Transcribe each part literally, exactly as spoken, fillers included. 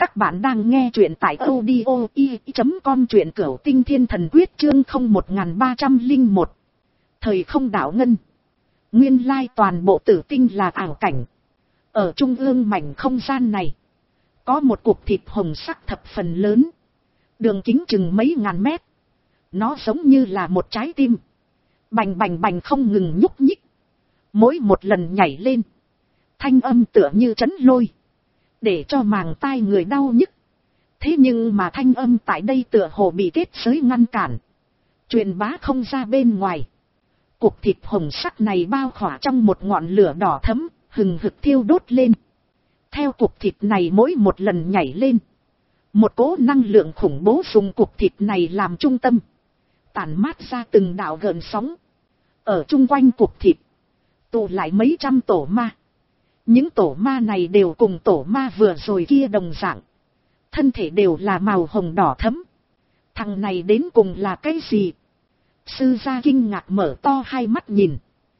Các bạn đang nghe truyện tại audio i chấm com truyện cửu tinh thiên thần quyết chương không một ba không một. Thời không đảo ngân. Nguyên lai toàn bộ tử tinh là ảo cảnh. Ở trung ương mảnh không gian này, có một cục thịt hồng sắc thập phần lớn. Đường kính chừng mấy ngàn mét. Nó giống như là một trái tim. Bành bành bành không ngừng nhúc nhích. Mỗi một lần nhảy lên, thanh âm tựa như trấn lôi, để cho màng tai người đau nhức. Thế nhưng mà thanh âm tại đây tựa hồ bị kết giới ngăn cản, truyền bá không ra bên ngoài. Cục thịt hồng sắc này bao khỏa trong một ngọn lửa đỏ thẫm, hừng hực thiêu đốt lên. Theo cục thịt này mỗi một lần nhảy lên, một cỗ năng lượng khủng bố dùng cục thịt này làm trung tâm, tản mát ra từng đạo gợn sóng. Ở chung quanh cục thịt tụ lại mấy trăm tổ ma. Những tổ ma này đều cùng tổ ma vừa rồi kia đồng dạng, thân thể đều là màu hồng đỏ thẫm. Thằng này đến cùng là cái gì? Sư gia kinh ngạc mở to hai mắt nhìn.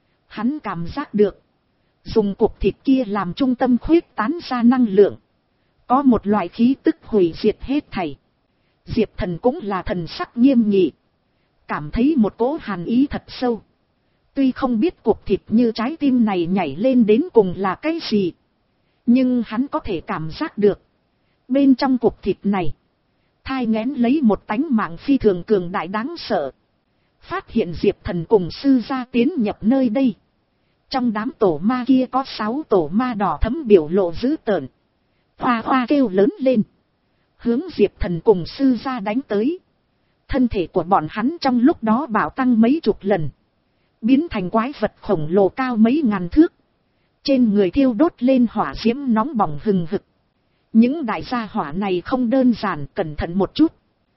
Hắn cảm giác được, dùng cục thịt kia làm trung tâm khuyết tán ra năng lượng, có một loại khí tức hủy diệt hết thảy. Diệp Thần cũng là thần sắc nghiêm nghị, cảm thấy một cỗ hàn ý thật sâu. Tuy không biết cục thịt như trái tim này nhảy lên đến cùng là cái gì, nhưng hắn có thể cảm giác được, bên trong cục thịt này thai nghén lấy một tánh mạng phi thường cường đại đáng sợ. Phát hiện Diệp Thần cùng sư gia tiến nhập nơi đây, trong đám tổ ma kia có sáu tổ ma đỏ thẫm biểu lộ dữ tợn, hoa hoa kêu lớn lên, hướng Diệp Thần cùng sư gia đánh tới. Thân thể của bọn hắn trong lúc đó bạo tăng mấy chục lần, biến thành quái vật khổng lồ cao mấy ngàn thước, trên người thiêu đốt lên hỏa diễm nóng bỏng hừng hực. Những đại gia hỏa này không đơn giản, cẩn thận một chút.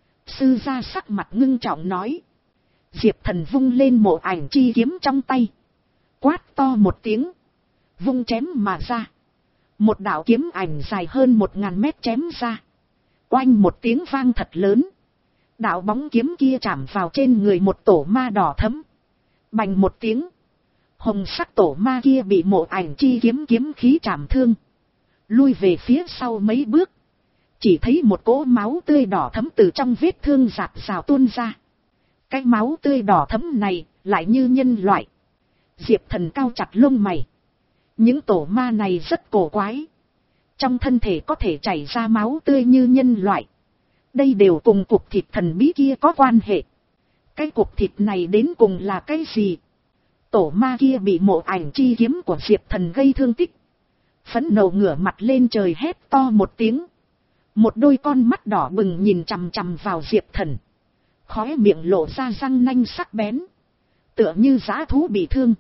Sư gia sắc mặt ngưng trọng nói. Diệp Thần vung lên mộ ảnh chi kiếm trong tay, quát to một tiếng, vung chém mà ra. Một đạo kiếm ảnh dài hơn một ngàn mét chém ra, oanh một tiếng vang thật lớn. Đạo bóng kiếm kia chạm vào trên người một tổ ma đỏ thẫm, bành một tiếng, hồng sắc tổ ma kia bị mộ ảnh chi kiếm kiếm khí chạm thương, lui về phía sau mấy bước. Chỉ thấy một cỗ máu tươi đỏ thẫm từ trong vết thương rạt rào tuôn ra. Cái máu tươi đỏ thẫm này lại như nhân loại. Diệp Thần cao chặt lông mày. Những tổ ma này rất cổ quái, trong thân thể có thể chảy ra máu tươi như nhân loại. Đây đều cùng cục thịt thần bí kia có quan hệ. Cái cục thịt này đến cùng là cái gì? Tổ ma kia bị mộ ảnh chi kiếm của Diệp Thần gây thương tích, phẫn nộ ngửa mặt lên trời hét to một tiếng. Một đôi con mắt đỏ bừng nhìn chằm chằm vào Diệp Thần, khóe miệng lộ ra răng nanh sắc bén, tựa như dã thú bị thương.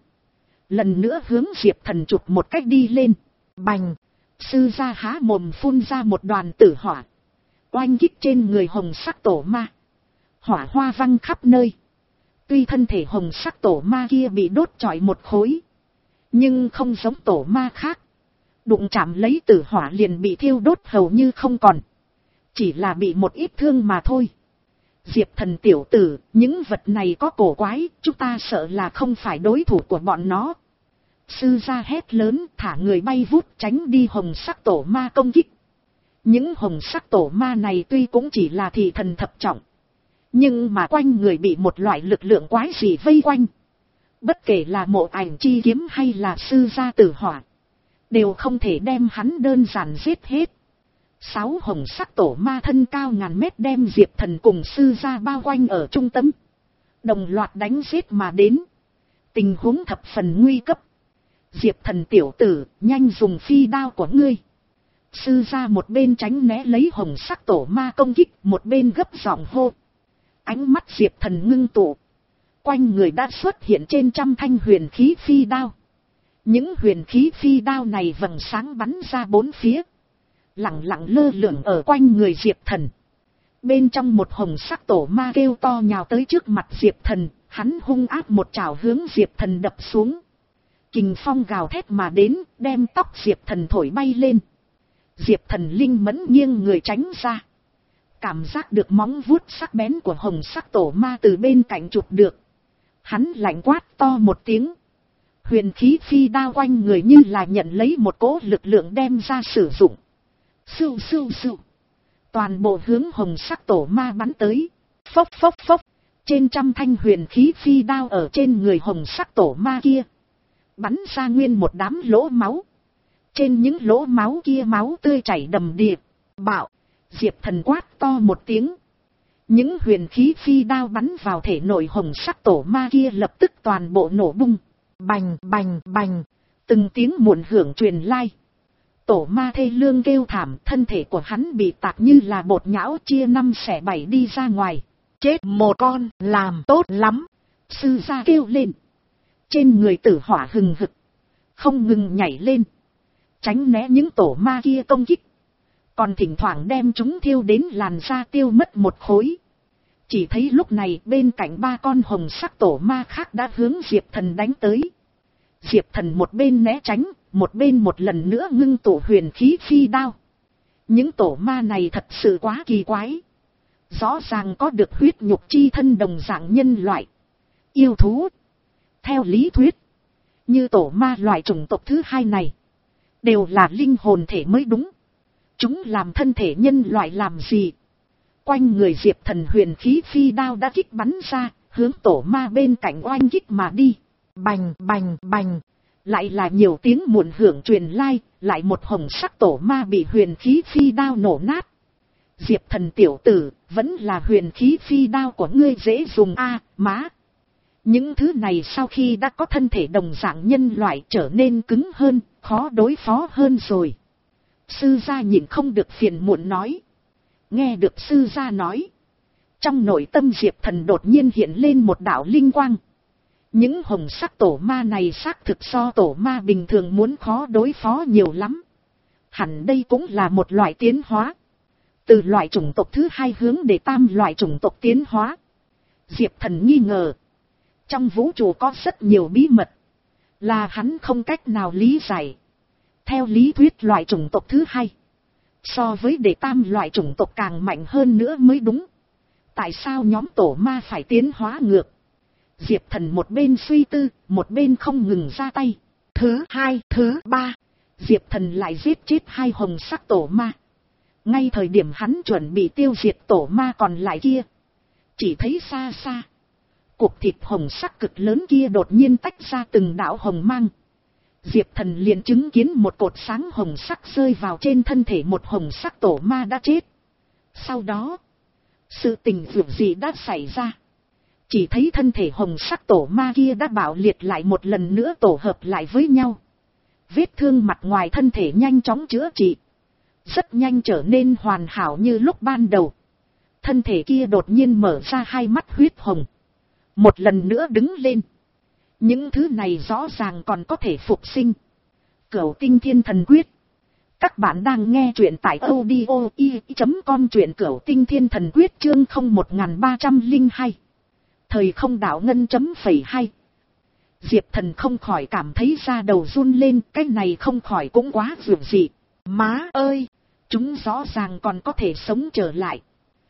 Lần nữa hướng Diệp Thần chụp một cách đi lên. Bành! Sư gia há mồm phun ra một đoàn tử hỏa, oanh kích trên người hồng sắc tổ ma. Hỏa hoa văng khắp nơi. Tuy thân thể hồng sắc tổ ma kia bị đốt trọi một khối, nhưng không giống tổ ma khác, đụng chạm lấy tử hỏa liền bị thiêu đốt hầu như không còn, chỉ là bị một ít thương mà thôi. Diệp Thần tiểu tử, những vật này có cổ quái, chúng ta sợ là không phải đối thủ của bọn nó. Sư gia hét lớn, thả người bay vút tránh đi hồng sắc tổ ma công kích. Những hồng sắc tổ ma này tuy cũng chỉ là thị thần thập trọng, nhưng mà quanh người bị một loại lực lượng quái dị vây quanh. Bất kể là mộ ảnh chi kiếm hay là sư gia tử hỏa, đều không thể đem hắn đơn giản giết hết. Sáu hồng sắc tổ ma thân cao ngàn mét đem Diệp Thần cùng sư gia bao quanh ở trung tâm, đồng loạt đánh giết mà đến. Tình huống thập phần nguy cấp. Diệp Thần tiểu tử, nhanh dùng phi đao của ngươi. Sư gia một bên tránh né lấy hồng sắc tổ ma công kích, một bên gấp giọng hô. Ánh mắt Diệp Thần ngưng tụ, quanh người đã xuất hiện trên trăm thanh huyền khí phi đao. Những huyền khí phi đao này vầng sáng bắn ra bốn phía, lặng lặng lơ lửng ở quanh người Diệp Thần. Bên trong một hồng sắc tổ ma kêu to nhào tới trước mặt Diệp Thần, hắn hung ác một chảo hướng Diệp Thần đập xuống. Kình phong gào thét mà đến, đem tóc Diệp Thần thổi bay lên. Diệp Thần linh mẫn nghiêng người tránh ra, cảm giác được móng vuốt sắc bén của hồng sắc tổ ma từ bên cạnh chụp được. Hắn lạnh quát to một tiếng, huyền khí phi đao quanh người như là nhận lấy một cỗ lực lượng đem ra sử dụng. Sưu sưu sưu. toàn bộ hướng hồng sắc tổ ma bắn tới. Phốc phốc phốc, trên trăm thanh huyền khí phi đao ở trên người hồng sắc tổ ma kia bắn ra nguyên một đám lỗ máu. Trên những lỗ máu kia máu tươi chảy đầm đìa. Bạo, Diệp Thần quát to một tiếng. Những huyền khí phi đao bắn vào thể nội hồng sắc tổ ma kia lập tức toàn bộ nổ bung. Bành bành bành, từng tiếng muộn hưởng truyền lai. Tổ ma thê lương kêu thảm, thân thể của hắn bị tạc như là bột nhão chia năm xẻ bảy đi ra ngoài. Chết một con, làm tốt lắm. Sư gia kêu lên. Trên người tử hỏa hừng hực, không ngừng nhảy lên, tránh né những tổ ma kia công kích. Còn thỉnh thoảng đem chúng thiêu đến làn da tiêu mất một khối. Chỉ thấy lúc này bên cạnh ba con hồng sắc tổ ma khác đã hướng Diệp Thần đánh tới. Diệp Thần một bên né tránh, một bên một lần nữa ngưng tụ huyền khí phi đao. Những tổ ma này thật sự quá kỳ quái. Rõ ràng có được huyết nhục chi thân đồng dạng nhân loại, yêu thú. Theo lý thuyết, như tổ ma loại chủng tộc thứ hai này, đều là linh hồn thể mới đúng. Chúng làm thân thể nhân loại làm gì? Quanh người Diệp Thần huyền khí phi đao đã kích bắn ra, hướng tổ ma bên cạnh oanh kích mà đi. Bành bành bành, lại là nhiều tiếng muộn hưởng truyền lai, lại một hồng sắc tổ ma bị huyền khí phi đao nổ nát. Diệp Thần tiểu tử, vẫn là huyền khí phi đao của ngươi dễ dùng a, má. Những thứ này sau khi đã có thân thể đồng dạng nhân loại trở nên cứng hơn, khó đối phó hơn rồi. Sư gia nhìn không được phiền muộn nói. Nghe được sư gia nói, trong nội tâm Diệp Thần đột nhiên hiện lên một đạo linh quang. Những hồng sắc tổ ma này xác thực so tổ ma bình thường muốn khó đối phó nhiều lắm. Hẳn đây cũng là một loại tiến hóa. Từ loại chủng tộc thứ hai hướng để tam loại chủng tộc tiến hóa. Diệp Thần nghi ngờ. Trong vũ trụ có rất nhiều bí mật, là hắn không cách nào lý giải. Theo lý thuyết loại chủng tộc thứ hai, so với đệ tam loại chủng tộc càng mạnh hơn nữa mới đúng. Tại sao nhóm tổ ma phải tiến hóa ngược? Diệp Thần một bên suy tư, một bên không ngừng ra tay. Thứ hai, thứ ba, Diệp Thần lại giết chết hai hồng sắc tổ ma. Ngay thời điểm hắn chuẩn bị tiêu diệt tổ ma còn lại kia, chỉ thấy xa xa, cục thịt hồng sắc cực lớn kia đột nhiên tách ra từng đạo hồng mang. Diệp Thần liền chứng kiến một cột sáng hồng sắc rơi vào trên thân thể một hồng sắc tổ ma đã chết. Sau đó, sự tình vượt gì đã xảy ra. Chỉ thấy thân thể hồng sắc tổ ma kia đã bạo liệt lại một lần nữa tổ hợp lại với nhau. Vết thương mặt ngoài thân thể nhanh chóng chữa trị, rất nhanh trở nên hoàn hảo như lúc ban đầu. Thân thể kia đột nhiên mở ra hai mắt huyết hồng, một lần nữa đứng lên. Những thứ này rõ ràng còn có thể phục sinh. Cửu Tinh Thiên Thần Quyết. Các bạn đang nghe truyện tại audio i chấm com, truyện Cửu Tinh Thiên Thần Quyết chương không một ba không hai. Thời không đạo ngân chấm phẩy hai. Diệp Thần không khỏi cảm thấy da đầu run lên, cái này không khỏi cũng quá vượt dị. Má ơi, chúng rõ ràng còn có thể sống trở lại.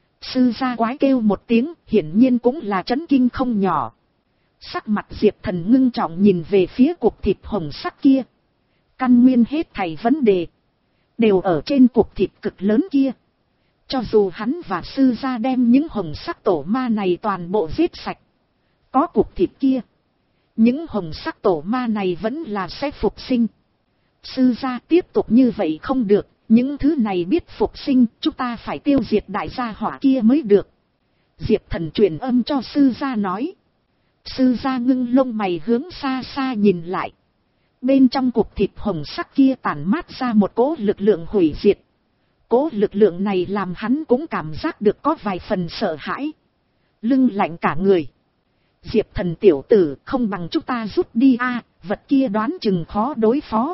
Sư gia quái kêu một tiếng, hiển nhiên cũng là chấn kinh không nhỏ. Sắc mặt Diệp Thần ngưng trọng nhìn về phía cục thịt hồng sắc kia. Căn nguyên hết thảy vấn đề đều ở trên cục thịt cực lớn kia. Cho dù hắn và sư gia đem những hồng sắc tổ ma này toàn bộ giết sạch, có cục thịt kia, những hồng sắc tổ ma này vẫn là sẽ phục sinh. Sư gia tiếp tục như vậy không được, những thứ này biết phục sinh, chúng ta phải tiêu diệt đại gia hỏa kia mới được. Diệp Thần truyền âm cho sư gia nói. Sư gia ngưng lông mày hướng xa xa nhìn lại. Bên trong cục thịt hồng sắc kia tản mát ra một cỗ lực lượng hủy diệt. Cỗ lực lượng này làm hắn cũng cảm giác được có vài phần sợ hãi. Lưng lạnh cả người. Diệp Thần tiểu tử, không bằng chúng ta rút đi a, vật kia đoán chừng khó đối phó.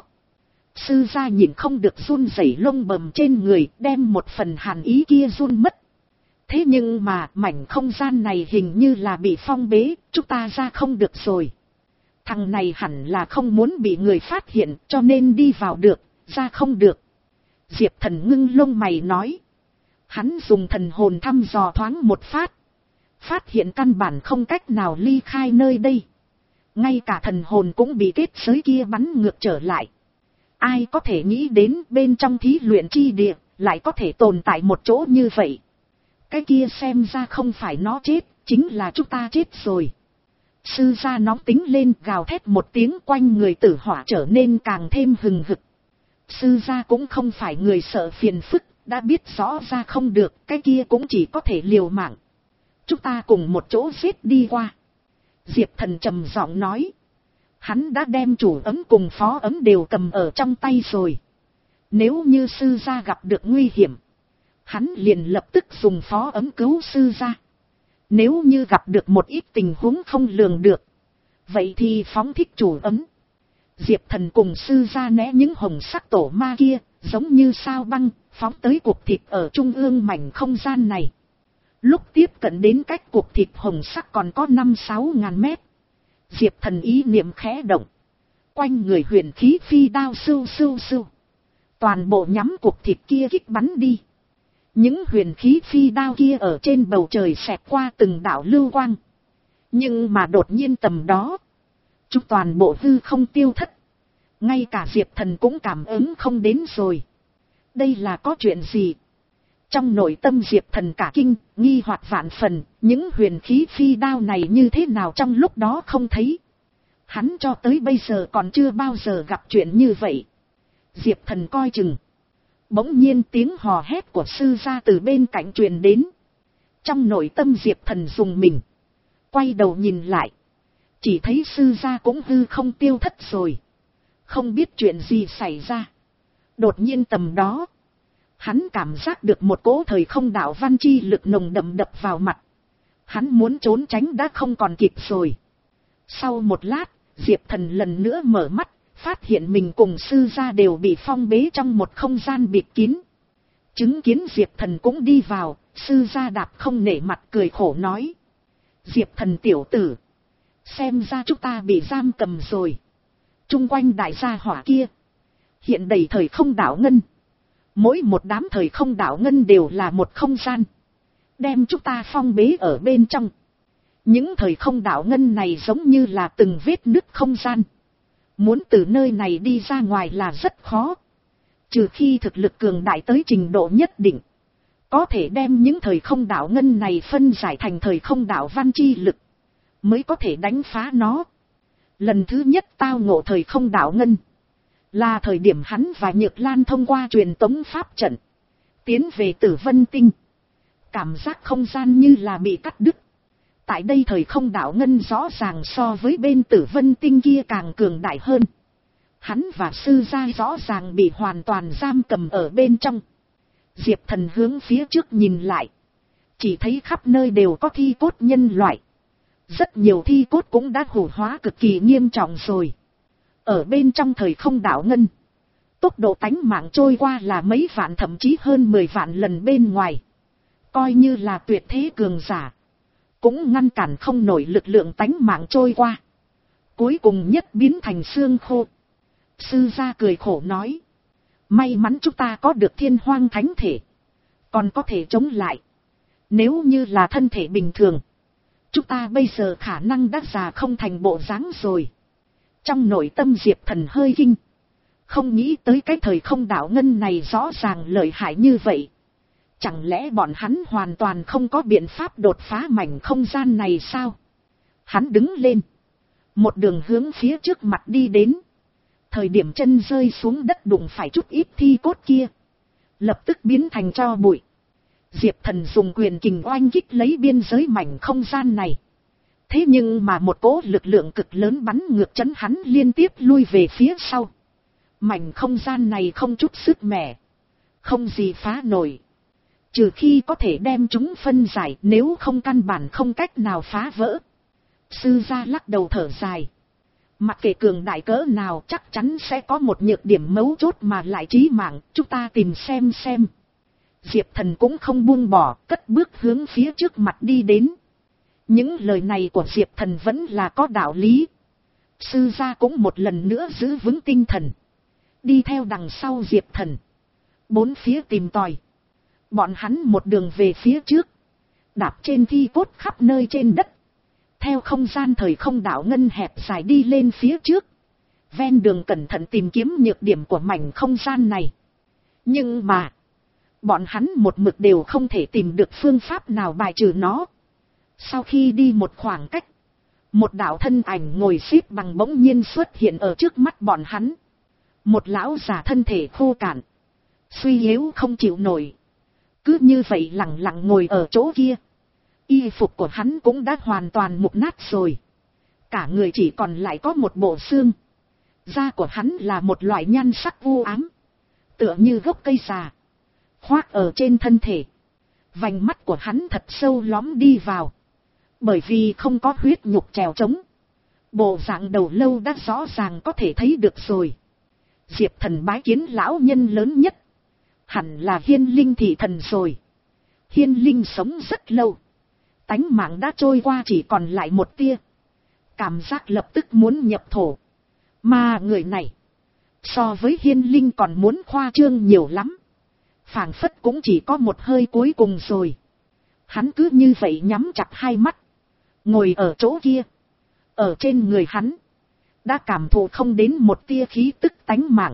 Sư gia nhìn không được run rẩy lông bầm trên người, đem một phần hàn ý kia run mất. Thế nhưng mà mảnh không gian này hình như là bị phong bế, chúng ta ra không được rồi. Thằng này hẳn là không muốn bị người phát hiện, cho nên đi vào được, ra không được. Diệp Thần ngưng lông mày nói. Hắn dùng thần hồn thăm dò thoáng một phát. Phát hiện căn bản không cách nào ly khai nơi đây. Ngay cả thần hồn cũng bị kết giới kia bắn ngược trở lại. Ai có thể nghĩ đến bên trong thí luyện chi địa, lại có thể tồn tại một chỗ như vậy. Cái kia xem ra không phải nó chết, chính là chúng ta chết rồi. Sư gia nóng tính lên, gào thét một tiếng, quanh người tử hỏa trở nên càng thêm hừng hực. Sư gia cũng không phải người sợ phiền phức, đã biết rõ ra không được, cái kia cũng chỉ có thể liều mạng. Chúng ta cùng một chỗ giết đi qua. Diệp Thần trầm giọng nói. Hắn đã đem chủ ấm cùng phó ấm đều cầm ở trong tay rồi. Nếu như sư gia gặp được nguy hiểm, hắn liền lập tức dùng phó ấm cứu sư gia. Nếu như gặp được một ít tình huống không lường được, vậy thì phóng thích chủ ấm. Diệp Thần cùng sư gia né những hồng sắc tổ ma kia, giống như sao băng, phóng tới cục thịt ở trung ương mảnh không gian này. Lúc tiếp cận đến cách cục thịt hồng sắc còn có năm sáu ngàn mét. Diệp Thần ý niệm khẽ động. Quanh người huyền khí phi đao sưu sưu sưu. Toàn bộ nhắm cục thịt kia kích bắn đi. Những huyền khí phi đao kia ở trên bầu trời xẹt qua từng đạo lưu quang. Nhưng mà đột nhiên tầm đó, chúng toàn bộ hư không tiêu thất. Ngay cả Diệp Thần cũng cảm ứng không đến rồi. Đây là có chuyện gì? Trong nội tâm Diệp Thần cả kinh, nghi hoặc vạn phần, những huyền khí phi đao này như thế nào trong lúc đó không thấy. Hắn cho tới bây giờ còn chưa bao giờ gặp chuyện như vậy. Diệp Thần coi chừng. Bỗng nhiên tiếng hò hét của sư gia từ bên cạnh truyền đến. Trong nội tâm Diệp Thần dùng mình. Quay đầu nhìn lại. Chỉ thấy sư gia cũng hư không tiêu thất rồi. Không biết chuyện gì xảy ra. Đột nhiên tầm đó, hắn cảm giác được một cỗ thời không đạo văn chi lực nồng đậm đập vào mặt. Hắn muốn trốn tránh đã không còn kịp rồi. Sau một lát, Diệp Thần lần nữa mở mắt, phát hiện mình cùng sư gia đều bị phong bế trong một không gian bịt kín. Chứng kiến Diệp Thần cũng đi vào, sư gia đạp không nể mặt cười khổ nói. Diệp Thần tiểu tử, xem ra chúng ta bị giam cầm rồi. Trung quanh đại gia hỏa kia hiện đầy thời không đạo ngân. Mỗi một đám thời không đạo ngân đều là một không gian, đem chúng ta phong bế ở bên trong. Những thời không đạo ngân này giống như là từng vết nứt không gian. Muốn từ nơi này đi ra ngoài là rất khó. Trừ khi thực lực cường đại tới trình độ nhất định, có thể đem những thời không đạo ngân này phân giải thành thời không đạo văn chi lực, mới có thể đánh phá nó. Lần thứ nhất tao ngộ thời không đạo ngân, là thời điểm hắn và Nhược Lan thông qua truyền tống pháp trận, tiến về Tử Vân Tinh. Cảm giác không gian như là bị cắt đứt. Tại đây thời không đạo ngân rõ ràng so với bên Tử Vân Tinh kia càng cường đại hơn. Hắn và sư gia rõ ràng bị hoàn toàn giam cầm ở bên trong. Diệp Thần hướng phía trước nhìn lại. Chỉ thấy khắp nơi đều có thi cốt nhân loại. Rất nhiều thi cốt cũng đã hủ hóa cực kỳ nghiêm trọng rồi. Ở bên trong thời không đạo ngân, tốc độ tánh mạng trôi qua là mấy vạn thậm chí hơn mười vạn lần bên ngoài. Coi như là tuyệt thế cường giả, cũng ngăn cản không nổi lực lượng tánh mạng trôi qua. Cuối cùng nhất biến thành xương khô. Sư gia cười khổ nói. May mắn chúng ta có được thiên hoang thánh thể, còn có thể chống lại. Nếu như là thân thể bình thường, chúng ta bây giờ khả năng đã già không thành bộ dáng rồi. Trong nội tâm Diệp Thần hơi kinh. Không nghĩ tới cái thời không đạo ngân này rõ ràng lợi hại như vậy. Chẳng lẽ bọn hắn hoàn toàn không có biện pháp đột phá mảnh không gian này sao? Hắn đứng lên, một đường hướng phía trước mặt đi đến. Thời điểm chân rơi xuống đất đụng phải chút ít thi cốt kia, lập tức biến thành tro bụi. Diệp Thần dùng quyền kình oanh kích lấy biên giới mảnh không gian này. Thế nhưng mà một cỗ lực lượng cực lớn bắn ngược chấn hắn liên tiếp lui về phía sau. Mảnh không gian này không chút sức mẻ, không gì phá nổi. Trừ khi có thể đem chúng phân giải, nếu không căn bản không cách nào phá vỡ. Sư gia lắc đầu thở dài. Mặc kệ cường đại cỡ nào chắc chắn sẽ có một nhược điểm mấu chốt mà lại chí mạng, chúng ta tìm xem xem. Diệp Thần cũng không buông bỏ, cất bước hướng phía trước mặt đi đến. Những lời này của Diệp Thần vẫn là có đạo lý. Sư gia cũng một lần nữa giữ vững tinh thần, đi theo đằng sau Diệp Thần, bốn phía tìm tòi. Bọn hắn một đường về phía trước, đạp trên thi cốt khắp nơi trên đất, theo không gian thời không đạo ngân hẹp dài đi lên phía trước. Ven đường cẩn thận tìm kiếm nhược điểm của mảnh không gian này. Nhưng mà, Bọn hắn một mực đều không thể tìm được phương pháp nào bài trừ nó. Sau khi đi một khoảng cách, một đạo thân ảnh ngồi xếp bằng bỗng nhiên xuất hiện ở trước mắt bọn hắn. Một lão già thân thể khô cạn, suy yếu không chịu nổi, cứ như vậy lặng lặng ngồi ở chỗ kia. Y phục của hắn cũng đã hoàn toàn mục nát rồi, cả người chỉ còn lại có một bộ xương. Da của hắn là một loại nhan sắc u ám, tựa như gốc cây già, khoác ở trên thân thể. Vành mắt của hắn thật sâu lõm đi vào, bởi vì không có huyết nhục trèo trống, bộ dạng đầu lâu đã rõ ràng có thể thấy được rồi. Diệp Thần bái kiến lão nhân lớn nhất, hẳn là Hiên Linh thị thần rồi. Hiên Linh sống rất lâu, tánh mạng đã trôi qua chỉ còn lại một tia, cảm giác lập tức muốn nhập thổ. Mà người này, so với Hiên Linh còn muốn khoa trương nhiều lắm, phảng phất cũng chỉ có một hơi cuối cùng rồi. Hắn cứ như vậy nhắm chặt hai mắt, ngồi ở chỗ kia. Ở trên người hắn, đã cảm thụ không đến một tia khí tức tánh mạng.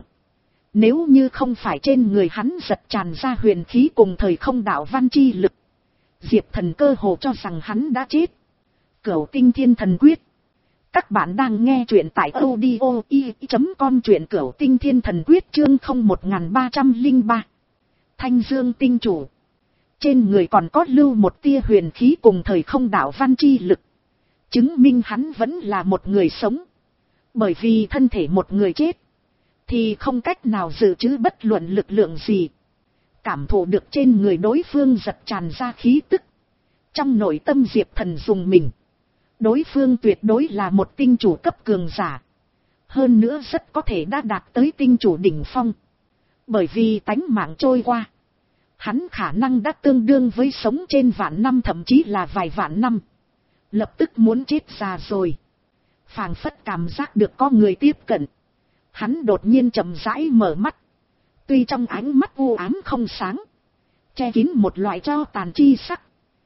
Nếu như không phải trên người hắn giật tràn ra huyền khí cùng thời không đạo văn chi lực, Diệp Thần cơ hồ cho rằng hắn đã chết. Cửu Tinh Thiên Thần Quyết. Các bạn đang nghe truyện tại audio i chấm com, truyện Cửu Tinh Thiên Thần Quyết chương không một ba không ba. Thanh Dương Tinh Chủ. Trên người còn có lưu một tia huyền khí cùng thời không đạo văn chi lực, chứng minh hắn vẫn là một người sống. Bởi vì thân thể một người chết, thì không cách nào dự trữ bất luận lực lượng gì. Cảm thụ được trên người đối phương giật tràn ra khí tức, trong nội tâm Diệp Thần dùng mình. Đối phương tuyệt đối là một tinh chủ cấp cường giả, hơn nữa rất có thể đã đạt tới tinh chủ đỉnh phong. Bởi vì tánh mạng trôi qua, hắn khả năng đã tương đương với sống trên vạn năm, thậm chí là vài vạn năm. Lập tức muốn chết già rồi. Phảng phất cảm giác được có người tiếp cận, hắn đột nhiên chậm rãi mở mắt. Tuy trong ánh mắt u ám không sáng, che kín một loại tro tàn chi sắc,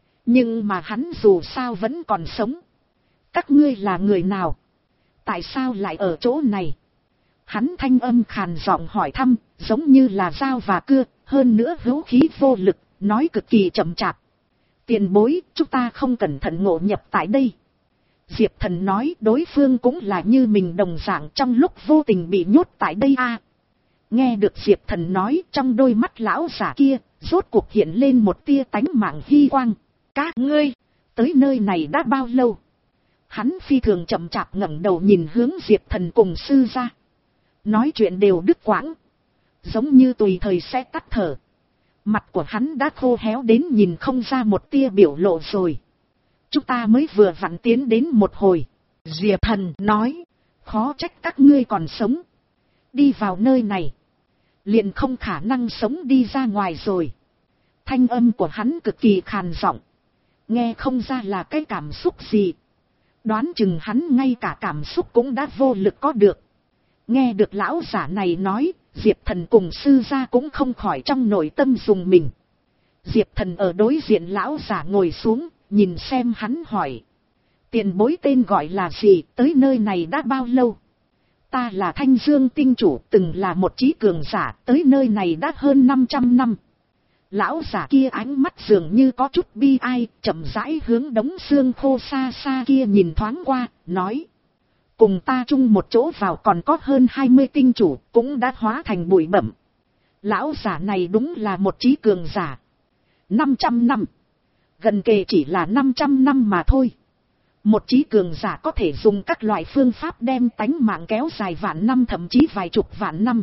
nhưng mà hắn dù sao vẫn còn sống. Các ngươi là người nào? Tại sao lại ở chỗ này? Hắn thanh âm khàn giọng hỏi thăm, giống như là dao và cưa, hơn nữa hữu khí vô lực, nói cực kỳ chậm chạp. Tiền bối, chúng ta không cẩn thận ngộ nhập tại đây. Diệp Thần nói đối phương cũng là như mình đồng dạng trong lúc vô tình bị nhốt tại đây a. À, nghe được Diệp Thần nói, trong đôi mắt lão giả kia, rốt cuộc hiện lên một tia tánh mạng hy quang. Các ngươi, tới nơi này đã bao lâu? Hắn phi thường chậm chạp ngẩng đầu nhìn hướng Diệp Thần cùng sư gia. Nói chuyện đều đứt quãng, giống như tùy thời sẽ tắt thở. Mặt của hắn đã khô héo đến nhìn không ra một tia biểu lộ rồi. Chúng ta mới vừa vặn tiến đến một hồi. Diệp Thần nói, khó trách các ngươi còn sống. Đi vào nơi này, liền không khả năng sống đi ra ngoài rồi. Thanh âm của hắn cực kỳ khàn giọng, nghe không ra là cái cảm xúc gì. Đoán chừng hắn ngay cả cảm xúc cũng đã vô lực có được. Nghe được lão giả này nói, Diệp Thần cùng sư gia cũng không khỏi trong nội tâm dùng mình. Diệp Thần ở đối diện lão giả ngồi xuống, nhìn xem hắn hỏi. Tiền bối tên gọi là gì, tới nơi này đã bao lâu? Ta là Thanh Dương Tinh Chủ, từng là một trí cường giả, tới nơi này đã hơn năm trăm năm. Lão giả kia ánh mắt dường như có chút bi ai, chậm rãi hướng đống xương khô xa xa kia nhìn thoáng qua, nói. Cùng ta chung một chỗ vào còn có hơn hai mươi tinh chủ, cũng đã hóa thành bụi bẩm. Lão giả này đúng là một trí cường giả. năm trăm năm. Gần kề chỉ là năm trăm năm mà thôi. Một trí cường giả có thể dùng các loại phương pháp đem tánh mạng kéo dài vạn năm, thậm chí vài chục vạn năm.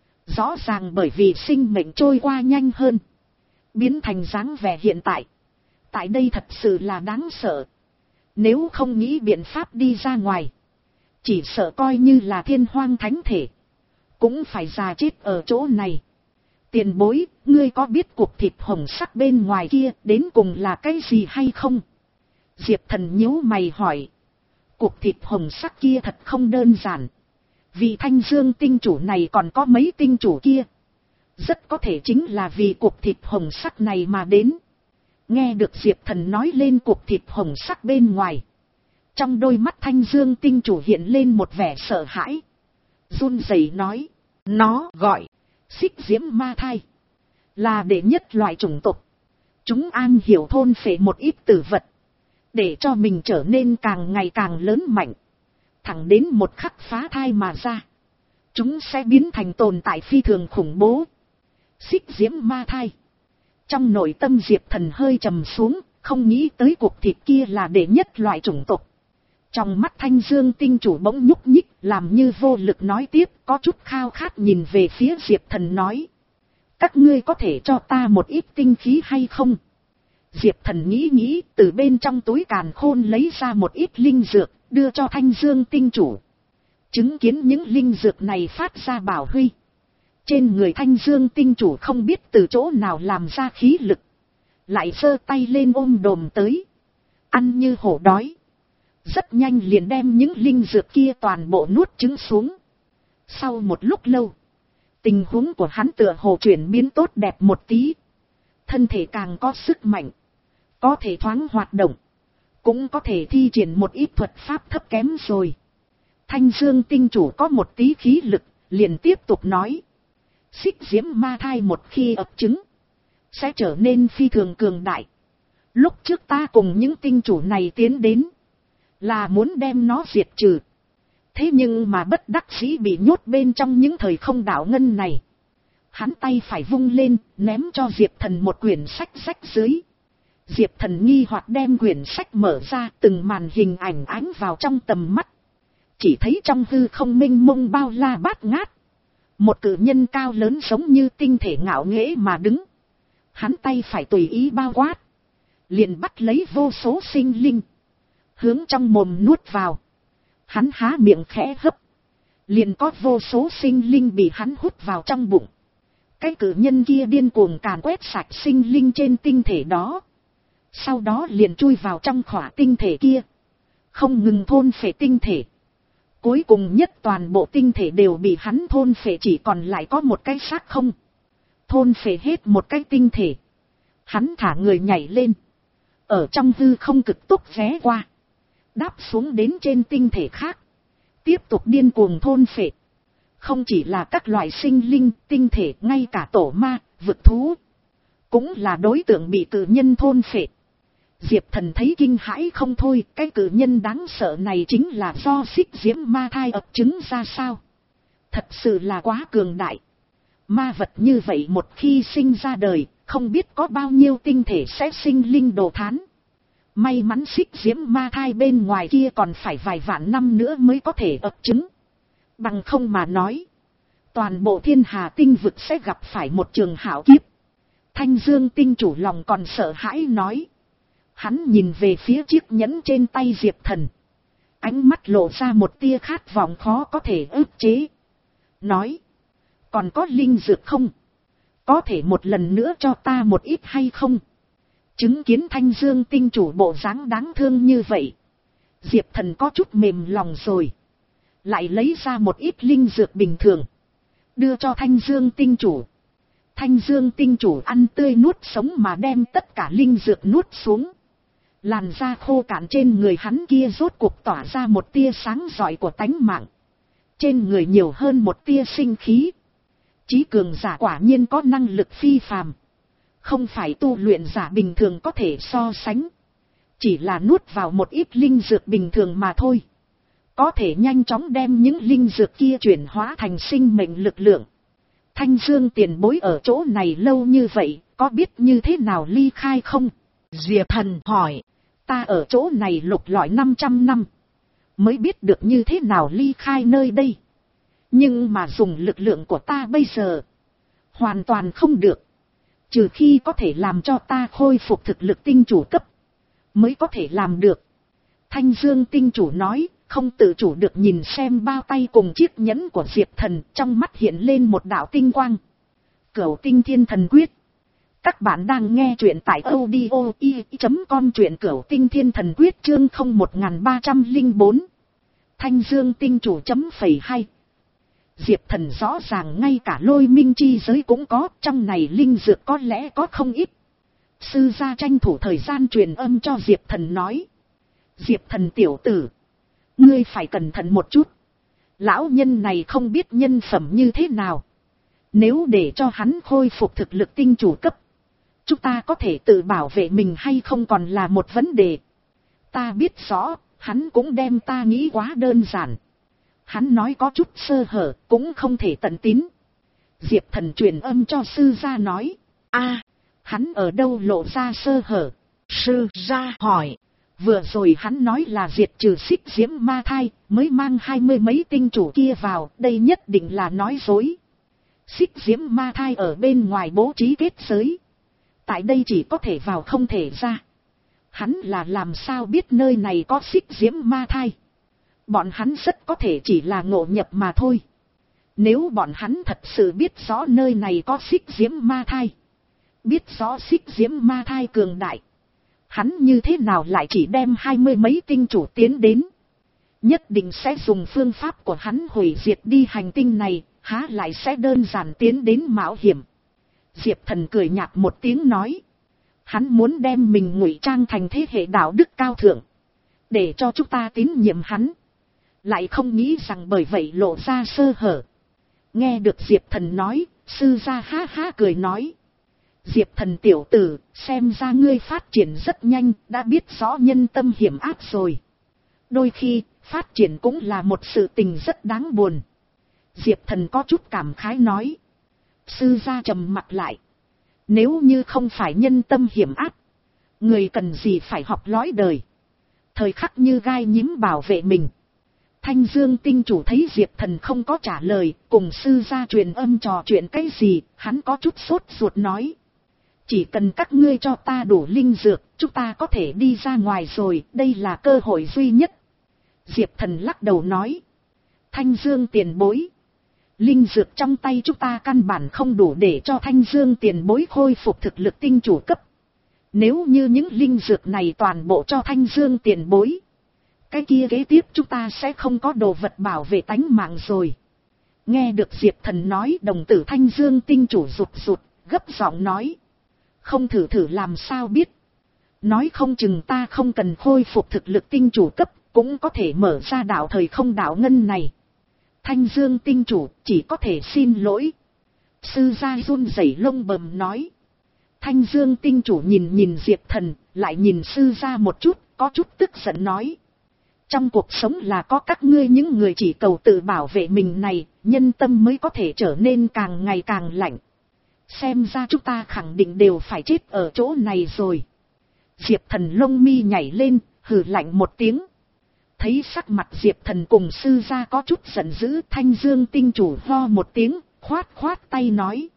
Rõ ràng bởi vì sinh mệnh trôi qua nhanh hơn, biến thành dáng vẻ hiện tại. Tại đây thật sự là đáng sợ. Nếu không nghĩ biện pháp đi ra ngoài, chỉ sợ coi như là thiên hoang thánh thể, cũng phải già chết ở chỗ này. Tiền bối, ngươi có biết cục thịt hồng sắc bên ngoài kia đến cùng là cái gì hay không? Diệp Thần nhíu mày hỏi. Cục thịt hồng sắc kia thật không đơn giản. Vì Thanh Dương Tinh Chủ này còn có mấy tinh chủ kia, rất có thể chính là vì cục thịt hồng sắc này mà đến. Nghe được Diệp Thần nói lên cục thịt hồng sắc bên ngoài, trong đôi mắt Thanh Dương Tinh Chủ hiện lên một vẻ sợ hãi. Run rẩy nói, nó gọi Xích Diễm Ma Thai. là đệ nhất loại chủng tộc. Chúng am hiểu thôn phệ một ít tử vật, để cho mình trở nên càng ngày càng lớn mạnh. Thẳng đến một khắc phá thai mà ra, chúng sẽ biến thành tồn tại phi thường khủng bố. Xích diễm ma thai. Trong nội tâm Diệp Thần hơi trầm xuống, không nghĩ tới cuộc thịt kia là đệ nhất loại chủng tộc. Trong mắt Thanh Dương tinh chủ bỗng nhúc nhích, làm như vô lực nói tiếp, có chút khao khát nhìn về phía Diệp Thần nói. Các ngươi có thể cho ta một ít tinh khí hay không? Diệp Thần nghĩ nghĩ, từ bên trong túi càn khôn lấy ra một ít linh dược, đưa cho Thanh Dương tinh chủ. Chứng kiến những linh dược này phát ra bảo huy. Trên người Thanh Dương tinh chủ không biết từ chỗ nào làm ra khí lực. Lại giơ tay lên ôm đồm tới. Ăn như hổ đói. Rất nhanh liền đem những linh dược kia toàn bộ nuốt trứng xuống. Sau một lúc lâu, tình huống của hắn tựa hồ chuyển biến tốt đẹp một tí. Thân thể càng có sức mạnh. Có thể thoáng hoạt động. Cũng có thể thi triển một ít thuật pháp thấp kém rồi. Thanh Dương tinh chủ có một tí khí lực, liền tiếp tục nói. Xích diễm ma thai một khi ấp trứng, sẽ trở nên phi thường cường đại. Lúc trước ta cùng những tinh chủ này tiến đến, là muốn đem nó diệt trừ. Thế nhưng mà bất đắc dĩ bị nhốt bên trong những thời không đảo ngân này. Hắn tay phải vung lên, ném cho Diệp Thần một quyển sách rách dưới. Diệp Thần nghi hoặc đem quyển sách mở ra, từng màn hình ảnh ánh vào trong tầm mắt. Chỉ thấy trong hư không mênh mông bao la bát ngát. Một cự nhân cao lớn giống như tinh thể ngạo nghễ mà đứng. Hắn tay phải tùy ý bao quát. Liền bắt lấy vô số sinh linh. Hướng trong mồm nuốt vào. Hắn há miệng khẽ hấp. Liền có vô số sinh linh bị hắn hút vào trong bụng. Cái cự nhân kia điên cuồng càn quét sạch sinh linh trên tinh thể đó. Sau đó liền chui vào trong khỏa tinh thể kia. Không ngừng thôn phệ tinh thể. Cuối cùng nhất toàn bộ tinh thể đều bị hắn thôn phệ, chỉ còn lại có một cái xác không. Thôn phệ hết một cái tinh thể. Hắn thả người nhảy lên. Ở trong hư không cực tốc ghé qua. Đáp xuống đến trên tinh thể khác. Tiếp tục điên cuồng thôn phệ. Không chỉ là các loại sinh linh, tinh thể, ngay cả tổ ma, vực thú. Cũng là đối tượng bị cự nhân thôn phệ. Diệp Thần thấy kinh hãi không thôi, cái cự nhân đáng sợ này chính là do xích diễm ma thai ấp trứng ra sao. Thật sự là quá cường đại. Ma vật như vậy một khi sinh ra đời, không biết có bao nhiêu tinh thể sẽ sinh linh đồ thán. May mắn xích diễm ma thai bên ngoài kia còn phải vài vạn năm nữa mới có thể ấp trứng. Bằng không mà nói, toàn bộ thiên hà tinh vực sẽ gặp phải một trường hảo kiếp. Thanh Dương tinh chủ lòng còn sợ hãi nói. Hắn nhìn về phía chiếc nhẫn trên tay Diệp Thần. Ánh mắt lộ ra một tia khát vọng khó có thể ức chế. Nói. Còn có linh dược không? Có thể một lần nữa cho ta một ít hay không? Chứng kiến Thanh Dương tinh chủ bộ dáng đáng thương như vậy. Diệp Thần có chút mềm lòng rồi. Lại lấy ra một ít linh dược bình thường. Đưa cho Thanh Dương tinh chủ. Thanh Dương tinh chủ ăn tươi nuốt sống mà đem tất cả linh dược nuốt xuống. Làn da khô cạn trên người hắn kia rốt cuộc tỏa ra một tia sáng rọi của tánh mạng. Trên người nhiều hơn một tia sinh khí. Chí cường giả quả nhiên có năng lực phi phàm. Không phải tu luyện giả bình thường có thể so sánh. Chỉ là nuốt vào một ít linh dược bình thường mà thôi. Có thể nhanh chóng đem những linh dược kia chuyển hóa thành sinh mệnh lực lượng. Thanh Dương tiền bối ở chỗ này lâu như vậy, có biết như thế nào ly khai không? Diệp Thần hỏi. Ta ở chỗ này lục lọi năm trăm năm. Mới biết được như thế nào ly khai nơi đây. Nhưng mà dùng lực lượng của ta bây giờ. Hoàn toàn không được. Trừ khi có thể làm cho ta khôi phục thực lực tinh chủ cấp. Mới có thể làm được. Thanh Dương tinh chủ nói. Không tự chủ được nhìn xem bao tay cùng chiếc nhẫn của Diệp Thần. Trong mắt hiện lên một đạo tinh quang. Cửu tinh thiên thần quyết. Các bạn đang nghe truyện tại audio i chấm com, truyện Cửu tinh thiên thần quyết chương không một ba không bốn. Thanh Dương tinh chủ chấm phẩy hai. Diệp Thần rõ ràng ngay cả lôi minh chi giới cũng có, trong này linh dược có lẽ có không ít. Sư gia tranh thủ thời gian truyền âm cho Diệp Thần nói. Diệp Thần tiểu tử, ngươi phải cẩn thận một chút. Lão nhân này không biết nhân phẩm như thế nào. Nếu để cho hắn khôi phục thực lực tinh chủ cấp, chúng ta có thể tự bảo vệ mình hay không còn là một vấn đề. Ta biết rõ, hắn cũng đem ta nghĩ quá đơn giản. Hắn nói có chút sơ hở, cũng không thể tận tín. Diệp Thần truyền âm cho sư gia nói. A, hắn ở đâu lộ ra sơ hở? Sư gia hỏi. Vừa rồi hắn nói là diệt trừ xích diễm ma thai, mới mang hai mươi mấy tinh chủ kia vào, đây nhất định là nói dối. Xích diễm ma thai ở bên ngoài bố trí kết giới. Tại đây chỉ có thể vào không thể ra. Hắn là làm sao biết nơi này có xích diễm ma thai? Bọn hắn rất có thể chỉ là ngộ nhập mà thôi. Nếu bọn hắn thật sự biết rõ nơi này có xích diễm ma thai, biết rõ xích diễm ma thai cường đại, hắn như thế nào lại chỉ đem hai mươi mấy tinh chủ tiến đến? Nhất định sẽ dùng phương pháp của hắn hủy diệt đi hành tinh này, há lại sẽ đơn giản tiến đến mạo hiểm. Diệp Thần cười nhạt một tiếng nói. Hắn muốn đem mình ngụy trang thành thế hệ đạo đức cao thượng, để cho chúng ta tín nhiệm hắn. Lại không nghĩ rằng bởi vậy lộ ra sơ hở. Nghe được Diệp Thần nói, sư gia ha ha cười nói. Diệp Thần tiểu tử, xem ra ngươi phát triển rất nhanh, đã biết rõ nhân tâm hiểm ác rồi. Đôi khi, phát triển cũng là một sự tình rất đáng buồn. Diệp Thần có chút cảm khái nói. Sư gia trầm mặt lại. Nếu như không phải nhân tâm hiểm ác, người cần gì phải học lõi đời. Thời khắc như gai nhím bảo vệ mình. Thanh Dương tinh chủ thấy Diệp Thần không có trả lời, cùng sư gia truyền âm trò chuyện cái gì, hắn có chút sốt ruột nói. Chỉ cần các ngươi cho ta đủ linh dược, chúng ta có thể đi ra ngoài rồi, đây là cơ hội duy nhất. Diệp Thần lắc đầu nói. Thanh Dương tiền bối. Linh dược trong tay chúng ta căn bản không đủ để cho Thanh Dương tiền bối khôi phục thực lực tinh chủ cấp. Nếu như những linh dược này toàn bộ cho Thanh Dương tiền bối, cái kia kế tiếp chúng ta sẽ không có đồ vật bảo vệ tánh mạng rồi. Nghe được Diệp Thần nói, đồng tử Thanh Dương tinh chủ rụt rụt, gấp giọng nói. Không thử thử làm sao biết. Nói không chừng ta không cần khôi phục thực lực tinh chủ cấp, cũng có thể mở ra đạo thời không đạo ngân này. Thanh Dương tinh chủ chỉ có thể xin lỗi. Sư gia run rẩy lông bầm nói. Thanh Dương tinh chủ nhìn nhìn Diệp Thần, lại nhìn sư gia một chút, có chút tức giận nói. Trong cuộc sống là có các ngươi những người chỉ cầu tự bảo vệ mình này, nhân tâm mới có thể trở nên càng ngày càng lạnh. Xem ra chúng ta khẳng định đều phải chết ở chỗ này rồi. Diệp Thần lông mi nhảy lên, hừ lạnh một tiếng. Thấy sắc mặt Diệp Thần cùng sư gia có chút giận dữ, Thanh Dương tinh chủ ho một tiếng, khoát khoát tay nói.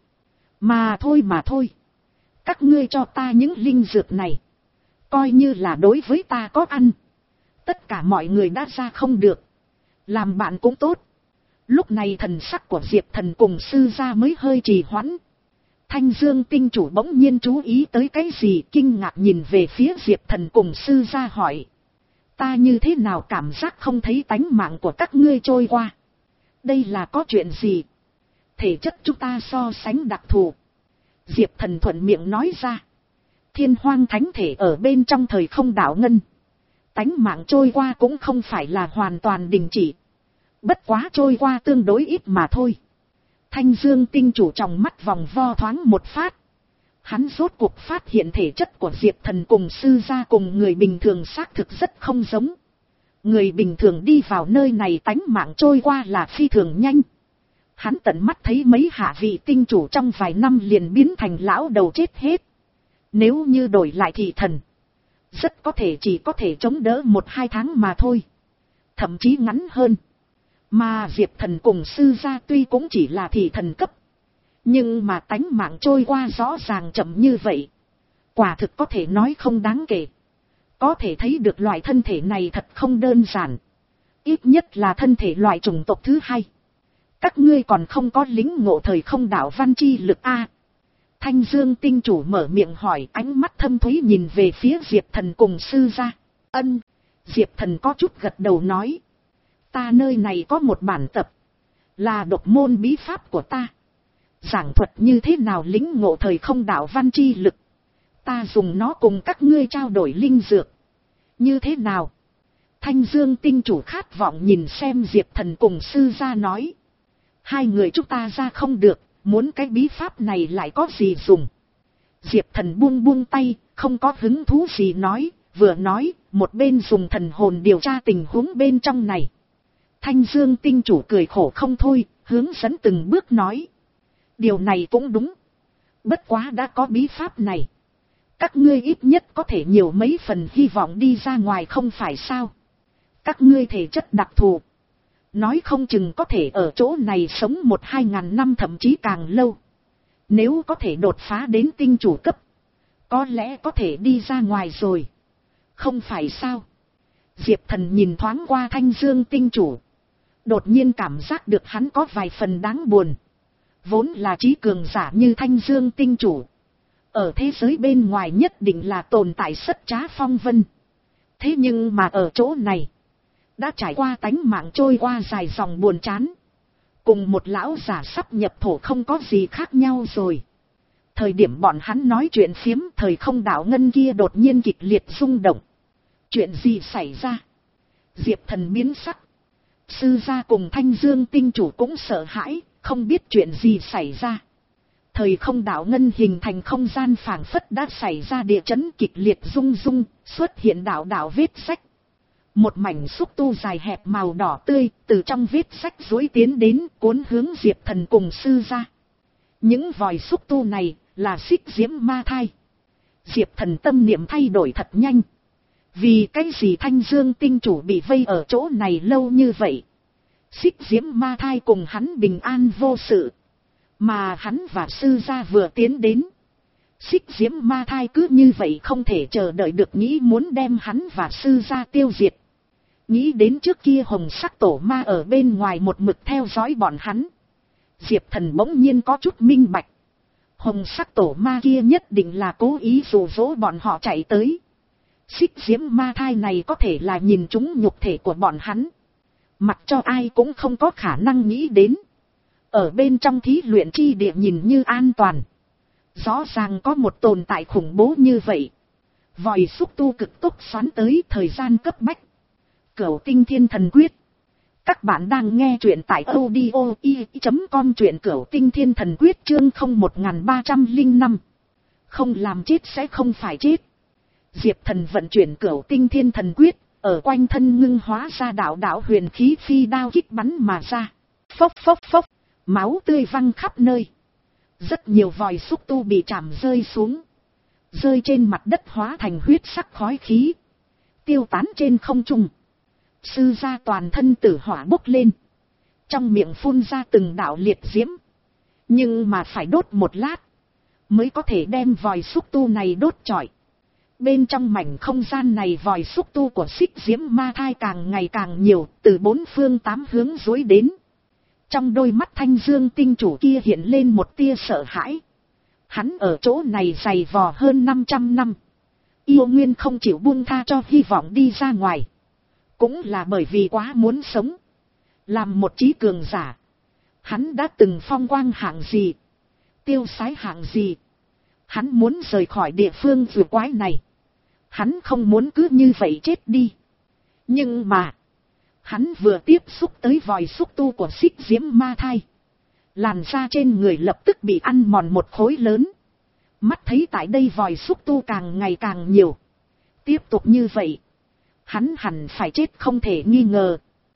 Mà thôi mà thôi. Các ngươi cho ta những linh dược này, coi như là đối với ta có ăn. Tất cả mọi người đã ra không được, làm bạn cũng tốt. Lúc này thần sắc của Diệp Thần cùng sư gia mới hơi trì hoãn. Thanh Dương tinh chủ bỗng nhiên chú ý tới cái gì, kinh ngạc nhìn về phía Diệp Thần cùng sư gia hỏi. Ta như thế nào cảm giác không thấy tánh mạng của các ngươi trôi qua? Đây là có chuyện gì? Thể chất chúng ta so sánh đặc thù. Diệp Thần thuận miệng nói ra. Thiên hoang thánh thể ở bên trong thời không đạo ngân. Tánh mạng trôi qua cũng không phải là hoàn toàn đình chỉ. Bất quá trôi qua tương đối ít mà thôi. Thanh Dương tinh chủ trong mắt vòng vo thoáng một phát. Hắn rốt cuộc phát hiện thể chất của Diệp Thần cùng sư gia cùng người bình thường xác thực rất không giống. Người bình thường đi vào nơi này tánh mạng trôi qua là phi thường nhanh. Hắn tận mắt thấy mấy hạ vị tinh chủ trong vài năm liền biến thành lão đầu chết hết. Nếu như đổi lại thị thần, rất có thể chỉ có thể chống đỡ một hai tháng mà thôi. Thậm chí ngắn hơn. Mà Diệp Thần cùng sư gia tuy cũng chỉ là thị thần cấp, nhưng mà tánh mạng trôi qua rõ ràng chậm như vậy. Quả thực có thể nói không đáng kể. Có thể thấy được loại thân thể này thật không đơn giản. Ít nhất là thân thể loại chủng tộc thứ hai. Các ngươi còn không có lính ngộ thời không đạo văn chi lực a? Thanh Dương tinh chủ mở miệng hỏi, ánh mắt thâm thúy nhìn về phía Diệp Thần cùng sư gia. Ân. Diệp Thần có chút gật đầu nói. Ta nơi này có một bản tập, là độc môn bí pháp của ta. Giảng thuật như thế nào lính ngộ thời không đạo văn chi lực. Ta dùng nó cùng các ngươi trao đổi linh dược. Như thế nào? Thanh Dương tinh chủ khát vọng nhìn xem Diệp Thần cùng sư gia nói. Hai người chúng ta ra không được, muốn cái bí pháp này lại có gì dùng. Diệp Thần buông buông tay, không có hứng thú gì nói, vừa nói, một bên dùng thần hồn điều tra tình huống bên trong này. Thanh Dương tinh chủ cười khổ không thôi, hướng dẫn từng bước nói. Điều này cũng đúng. Bất quá đã có bí pháp này, các ngươi ít nhất có thể nhiều mấy phần hy vọng đi ra ngoài không phải sao. Các ngươi thể chất đặc thù, nói không chừng có thể ở chỗ này sống một hai ngàn năm thậm chí càng lâu. Nếu có thể đột phá đến tinh chủ cấp, có lẽ có thể đi ra ngoài rồi. Không phải sao? Diệp Thần nhìn thoáng qua Thanh Dương tinh chủ, đột nhiên cảm giác được hắn có vài phần đáng buồn. Vốn là trí cường giả như Thanh Dương tinh chủ, ở thế giới bên ngoài nhất định là tồn tại sất trá phong vân. Thế nhưng mà ở chỗ này, đã trải qua tánh mạng trôi qua dài dòng buồn chán. Cùng một lão giả sắp nhập thổ không có gì khác nhau rồi. Thời điểm bọn hắn nói chuyện phiếm, thời không đạo ngân kia đột nhiên kịch liệt rung động. Chuyện gì xảy ra? Diệp Thần biến sắc. Sư gia cùng Thanh Dương tinh chủ cũng sợ hãi, không biết chuyện gì xảy ra. Thời không đạo ngân hình thành không gian phảng phất đã xảy ra địa chấn kịch liệt rung rung, xuất hiện đạo đạo vết sách. Một mảnh xúc tu dài hẹp màu đỏ tươi từ trong vết sách dối tiến đến, cuốn hướng Diệp Thần cùng sư gia. Những vòi xúc tu này là xích diễm ma thai. Diệp Thần tâm niệm thay đổi thật nhanh. Vì cái gì Thanh Dương tinh chủ bị vây ở chỗ này lâu như vậy? Xích diễm ma thai cùng hắn bình an vô sự, mà hắn và sư gia vừa tiến đến, xích diễm ma thai cứ như vậy không thể chờ đợi được, nghĩ muốn đem hắn và sư gia tiêu diệt. Nghĩ đến trước kia hồng sắc tổ ma ở bên ngoài một mực theo dõi bọn hắn, Diệp Thần bỗng nhiên có chút minh bạch. Hồng sắc tổ ma kia nhất định là cố ý dụ dỗ bọn họ chạy tới. Xích diễm ma thai này có thể là nhìn trúng nhục thể của bọn hắn. Mặc cho ai cũng không có khả năng nghĩ đến. Ở bên trong thí luyện chi địa nhìn như an toàn, rõ ràng có một tồn tại khủng bố như vậy. Vòi xúc tu cực tốc xoắn tới, thời gian cấp bách. Cửu tinh thiên thần quyết. Các bạn đang nghe truyện tại audio i chấm com, truyện Cửu tinh thiên thần quyết chương không một ba không năm. Không làm chết sẽ không phải chết. Diệp Thần vận chuyển Cửu tinh thiên thần quyết, ở quanh thân ngưng hóa ra đạo đạo huyền khí phi đao kích bắn mà ra. Phốc phốc phốc, máu tươi văng khắp nơi. Rất nhiều vòi xúc tu bị chạm rơi xuống, rơi trên mặt đất hóa thành huyết sắc khói khí, tiêu tán trên không trung. Sư gia toàn thân tử hỏa bốc lên, trong miệng phun ra từng đạo liệt diễm. Nhưng mà phải đốt một lát mới có thể đem vòi xúc tu này đốt trọi. Bên trong mảnh không gian này vòi xúc tu của xích diễm ma thai càng ngày càng nhiều, từ bốn phương tám hướng dối đến. Trong đôi mắt Thanh Dương tinh chủ kia hiện lên một tia sợ hãi. Hắn ở chỗ này dày vò hơn năm trăm năm, yêu nguyên không chịu buông tha cho hy vọng đi ra ngoài. Cũng là bởi vì quá muốn sống. Làm một trí cường giả, hắn đã từng phong quang hạng gì, tiêu sái hạng gì. Hắn muốn rời khỏi địa phương vừa quái này. Hắn không muốn cứ như vậy chết đi. Nhưng mà, hắn vừa tiếp xúc tới vòi xúc tu của xích diễm ma thai, làn da trên người lập tức bị ăn mòn một khối lớn. Mắt thấy tại đây vòi xúc tu càng ngày càng nhiều. Tiếp tục như vậy, hắn hẳn phải chết không thể nghi ngờ.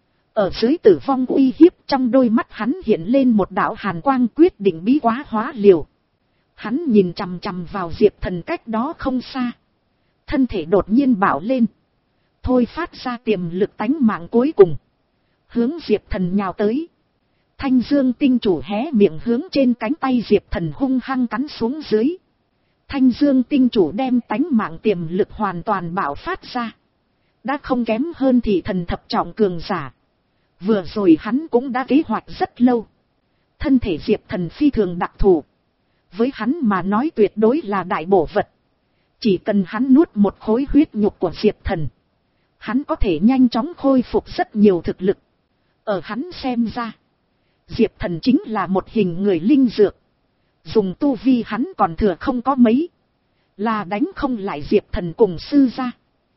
Ở dưới tử vong uy hiếp, trong đôi mắt hắn hiện lên một đạo hàn quang, quyết định bí quá hóa liều. Hắn nhìn chằm chằm vào Diệp Thần cách đó không xa. Thân thể đột nhiên bạo lên, thôi phát ra tiềm lực tánh mạng cuối cùng, hướng Diệp Thần nhào tới. Thanh Dương tinh chủ hé miệng hướng trên cánh tay Diệp Thần hung hăng cắn xuống dưới. Thanh Dương tinh chủ đem tánh mạng tiềm lực hoàn toàn bạo phát ra, đã không kém hơn thị thần thập trọng cường giả. Vừa rồi hắn cũng đã kế hoạch rất lâu. Thân thể Diệp Thần phi thường đặc thù, với hắn mà nói tuyệt đối là đại bổ vật. Chỉ cần hắn nuốt một khối huyết nhục của Diệp Thần, hắn có thể nhanh chóng khôi phục rất nhiều thực lực. Ở hắn xem ra, Diệp Thần chính là một hình người linh dược. Dùng tu vi hắn còn thừa không có mấy, là đánh không lại Diệp Thần cùng sư gia.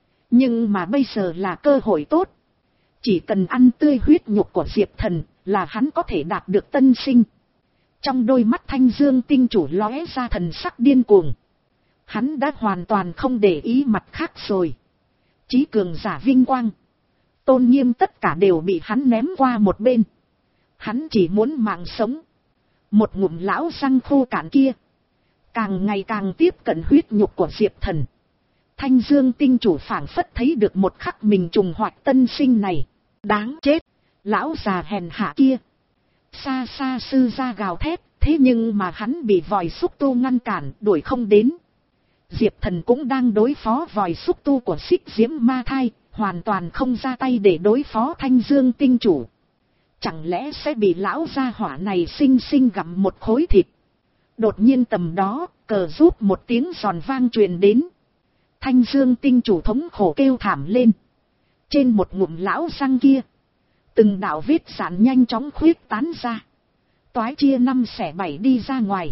Nhưng mà bây giờ là cơ hội tốt. Chỉ cần ăn tươi huyết nhục của Diệp Thần là hắn có thể đạt được tân sinh. Trong đôi mắt Thanh Dương tinh chủ lóe ra thần sắc điên cuồng. Hắn đã hoàn toàn không để ý mặt khác rồi. Chí cường giả vinh quang, tôn nghiêm tất cả đều bị hắn ném qua một bên. Hắn chỉ muốn mạng sống. Một ngụm lão răng khô cạn kia, càng ngày càng tiếp cận huyết nhục của Diệp Thần. Thanh Dương tinh chủ phảng phất thấy được một khắc mình trùng hoạt tân sinh này. Đáng chết, lão già hèn hạ kia. Xa xa sư ra gào thét, thế nhưng mà hắn bị vòi xúc tu ngăn cản, đuổi không đến. Diệp Thần cũng đang đối phó vòi xúc tu của Xích Diễm Ma Thai, hoàn toàn không ra tay để đối phó Thanh Dương tinh chủ. Chẳng lẽ sẽ bị lão gia hỏa này xinh xinh gặm một khối thịt? Đột nhiên tầm đó, cờ rút một tiếng giòn vang truyền đến. Thanh Dương tinh chủ thống khổ kêu thảm lên. Trên một ngụm lão răng kia, từng đạo vết sạn nhanh chóng khuyết tán ra. Toái chia năm xẻ bảy đi ra ngoài.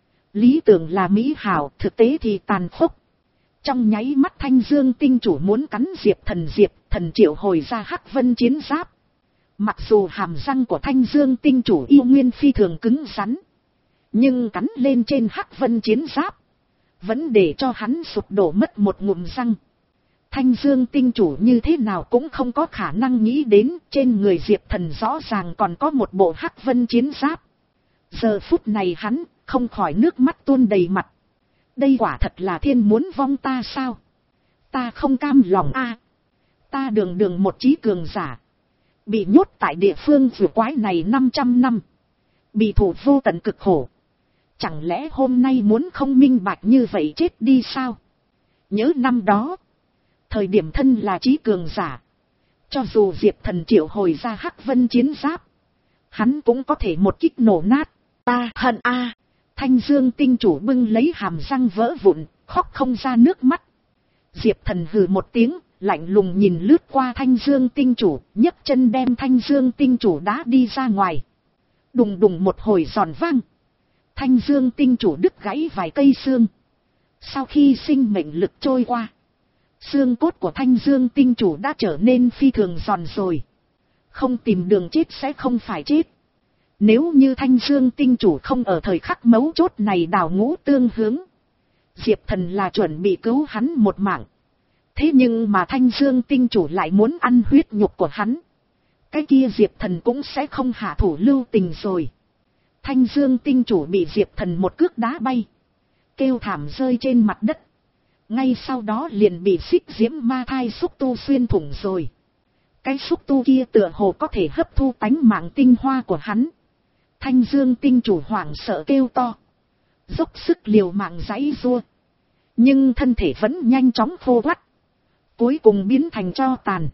Lý tưởng là mỹ hảo, thực tế thì tàn khốc. Trong nháy mắt Thanh Dương tinh chủ muốn cắn Diệp Thần, Diệp Thần triệu hồi ra Hắc Vân chiến giáp. Mặc dù hàm răng của Thanh Dương tinh chủ yêu nguyên phi thường cứng rắn, nhưng cắn lên trên Hắc Vân chiến giáp, vẫn để cho hắn sụp đổ mất một ngụm răng. Thanh Dương tinh chủ như thế nào cũng không có khả năng nghĩ đến trên người Diệp Thần rõ ràng còn có một bộ Hắc Vân chiến giáp. Giờ phút này hắn không khỏi nước mắt tuôn đầy mặt. Đây quả thật là thiên muốn vong ta sao? Ta không cam lòng a. À, ta đường đường một chí cường giả, bị nhốt tại địa phương vừa quái này năm trăm năm, bị thủ vô tận cực khổ. Chẳng lẽ hôm nay muốn không minh bạch như vậy chết đi sao? Nhớ năm đó, thời điểm thân là chí cường giả, cho dù Diệp Thần triệu hồi ra Hắc Vân chiến giáp, hắn cũng có thể một kích nổ nát. Ta hận a. À, Thanh Dương tinh chủ bưng lấy hàm răng vỡ vụn, khóc không ra nước mắt. Diệp Thần hừ một tiếng, lạnh lùng nhìn lướt qua Thanh Dương tinh chủ, nhấc chân đem Thanh Dương tinh chủ đá đi ra ngoài. Đùng đùng một hồi giòn vang, Thanh Dương tinh chủ đứt gãy vài cây xương. Sau khi sinh mệnh lực trôi qua, xương cốt của Thanh Dương tinh chủ đã trở nên phi thường giòn rồi. Không tìm đường chết sẽ không phải chết. Nếu như Thanh Dương tinh chủ không ở thời khắc mấu chốt này đào ngũ tương hướng, Diệp Thần là chuẩn bị cứu hắn một mạng. Thế nhưng mà Thanh Dương tinh chủ lại muốn ăn huyết nhục của hắn. Cái kia Diệp Thần cũng sẽ không hạ thủ lưu tình rồi. Thanh Dương tinh chủ bị Diệp Thần một cước đá bay, kêu thảm rơi trên mặt đất. Ngay sau đó liền bị Xích Diễm Ma Thai xúc tu xuyên thủng rồi. Cái xúc tu kia tựa hồ có thể hấp thu tánh mạng tinh hoa của hắn. Thanh Dương tinh chủ hoảng sợ kêu to, dốc sức liều mạng giãy giụa, nhưng thân thể vẫn nhanh chóng khô quắt, cuối cùng biến thành tro tàn.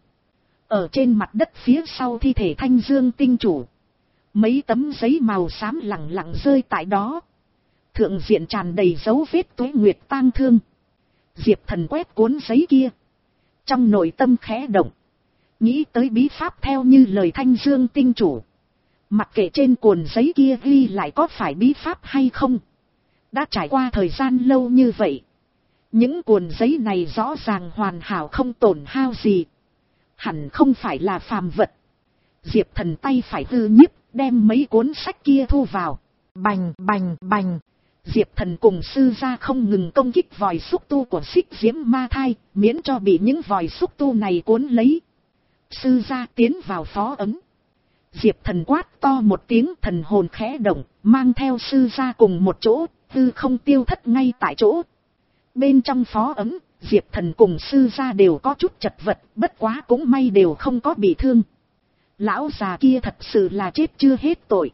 Ở trên mặt đất phía sau thi thể Thanh Dương tinh chủ, mấy tấm giấy màu xám lẳng lặng rơi tại đó, thượng diện tràn đầy dấu vết tuế nguyệt tang thương. Diệp Thần quét cuốn giấy kia, trong nội tâm khẽ động, nghĩ tới bí pháp theo như lời Thanh Dương tinh chủ. Mặc kệ trên cuộn giấy kia ghi lại có phải bí pháp hay không, đã trải qua thời gian lâu như vậy, những cuộn giấy này rõ ràng hoàn hảo không tổn hao gì, hẳn không phải là phàm vật. Diệp Thần tay phải hư nhiếp, đem mấy cuốn sách kia thu vào. Bành bành bành, Diệp Thần cùng sư gia không ngừng công kích vòi xúc tu của Xích Diễm Ma Thai, miễn cho bị những vòi xúc tu này cuốn lấy. Sư gia tiến vào phó ấm. Diệp Thần quát to một tiếng, thần hồn khẽ động, mang theo sư gia cùng một chỗ, tư không tiêu thất ngay tại chỗ. Bên trong phó ấm, Diệp Thần cùng sư gia đều có chút chật vật, bất quá cũng may đều không có bị thương. Lão già kia thật sự là chết chưa hết tội.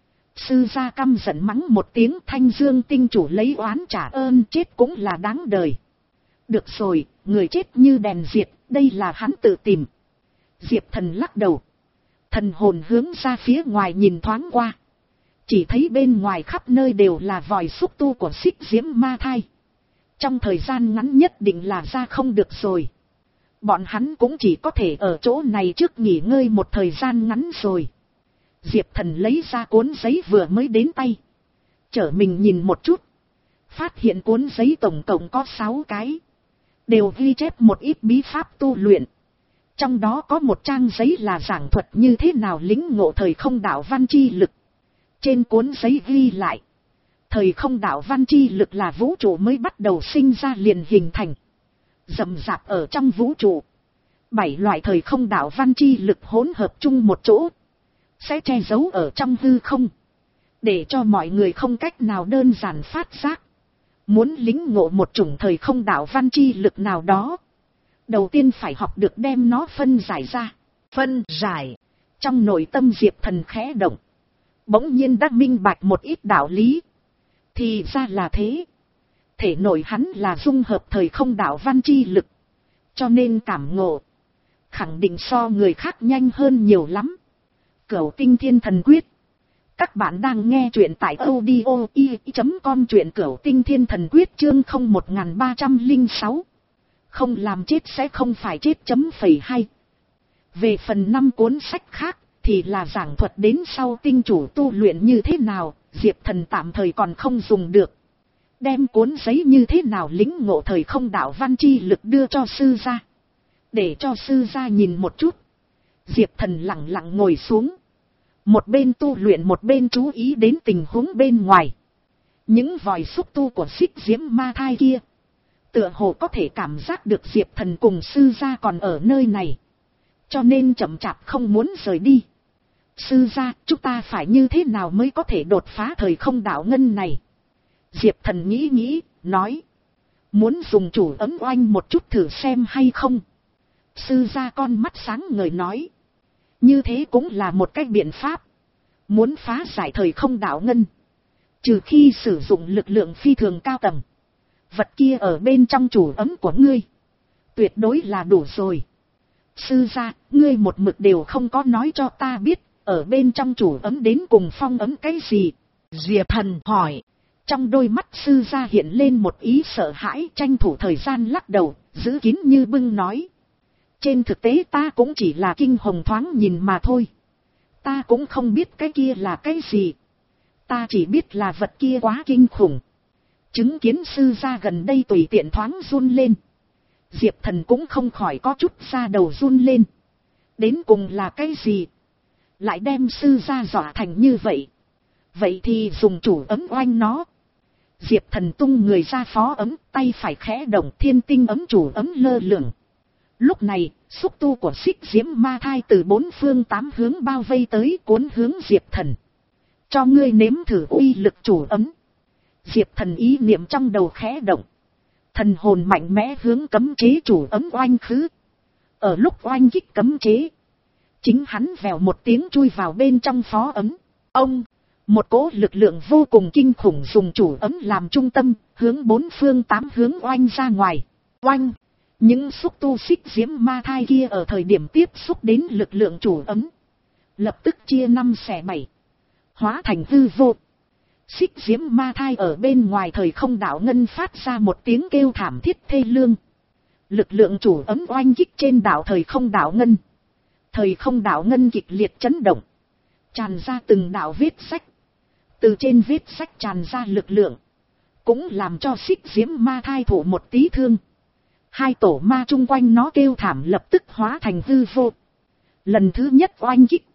Sư gia căm giận mắng một tiếng, Thanh Dương tinh chủ lấy oán trả ơn, chết cũng là đáng đời. Được rồi, người chết như đèn diệt, đây là hắn tự tìm. Diệp Thần lắc đầu, thần hồn hướng ra phía ngoài nhìn thoáng qua, chỉ thấy bên ngoài khắp nơi đều là vòi xúc tu của Xích Diễm Ma Thai. Trong thời gian ngắn nhất định là ra không được rồi. Bọn hắn cũng chỉ có thể ở chỗ này trước nghỉ ngơi một thời gian ngắn rồi. Diệp Thần lấy ra cuốn giấy vừa mới đến tay, trở mình nhìn một chút, phát hiện cuốn giấy tổng cộng có sáu cái, đều ghi chép một ít bí pháp tu luyện. Trong đó có một trang giấy là giảng thuật như thế nào lĩnh ngộ thời không đạo văn chi lực. trên cuốn giấy ghi lại. Thời không đạo văn chi lực là vũ trụ mới bắt đầu sinh ra liền hình thành. Rậm rạp ở trong vũ trụ. Bảy loại thời không đạo văn chi lực hỗn hợp chung một chỗ. Sẽ che giấu ở trong hư không. Để cho mọi người không cách nào đơn giản phát giác. Muốn lĩnh ngộ một chủng thời không đạo văn chi lực nào đó. Đầu tiên phải học được đem nó phân giải ra. Phân giải. Trong nội tâm Diệp Thần khẽ động. Bỗng nhiên đã minh bạch một ít đạo lý. Thì ra là thế. Thể nội hắn là dung hợp thời không đạo văn chi lực. Cho nên cảm ngộ. Khẳng định so người khác nhanh hơn nhiều lắm. Cửu Tinh Thiên Thần Quyết. Các bạn đang nghe truyện tại audio i chấm com, truyện Cửu Tinh Thiên Thần Quyết chương không một ba không sáu. Không làm chết sẽ không phải chết chấm phẩy hay. Về phần năm cuốn sách khác thì là giảng thuật đến sau tinh chủ tu luyện như thế nào, Diệp Thần tạm thời còn không dùng được. Đem cuốn giấy như thế nào lĩnh ngộ thời không đạo văn chi lực đưa cho sư gia. Để cho sư gia nhìn một chút. Diệp Thần lặng lặng ngồi xuống. Một bên tu luyện một bên chú ý đến tình huống bên ngoài. Những vòi xúc tu của xích diễm ma thai kia. Tựa hồ có thể cảm giác được Diệp Thần cùng sư gia còn ở nơi này. Cho nên chậm chạp không muốn rời đi. Sư gia, chúng ta phải như thế nào mới có thể đột phá thời không đạo ngân này? Diệp Thần nghĩ nghĩ, nói. Muốn dùng chủ ấm oanh một chút thử xem hay không? Sư gia con mắt sáng ngời nói. Như thế cũng là một cách biện pháp. Muốn phá giải thời không đạo ngân. Trừ khi sử dụng lực lượng phi thường cao tầng. Vật kia ở bên trong chủ ấm của ngươi. Tuyệt đối là đủ rồi. Sư gia, ngươi một mực đều không có nói cho ta biết. Ở bên trong chủ ấm đến cùng phong ấm cái gì? Diệp Thần hỏi. Trong đôi mắt sư gia hiện lên một ý sợ hãi, tranh thủ thời gian lắc đầu, giữ kín như bưng nói. Trên thực tế ta cũng chỉ là kinh hồng thoáng nhìn mà thôi. Ta cũng không biết cái kia là cái gì. Ta chỉ biết là vật kia quá kinh khủng. Chứng kiến sư gia gần đây tùy tiện thoáng run lên. Diệp Thần cũng không khỏi có chút da đầu run lên. Đến cùng là cái gì? Lại đem sư gia dọa thành như vậy. Vậy thì dùng chủ ấm oanh nó. Diệp Thần tung người ra phó ấm, tay phải khẽ động, thiên tinh ấm chủ ấm lơ lửng. Lúc này, xúc tu của xích diễm ma thai từ bốn phương tám hướng bao vây tới, cuốn hướng Diệp Thần. Cho ngươi nếm thử uy lực chủ ấm. Diệp Thần ý niệm trong đầu khẽ động. Thần hồn mạnh mẽ hướng cấm chế chủ ấm oanh khứ. Ở lúc oanh kích cấm chế, chính hắn vèo một tiếng chui vào bên trong phó ấm. Ông, một cỗ lực lượng vô cùng kinh khủng dùng chủ ấm làm trung tâm, hướng bốn phương tám hướng oanh ra ngoài. Oanh! Những xúc tu xích diễm ma thai kia ở thời điểm tiếp xúc đến lực lượng chủ ấm. Lập tức chia năm xẻ bảy. Hóa thành hư vô. Xích diễm ma thai ở bên ngoài thời không đạo ngân phát ra một tiếng kêu thảm thiết thê lương. Lực lượng chủ ấm oanh kích trên đảo thời không đạo ngân. Thời không đạo ngân kịch liệt chấn động. Tràn ra từng đạo vết sách. Từ trên vết sách tràn ra lực lượng. Cũng làm cho xích diễm ma thai thụ một tí thương. Hai tổ ma chung quanh nó kêu thảm lập tức hóa thành hư vô. Lần thứ nhất oanh kích.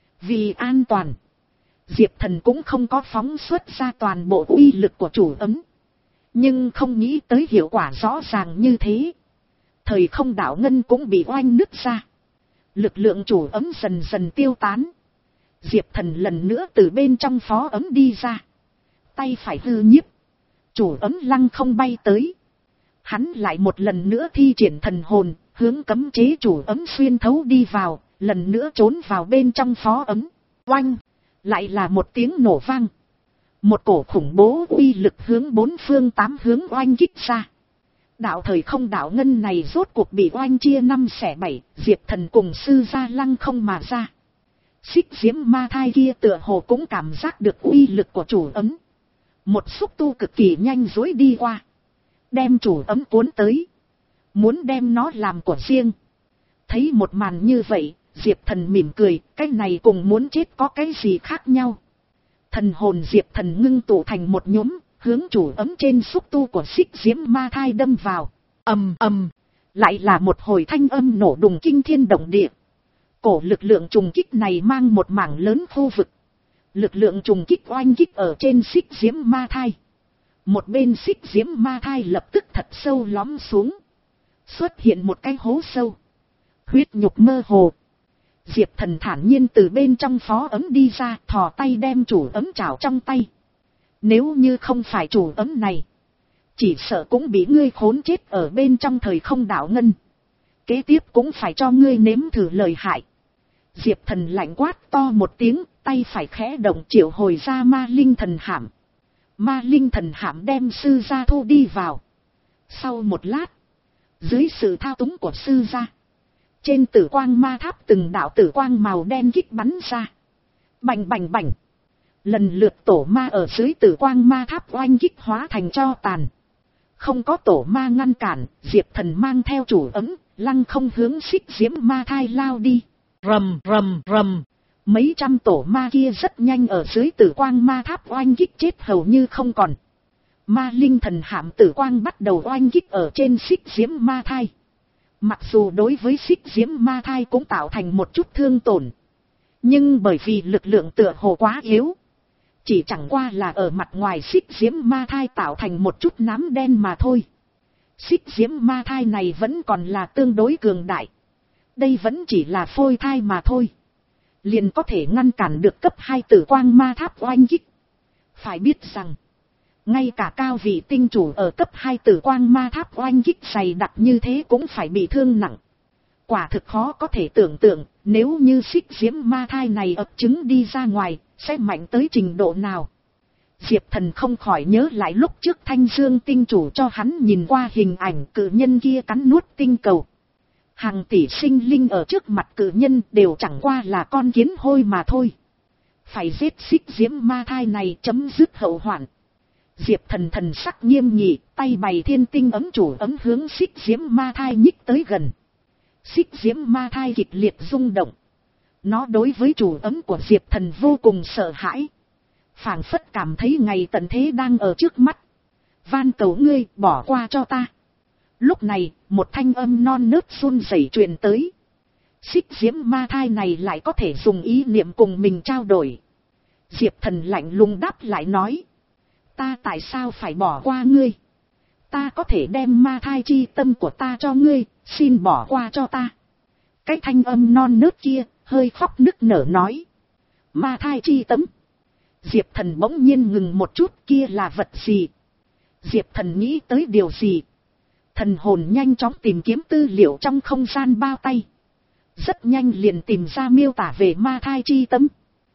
Vì an toàn. Diệp Thần cũng không có phóng xuất ra toàn bộ uy lực của chủ ấm. Nhưng không nghĩ tới hiệu quả rõ ràng như thế. Thời không đạo ngân cũng bị oanh nứt ra. Lực lượng chủ ấm dần dần tiêu tán. Diệp Thần lần nữa từ bên trong phó ấm đi ra. Tay phải hư nhiếp. Chủ ấm lăng không bay tới. Hắn lại một lần nữa thi triển thần hồn, hướng cấm chế chủ ấm xuyên thấu đi vào, lần nữa trốn vào bên trong phó ấm. Oanh! Lại là một tiếng nổ vang. Một cổ khủng bố uy lực hướng bốn phương tám hướng oanh kích ra. Đạo thời không đạo ngân này rốt cuộc bị oanh chia năm xẻ bảy, Diệp Thần cùng sư gia lăng không mà ra. Xích diễm ma thai kia tựa hồ cũng cảm giác được uy lực của chủ ấm. Một xúc tu cực kỳ nhanh dối đi qua. Đem chủ ấm cuốn tới. Muốn đem nó làm của riêng. Thấy một màn như vậy, Diệp Thần mỉm cười, cái này cùng muốn chết có cái gì khác nhau. Thần hồn Diệp Thần ngưng tụ thành một nhóm, hướng chủ ấm trên xúc tu của xích diễm ma thai đâm vào. Ầm ầm, lại là một hồi thanh âm nổ đùng kinh thiên động địa. Cổ lực lượng trùng kích này mang một mảng lớn khu vực. Lực lượng trùng kích oanh kích ở trên xích diễm ma thai. Một bên xích diễm ma thai lập tức thật sâu lõm xuống. Xuất hiện một cái hố sâu. Huyết nhục mơ hồ. Diệp Thần thản nhiên từ bên trong phó ấm đi ra, thò tay đem chủ ấm chảo trong tay. Nếu như không phải chủ ấm này, chỉ sợ cũng bị ngươi khốn chết ở bên trong thời không đảo ngân. Kế tiếp cũng phải cho ngươi nếm thử lời hại. Diệp Thần lạnh quát to một tiếng, tay phải khẽ động triệu hồi ra ma linh thần hạm. Ma linh thần hạm đem sư gia thu đi vào. Sau một lát, dưới sự thao túng của sư gia, trên tử quang ma tháp từng đạo tử quang màu đen kích bắn ra. Bành bành bành. Lần lượt tổ ma ở dưới tử quang ma tháp oanh kích hóa thành tro tàn. Không có tổ ma ngăn cản, Diệp Thần mang theo chủ ấm, lăng không hướng xích diễm ma thai lao đi. Rầm rầm rầm. Mấy trăm tổ ma kia rất nhanh ở dưới tử quang ma tháp oanh kích chết hầu như không còn. Ma linh thần hạm tử quang bắt đầu oanh kích ở trên xích diễm ma thai. Mặc dù đối với xích diễm ma thai cũng tạo thành một chút thương tổn, nhưng bởi vì lực lượng tựa hồ quá yếu, chỉ chẳng qua là ở mặt ngoài xích diễm ma thai tạo thành một chút nám đen mà thôi. Xích diễm ma thai này vẫn còn là tương đối cường đại. Đây vẫn chỉ là phôi thai mà thôi, liền có thể ngăn cản được cấp hai tử quang ma tháp oanh kích. Phải biết rằng, ngay cả cao vị tinh chủ ở cấp hai tử quang ma tháp oanh kích dày đặc như thế cũng phải bị thương nặng. Quả thực khó có thể tưởng tượng, nếu như xích diễm ma thai này ập trứng đi ra ngoài, sẽ mạnh tới trình độ nào. Diệp Thần không khỏi nhớ lại lúc trước Thanh Dương tinh chủ cho hắn nhìn qua hình ảnh cự nhân kia cắn nuốt tinh cầu. Hàng tỷ sinh linh ở trước mặt cự nhân đều chẳng qua là con kiến hôi mà thôi. Phải giết xích diễm ma thai này chấm dứt hậu hoạn. Diệp Thần thần sắc nghiêm nghị, tay bày thiên tinh ấm chủ ấm hướng xích diễm ma thai nhích tới gần. Xích diễm ma thai kịch liệt rung động. Nó đối với chủ ấm của Diệp Thần vô cùng sợ hãi. Phảng phất cảm thấy ngày tận thế đang ở trước mắt. Van cầu ngươi bỏ qua cho ta. Lúc này, một thanh âm non nớt run rẩy truyền tới. Xích diễm ma thai này lại có thể dùng ý niệm cùng mình trao đổi. Diệp Thần lạnh lùng đáp lại nói. Ta tại sao phải bỏ qua ngươi? Ta có thể đem ma thai chi tâm của ta cho ngươi, xin bỏ qua cho ta. Cái thanh âm non nớt kia, hơi khóc nức nở nói. Ma thai chi tâm. Diệp Thần bỗng nhiên ngừng một chút, kia là vật gì? Diệp Thần nghĩ tới điều gì? Thần hồn nhanh chóng tìm kiếm tư liệu trong không gian bao tay. Rất nhanh liền tìm ra miêu tả về ma thai chi tâm.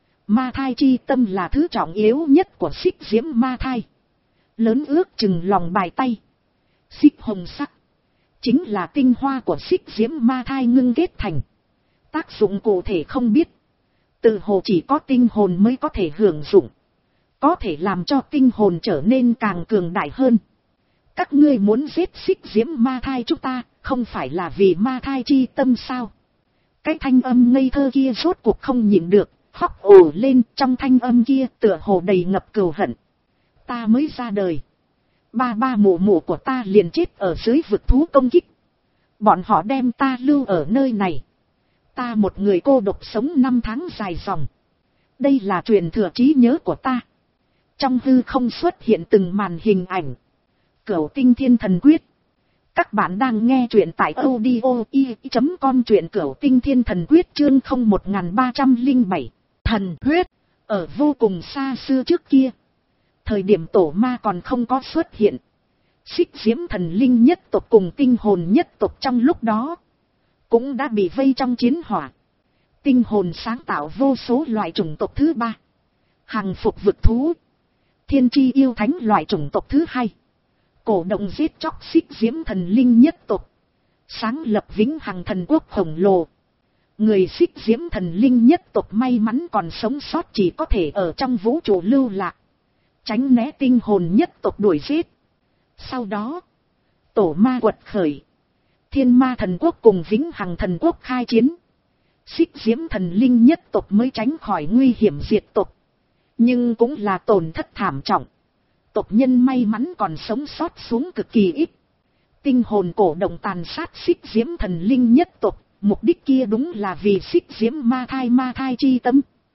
Ma thai chi tâm là thứ trọng yếu nhất của xích diễm ma thai. Lớn ước chừng lòng bàn tay. Xích hồng sắc. Chính là tinh hoa của xích diễm ma thai ngưng kết thành. Tác dụng cụ thể không biết. Tự hồ chỉ có tinh hồn mới có thể hưởng dụng. Có thể làm cho tinh hồn trở nên càng cường đại hơn. Các ngươi muốn giết xích diễm ma thai chúng ta, không phải là vì ma thai chi tâm sao? Cái thanh âm ngây thơ kia rốt cuộc không nhịn được, khóc ồ lên, trong thanh âm kia tựa hồ đầy ngập cừu hận. Ta mới ra đời. Ba ba mụ mụ của ta liền chết ở dưới vực thú công kích. Bọn họ đem ta lưu ở nơi này. Ta một người cô độc sống năm tháng dài dòng. Đây là truyền thừa trí nhớ của ta. Trong hư không xuất hiện từng màn hình ảnh. Cửu tinh thiên thần quyết. Các bạn đang nghe truyện tại audio i chấm com truyện Cửu tinh thiên thần quyết chương không một ba không bảy. Thần huyết. Ở vô cùng xa xưa trước kia. Thời điểm tổ ma còn không có xuất hiện. Xích diễm thần linh nhất tộc cùng tinh hồn nhất tộc trong lúc đó. Cũng đã bị vây trong chiến hỏa. Tinh hồn sáng tạo vô số loại chủng tộc thứ ba. Hàng phục vực thú. Thiên chi yêu thánh loại chủng tộc thứ hai. Cổ động giết chóc xích diễm thần linh nhất tộc. Sáng lập vĩnh hằng thần quốc khổng lồ. Người xích diễm thần linh nhất tộc may mắn còn sống sót chỉ có thể ở trong vũ trụ lưu lạc. Tránh né tinh hồn nhất tộc đuổi giết. Sau đó, tổ ma quật khởi. Thiên ma thần quốc cùng vĩnh hằng thần quốc khai chiến. Xích diễm thần linh nhất tộc mới tránh khỏi nguy hiểm diệt tộc. Nhưng cũng là tổn thất thảm trọng. Tộc nhân may mắn còn sống sót xuống cực kỳ ít. Tinh hồn cổ động tàn sát xích diễm thần linh nhất tộc. Mục đích kia đúng là vì xích diễm ma thai ma thai chi tâm.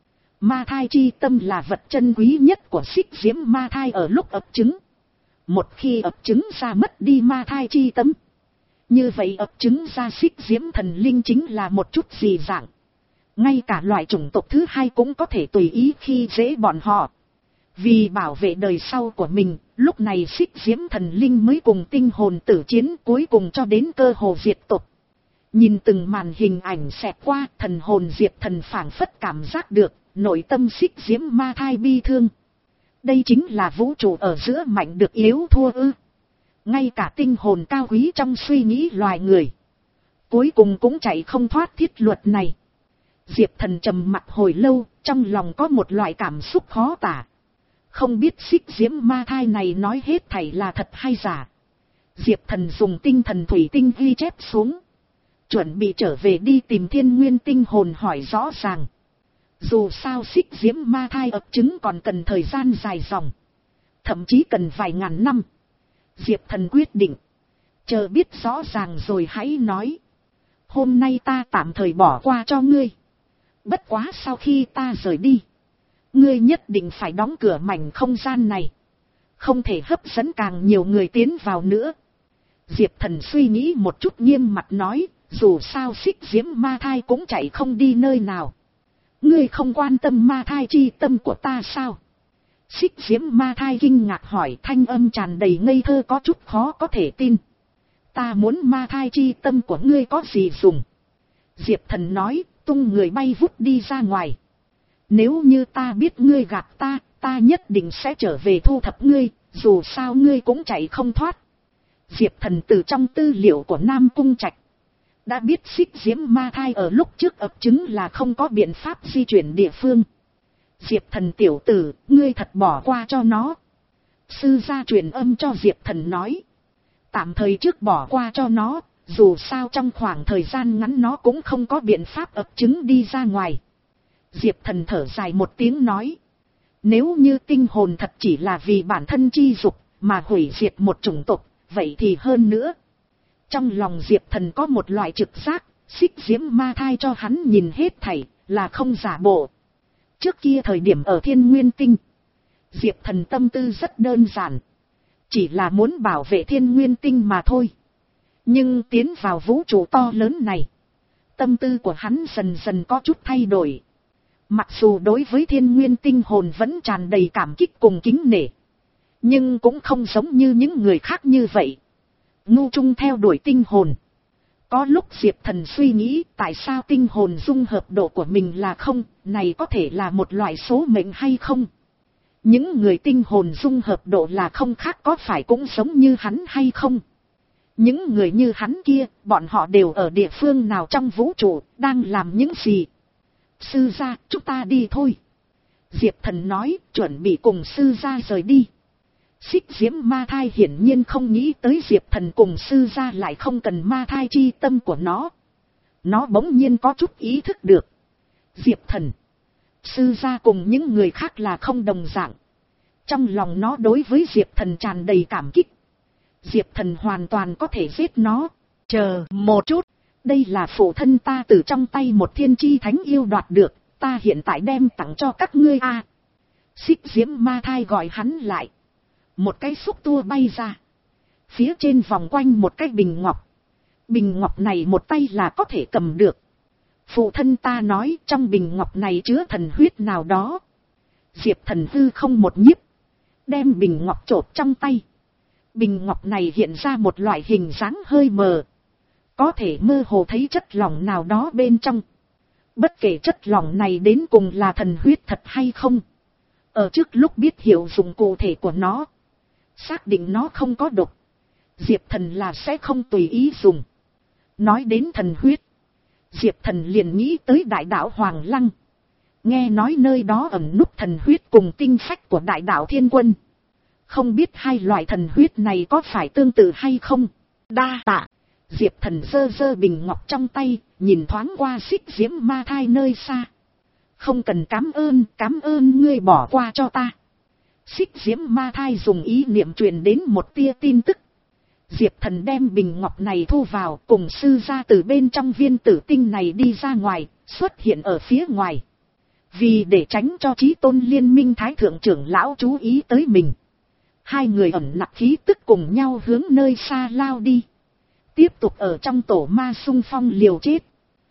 Ma thai chi tâm là vật chân quý nhất của xích diễm ma thai ở lúc ấp trứng. Một khi ấp trứng ra mất đi ma thai chi tâm, như vậy ấp trứng ra xích diễm thần linh chính là một chút gì dạng. Ngay cả loại chủng tộc thứ hai cũng có thể tùy ý khi dễ bọn họ. Vì bảo vệ đời sau của mình, lúc này xích diễm thần linh mới cùng tinh hồn tử chiến, cuối cùng cho đến cơ hồ diệt tộc. Nhìn từng màn hình ảnh xẹt qua, thần hồn Diệp Thần phảng phất cảm giác được nội tâm xích diễm ma thai bi thương. Đây chính là vũ trụ ở giữa mạnh được yếu thua ư? Ngay cả tinh hồn cao quý trong suy nghĩ loài người, cuối cùng cũng chạy không thoát thiết luật này. Diệp Thần trầm mặt hồi lâu, trong lòng có một loại cảm xúc khó tả. Không biết xích diễm ma thai này nói hết thảy là thật hay giả. Diệp Thần dùng tinh thần thủy tinh ghi chép xuống, chuẩn bị trở về đi tìm thiên nguyên tinh hồn hỏi rõ ràng. Dù sao xích diễm ma thai ấp trứng còn cần thời gian dài dòng, thậm chí cần vài ngàn năm. Diệp Thần quyết định, chờ biết rõ ràng rồi hãy nói. Hôm nay ta tạm thời bỏ qua cho ngươi. Bất quá sau khi ta rời đi, ngươi nhất định phải đóng cửa mảnh không gian này, không thể hấp dẫn càng nhiều người tiến vào nữa. Diệp Thần suy nghĩ một chút, nghiêm mặt nói, dù sao xích diễm ma thai cũng chạy không đi nơi nào. Ngươi không quan tâm ma thai chi tâm của ta sao? Xích diễm ma thai kinh ngạc hỏi, thanh âm tràn đầy ngây thơ có chút khó có thể tin. Ta muốn ma thai chi tâm của ngươi có gì dùng? Diệp Thần nói, tung người bay vút đi ra ngoài. Nếu như ta biết ngươi gạt ta, ta nhất định sẽ trở về thu thập ngươi, dù sao ngươi cũng chạy không thoát. Diệp Thần từ trong tư liệu của Nam Cung Trạch đã biết xích diễm ma thai ở lúc trước ấp trứng là không có biện pháp di chuyển địa phương. Diệp Thần tiểu tử, ngươi thật bỏ qua cho nó. Sư gia truyền âm cho Diệp Thần nói, tạm thời trước bỏ qua cho nó, dù sao trong khoảng thời gian ngắn nó cũng không có biện pháp ấp trứng đi ra ngoài. Diệp Thần thở dài một tiếng nói, nếu như tinh hồn thật chỉ là vì bản thân chi dục mà hủy diệt một chủng tộc, vậy thì hơn nữa. Trong lòng Diệp Thần có một loại trực giác, xích diễm ma thai cho hắn nhìn hết thảy là không giả bộ. Trước kia thời điểm ở Thiên Nguyên Tinh, Diệp Thần tâm tư rất đơn giản, chỉ là muốn bảo vệ Thiên Nguyên Tinh mà thôi. Nhưng tiến vào vũ trụ to lớn này, tâm tư của hắn dần dần có chút thay đổi. Mặc dù đối với Thiên Nguyên Tinh hồn vẫn tràn đầy cảm kích cùng kính nể, nhưng cũng không giống như những người khác như vậy ngu trung theo đuổi tinh hồn. Có lúc Diệp Thần suy nghĩ, tại sao tinh hồn dung hợp độ của mình là không, này có thể là một loại số mệnh hay không? Những người tinh hồn dung hợp độ là không khác có phải cũng giống như hắn hay không? Những người như hắn kia, bọn họ đều ở địa phương nào trong vũ trụ, đang làm những gì? Sư gia, chúng ta đi thôi. Diệp Thần nói, chuẩn bị cùng sư gia rời đi. Xích diễm ma thai hiển nhiên không nghĩ tới Diệp Thần cùng sư gia lại không cần ma thai chi tâm của nó. Nó bỗng nhiên có chút ý thức được. Diệp Thần, sư gia cùng những người khác là không đồng dạng. Trong lòng nó đối với Diệp Thần tràn đầy cảm kích. Diệp Thần hoàn toàn có thể giết nó. Chờ một chút, đây là phụ thân ta từ trong tay một thiên chi thánh yêu đoạt được, ta hiện tại đem tặng cho các ngươi a. À, xích diễm ma thai gọi hắn lại. Một cái xúc tua bay ra, phía trên vòng quanh một cái bình ngọc. Bình ngọc này một tay là có thể cầm được. Phụ thân ta nói trong bình ngọc này chứa thần huyết nào đó. Diệp Thần hư không một nhiếp, đem bình ngọc chộp trong tay. Bình ngọc này hiện ra một loại hình dáng hơi mờ, có thể mơ hồ thấy chất lỏng nào đó bên trong. Bất kể chất lỏng này đến cùng là thần huyết thật hay không, ở trước lúc biết hiệu dụng cụ thể của nó, xác định nó không có độc, Diệp Thần là sẽ không tùy ý dùng. Nói đến thần huyết, Diệp Thần liền nghĩ tới đại đạo Hoàng Lăng. Nghe nói nơi đó ẩn núp thần huyết cùng tinh phách của đại đạo Thiên Quân. Không biết hai loại thần huyết này có phải tương tự hay không? Đa tạ. Diệp Thần giơ giơ bình ngọc trong tay, nhìn thoáng qua xích diễm ma thai nơi xa. Không cần cám ơn, cám ơn ngươi bỏ qua cho ta. Xích diễm ma thai dùng ý niệm truyền đến một tia tin tức. Diệp Thần đem bình ngọc này thu vào, cùng sư gia từ bên trong viên tử tinh này đi ra ngoài, xuất hiện ở phía ngoài. Vì để tránh cho Chí Tôn Liên minh thái thượng trưởng lão chú ý tới mình, hai người ẩn nặc khí tức cùng nhau hướng nơi xa lao đi. Tiếp tục ở trong tổ ma xung phong liều chết.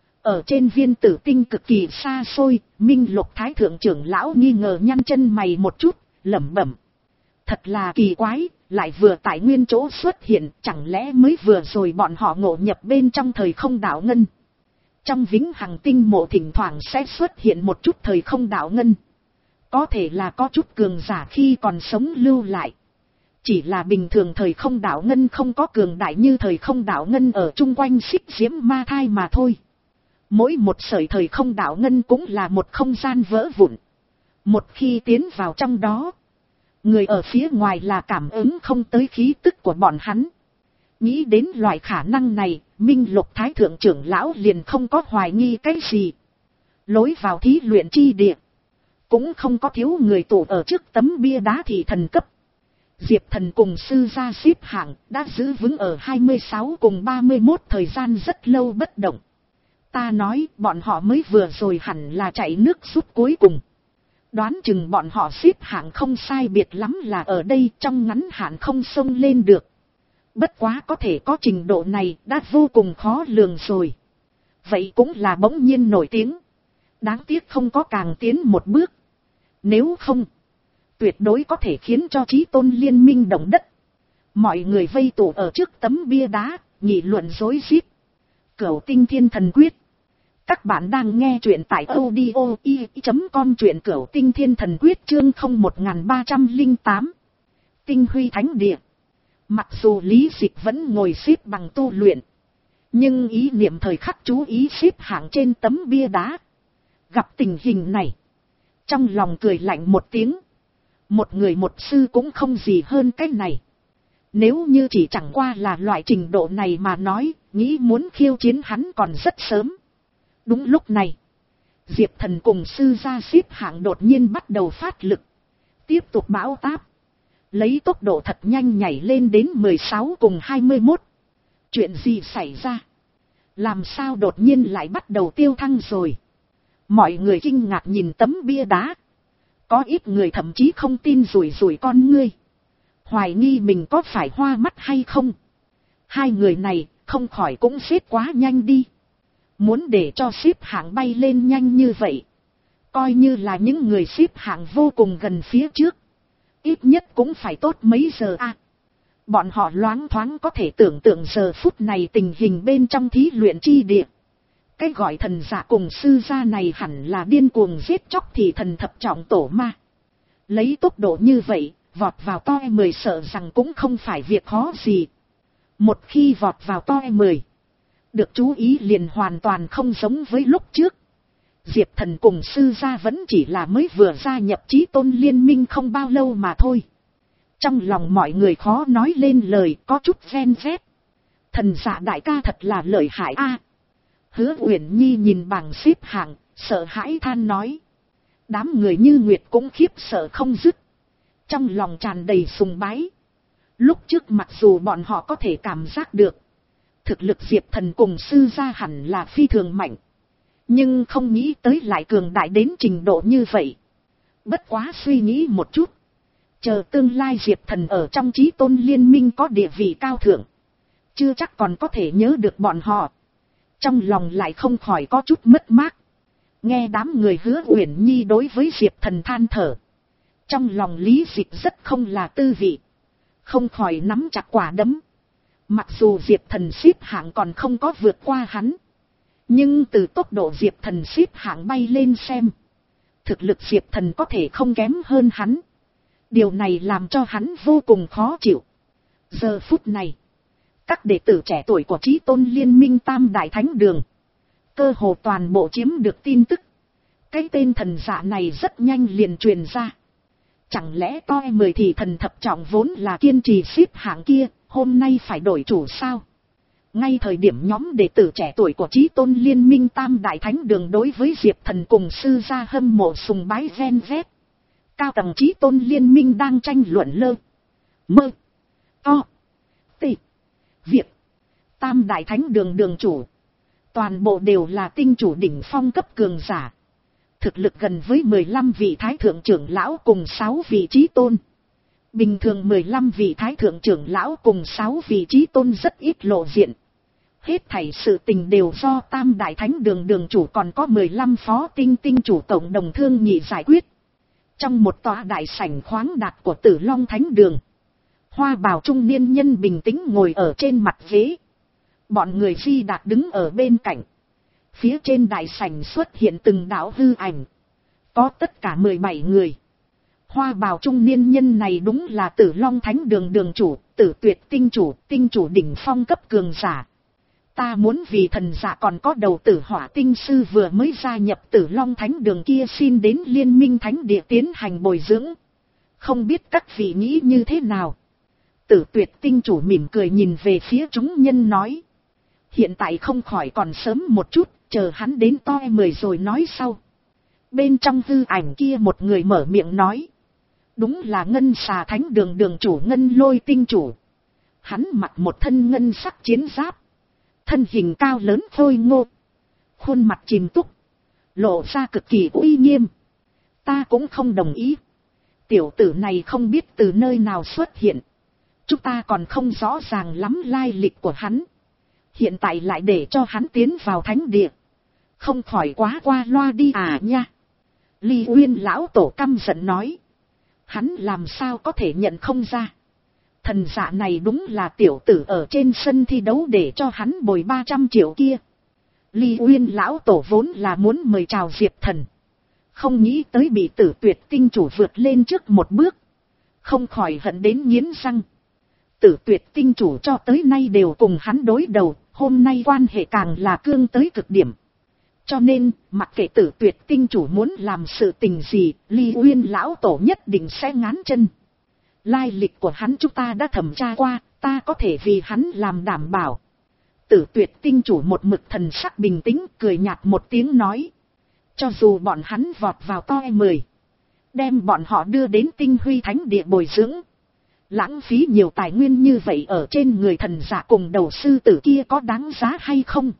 Ở trên viên tử tinh cực kỳ xa xôi, Minh Lục thái thượng trưởng lão nghi ngờ nhăn chân mày một chút, lẩm bẩm. Thật là kỳ quái, lại vừa tại nguyên chỗ xuất hiện, chẳng lẽ mới vừa rồi bọn họ ngộ nhập bên trong thời không đạo ngân. Trong vĩnh hằng tinh mộ thỉnh thoảng sẽ xuất hiện một chút thời không đạo ngân. Có thể là có chút cường giả khi còn sống lưu lại. Chỉ là bình thường thời không đạo ngân không có cường đại như thời không đạo ngân ở chung quanh xích diễm ma thai mà thôi. Mỗi một sợi thời không đạo ngân cũng là một không gian vỡ vụn. Một khi tiến vào trong đó, người ở phía ngoài là cảm ứng không tới khí tức của bọn hắn. Nghĩ đến loại khả năng này, Minh Lục thái thượng trưởng lão liền không có hoài nghi cái gì. Lối vào thí luyện chi địa, cũng không có thiếu người tụ ở trước tấm bia đá thị thần cấp. Diệp Thần cùng sư gia xếp hạng đã giữ vững ở hai mươi sáu cùng ba mươi mốt thời gian rất lâu bất động. Ta nói bọn họ mới vừa rồi hẳn là chạy nước rút cuối cùng. Đoán chừng bọn họ xếp hạng không sai biệt lắm là ở đây trong ngắn hạn không xông lên được. Bất quá có thể có trình độ này đã vô cùng khó lường rồi. Vậy cũng là bỗng nhiên nổi tiếng. Đáng tiếc không có càng tiến một bước. Nếu không, tuyệt đối có thể khiến cho Chí Tôn Liên minh động đất. Mọi người vây tụ ở trước tấm bia đá, nghị luận rối rít. Cửu Tinh Thiên Thần Quyết. Các bạn đang nghe truyện tại audio i chấm com, truyện Cửu Tinh Thiên Thần Quyết chương không một ba không tám. Tinh Huy Thánh Địa. Mặc dù Lý Dịch vẫn ngồi xếp bằng tu luyện, nhưng ý niệm thời khắc chú ý xếp hạng trên tấm bia đá. Gặp tình hình này, trong lòng cười lạnh một tiếng. Một người một sư cũng không gì hơn cái này. Nếu như chỉ chẳng qua là loại trình độ này mà nói, nghĩ muốn khiêu chiến hắn còn rất sớm. Đúng lúc này, Diệp Thần cùng sư gia xếp hạng đột nhiên bắt đầu phát lực. Tiếp tục bão táp. Lấy tốc độ thật nhanh nhảy lên đến mười sáu cùng hai mươi mốt. Chuyện gì xảy ra? Làm sao đột nhiên lại bắt đầu tiêu thăng rồi? Mọi người kinh ngạc nhìn tấm bia đá. Có ít người thậm chí không tin rủi rủi con ngươi. Hoài nghi mình có phải hoa mắt hay không? Hai người này không khỏi cũng xếp quá nhanh đi. Muốn để cho xếp hạng bay lên nhanh như vậy, coi như là những người xếp hạng vô cùng gần phía trước, ít nhất cũng phải tốt mấy giờ à. Bọn họ loáng thoáng có thể tưởng tượng giờ phút này tình hình bên trong thí luyện chi địa. Cái gọi thần giả cùng sư gia này hẳn là điên cuồng giết chóc thì thần thập trọng tổ ma. Lấy tốc độ như vậy, vọt vào to e mười sợ rằng cũng không phải việc khó gì. Một khi vọt vào to e mười, được chú ý liền hoàn toàn không giống với lúc trước. Diệp Thần cùng sư gia vẫn chỉ là mới vừa gia nhập Chí Tôn Liên minh không bao lâu mà thôi. Trong lòng mọi người khó nói lên lời, có chút ven vét. Thần giả đại ca thật là lợi hại a. Hứa Uyển Nhi nhìn bảng xếp hạng, sợ hãi than nói. Đám người như Nguyệt cũng khiếp sợ không dứt. Trong lòng tràn đầy sùng bái. Lúc trước mặc dù bọn họ có thể cảm giác được thực lực Diệp Thần cùng sư gia hẳn là phi thường mạnh, nhưng không nghĩ tới lại cường đại đến trình độ như vậy. Bất quá suy nghĩ một chút, chờ tương lai Diệp Thần ở trong Chí Tôn Liên minh có địa vị cao thượng, chưa chắc còn có thể nhớ được bọn họ. Trong lòng lại không khỏi có chút mất mát. Nghe đám người Hứa Uyển Nhi đối với Diệp Thần than thở, trong lòng Lý Dịch rất không là tư vị, không khỏi nắm chặt quả đấm. Mặc dù Diệp Thần xếp hạng còn không có vượt qua hắn, nhưng từ tốc độ Diệp Thần xếp hạng bay lên xem, thực lực Diệp Thần có thể không kém hơn hắn. Điều này làm cho hắn vô cùng khó chịu. Giờ phút này, các đệ tử trẻ tuổi của Chí Tôn Liên minh Tam Đại Thánh Đường cơ hồ toàn bộ chiếm được tin tức. Cái tên thần giả này rất nhanh liền truyền ra. Chẳng lẽ to e mười thì thần thập trọng vốn là kiên trì xếp hạng kia, hôm nay phải đổi chủ sao? Ngay thời điểm nhóm đệ tử trẻ tuổi của Chí Tôn Liên minh Tam Đại Thánh Đường đối với Diệp Thần cùng sư gia hâm mộ sùng bái ven vét. Cao tầng Chí Tôn Liên minh đang tranh luận lơ, mơ, to, tị, việc. Tam Đại Thánh Đường đường chủ, toàn bộ đều là tinh chủ đỉnh phong cấp cường giả. thực lực gần với mười lăm vị thái thượng trưởng lão cùng sáu vị chí tôn. Bình thường mười lăm vị thái thượng trưởng lão cùng sáu vị chí tôn rất ít lộ diện. Hết thảy sự tình đều do Tam Đại Thánh Đường đường chủ còn có mười lăm phó tinh tinh chủ tổng đồng thương nghị giải quyết. Trong một tòa đại sảnh khoáng đạt của Tử Long Thánh Đường, hoa bào trung niên nhân bình tĩnh ngồi ở trên mặt ghế. Bọn người phi đạt đứng ở bên cạnh. Phía trên đại sảnh xuất hiện từng đạo hư ảnh. Có tất cả mười bảy người. Hoa bào trung niên nhân này đúng là Tử Long Thánh Đường đường chủ, Tử Tuyệt tinh chủ, tinh chủ đỉnh phong cấp cường giả. Ta muốn vì thần giả còn có đầu Tử Hỏa tinh sư vừa mới gia nhập Tử Long Thánh Đường kia xin đến Liên Minh Thánh Địa tiến hành bồi dưỡng. Không biết các vị nghĩ như thế nào? Tử Tuyệt tinh chủ mỉm cười nhìn về phía chúng nhân nói. Hiện tại không khỏi còn sớm một chút, chờ hắn đến toi mười rồi nói sau. Bên trong hư ảnh kia một người mở miệng nói. Đúng là Ngân Xà Thánh Đường đường chủ Ngân Lôi tinh chủ. Hắn mặc một thân ngân sắc chiến giáp. Thân hình cao lớn khôi ngô. Khuôn mặt chìm túc. Lộ ra cực kỳ uy nghiêm. Ta cũng không đồng ý. Tiểu tử này không biết từ nơi nào xuất hiện. Chúng ta còn không rõ ràng lắm lai lịch của hắn. Hiện tại lại để cho hắn tiến vào thánh địa. Không khỏi quá qua loa đi à nha. Ly Uyên lão tổ căm giận nói. Hắn làm sao có thể nhận không ra. Thần giả này đúng là tiểu tử ở trên sân thi đấu để cho hắn bồi ba trăm triệu kia. Ly Uyên lão tổ vốn là muốn mời chào Diệp Thần. Không nghĩ tới bị Tử Tuyệt tinh chủ vượt lên trước một bước. Không khỏi hận đến nghiến răng. Tử Tuyệt tinh chủ cho tới nay đều cùng hắn đối đầu. Hôm nay quan hệ càng là cương tới cực điểm. Cho nên, mặc kệ Tử Tuyệt tinh chủ muốn làm sự tình gì, Ly Uyên lão tổ nhất định sẽ ngán chân. Lai lịch của hắn chúng ta đã thẩm tra qua, ta có thể vì hắn làm đảm bảo. Tử Tuyệt tinh chủ một mực thần sắc bình tĩnh, cười nhạt một tiếng nói. Cho dù bọn hắn vọt vào toi mười, đem bọn họ đưa đến Tinh Huy Thánh Địa bồi dưỡng. Lãng phí nhiều tài nguyên như vậy ở trên người thần giả cùng đầu sư tử kia có đáng giá hay không?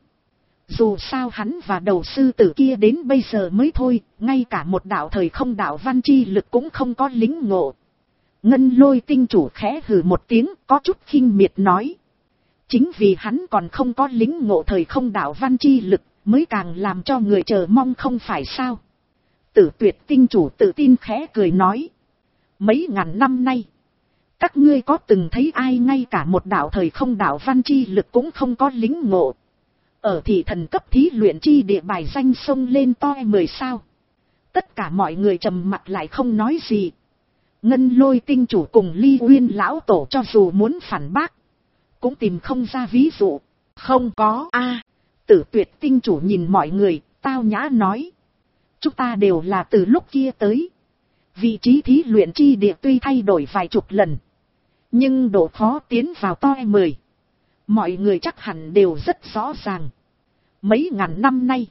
Dù sao hắn và đầu sư tử kia đến bây giờ mới thôi, ngay cả một đạo thời không đạo văn chi lực cũng không có lính ngộ. Ngân Lôi tinh chủ khẽ hừ một tiếng, có chút khinh miệt nói. Chính vì hắn còn không có lính ngộ thời không đạo văn chi lực, mới càng làm cho người chờ mong không phải sao? Tử Tuyệt tinh chủ tự tin khẽ cười nói. Mấy ngàn năm nay, các ngươi có từng thấy ai ngay cả một đạo thời không đạo văn chi lực cũng không có lính ngộ? Ở thị thần cấp thí luyện chi địa bài danh sông lên toi mười sao? Tất cả mọi người trầm mặt lại không nói gì. Ngân Lôi tinh chủ cùng Ly Uyên lão tổ cho dù muốn phản bác, cũng tìm không ra ví dụ. Không có a. Tử Tuyệt tinh chủ nhìn mọi người, tao nhã nói. Chúng ta đều là từ lúc kia tới. Vị trí thí luyện chi địa tuy thay đổi vài chục lần, nhưng độ khó tiến vào toi mười, mọi người chắc hẳn đều rất rõ ràng. Mấy ngàn năm nay,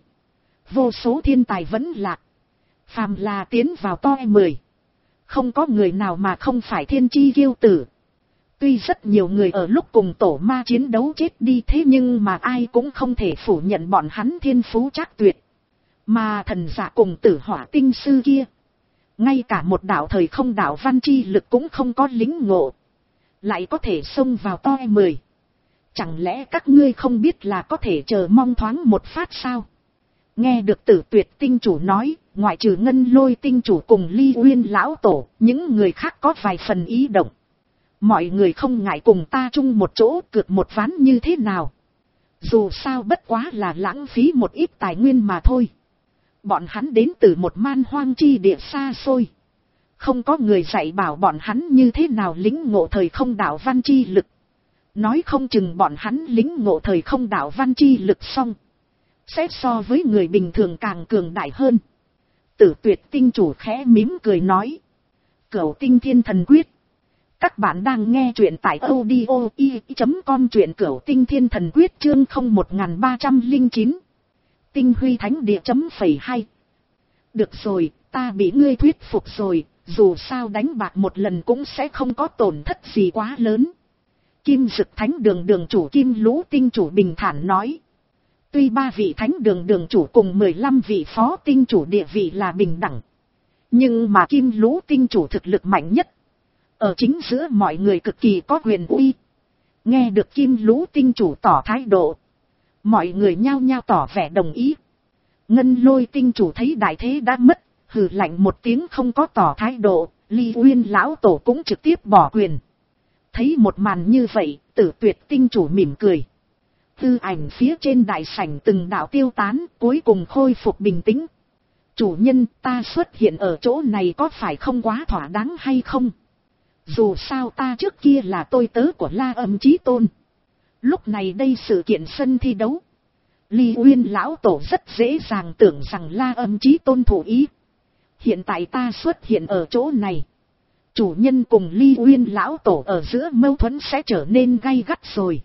vô số thiên tài vẫn lạc. Phàm là tiến vào toi mười, không có người nào mà không phải thiên chi kiêu tử. Tuy rất nhiều người ở lúc cùng tổ ma chiến đấu chết đi, thế nhưng mà ai cũng không thể phủ nhận bọn hắn thiên phú trác tuyệt. Mà thần giả cùng Tử Hỏa tinh sư kia, ngay cả một đạo thời không đạo văn chi lực cũng không có lính ngộ, lại có thể xông vào toi mười. Chẳng lẽ các ngươi không biết là có thể chờ mong thoáng một phát sao? Nghe được Tử Tuyệt tinh chủ nói, ngoại trừ Ngân Lôi tinh chủ cùng Ly Uyên lão tổ, những người khác có vài phần ý động. Mọi người không ngại cùng ta chung một chỗ cược một ván như thế nào? Dù sao bất quá là lãng phí một ít tài nguyên mà thôi. Bọn hắn đến từ một man hoang chi địa xa xôi. Không có người dạy bảo bọn hắn như thế nào lính ngộ thời không đạo văn chi lực. Nói không chừng bọn hắn lính ngộ thời không đạo văn chi lực xong, sẽ so với người bình thường càng cường đại hơn. Tử Tuyệt tinh chủ khẽ mím cười nói. Cửu Tinh Thiên Thần Quyết. Các bạn đang nghe truyện tại audio i chấm com, truyện Cửu Tinh Thiên Thần Quyết chương không một ba không chín. Tinh Huy Thánh Địa chấm phẩy hai. Được rồi, ta bị ngươi thuyết phục rồi, dù sao đánh bạc một lần cũng sẽ không có tổn thất gì quá lớn. Kim Dực Thánh Đường đường chủ Kim Lũ tinh chủ bình thản nói. Tuy ba vị thánh đường đường chủ cùng mười lăm vị phó tinh chủ địa vị là bình đẳng, nhưng mà Kim Lũ tinh chủ thực lực mạnh nhất, ở chính giữa mọi người cực kỳ có quyền uy. Nghe được Kim Lũ tinh chủ tỏ thái độ, mọi người nhao nhao tỏ vẻ đồng ý. Ngân Lôi tinh chủ thấy đại thế đã mất, hừ lạnh một tiếng không có tỏ thái độ. Ly Uyên lão tổ cũng trực tiếp bỏ quyền. Thấy một màn như vậy, Tử Tuyệt tinh chủ mỉm cười. Tư ảnh phía trên đại sảnh từng đạo tiêu tán, cuối cùng khôi phục bình tĩnh. Chủ nhân, ta xuất hiện ở chỗ này có phải không quá thỏa đáng hay không? Dù sao ta trước kia là tôi tớ của La Âm Chí Tôn. Lúc này đây sự kiện sân thi đấu, Ly Uyên lão tổ rất dễ dàng tưởng rằng La Âm Chí Tôn thủ ý. Hiện tại ta xuất hiện ở chỗ này, chủ nhân cùng Ly Uyên lão tổ ở giữa mâu thuẫn sẽ trở nên gay gắt rồi.